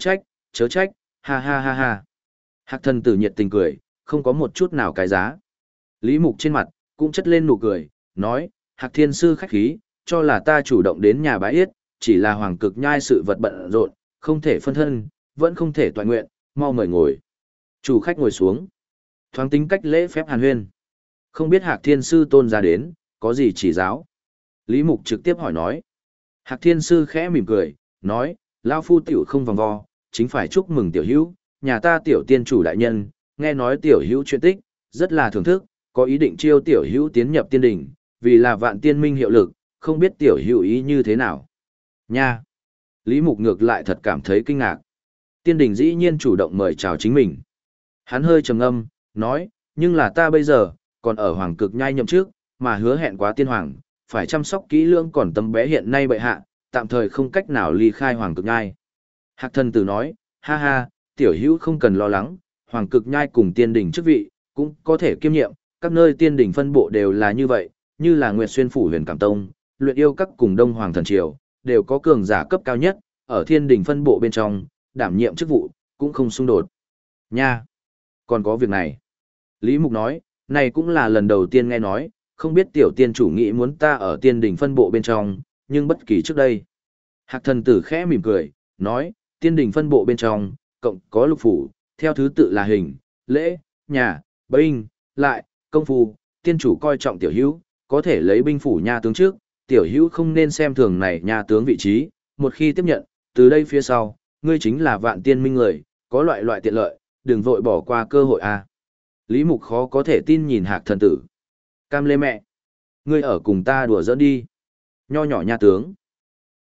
chớ trách, ha ha ha ha. Hạc thần tử nhiệt tình cười, không có một chút nào cái giá. Lý Mục trên mặt, cũng chất lên nụ cười, nói, Hạc thiên sư khách khí, cho là ta chủ động đến nhà bái yết, chỉ là hoàng cực nhai sự vật bận rộn, không thể phân thân, vẫn không thể toàn nguyện, mau mời ngồi. Chủ khách ngồi xuống, thoáng tính cách lễ phép hàn huyên. Không biết Hạc thiên sư tôn ra đến, có gì chỉ giáo? Lý Mục trực tiếp hỏi nói. Hạc thiên sư khẽ mỉm cười, nói, lão phu tiểu không vòng vo, chính phải chúc mừng tiểu hữu, nhà ta tiểu tiên chủ đại nhân, nghe nói tiểu hữu chuyện tích, rất là thưởng thức, có ý định chiêu tiểu hữu tiến nhập tiên đỉnh, vì là Vạn Tiên Minh hiệu lực, không biết tiểu hữu ý như thế nào. Nha! Lý Mục ngược lại thật cảm thấy kinh ngạc. Tiên đỉnh dĩ nhiên chủ động mời chào chính mình. Hắn hơi trầm ngâm, nói, nhưng là ta bây giờ, còn ở hoàng cực nhai nhậm trước, mà hứa hẹn quá tiên hoàng, phải chăm sóc kỹ lưỡng còn tấm bé hiện nay bệ hạ, tạm thời không cách nào ly khai hoàng cực nhai. Hạc thần tử nói, ha ha, tiểu hữu không cần lo lắng, hoàng cực nhai cùng tiên đỉnh chức vị, cũng có thể kiêm nhiệm, các nơi tiên đỉnh phân bộ đều là như vậy, như là Nguyệt Xuyên Phủ Huyền Cảm Tông, Luyện Yêu Các cùng Đông Hoàng Thần Triều, đều có cường giả cấp cao nhất, ở thiên đỉnh phân bộ bên trong, đảm nhiệm chức vụ, cũng không xung đột. Nha! Còn có việc này. Lý Mục nói, này cũng là lần đầu tiên nghe nói, không biết tiểu tiên chủ nghĩ muốn ta ở tiên đỉnh phân bộ bên trong, nhưng bất kỳ trước đây. Hạc thần tử khẽ mỉm cười, nói, tiên đỉnh phân bộ bên trong, cộng có lục phủ, theo thứ tự là hình, lễ, nhà, binh, lại, công phu, tiên chủ coi trọng tiểu hữu, có thể lấy binh phủ nha tướng trước, tiểu hữu không nên xem thường này nha tướng vị trí, một khi tiếp nhận, từ đây phía sau, ngươi chính là Vạn Tiên Minh người, có loại tiện lợi, đừng vội bỏ qua cơ hội a. Lý Mục khó có thể tin nhìn Hạc thần tử. Cam lê mẹ, ngươi ở cùng ta đùa giỡn đi. Nho nhỏ nha tướng.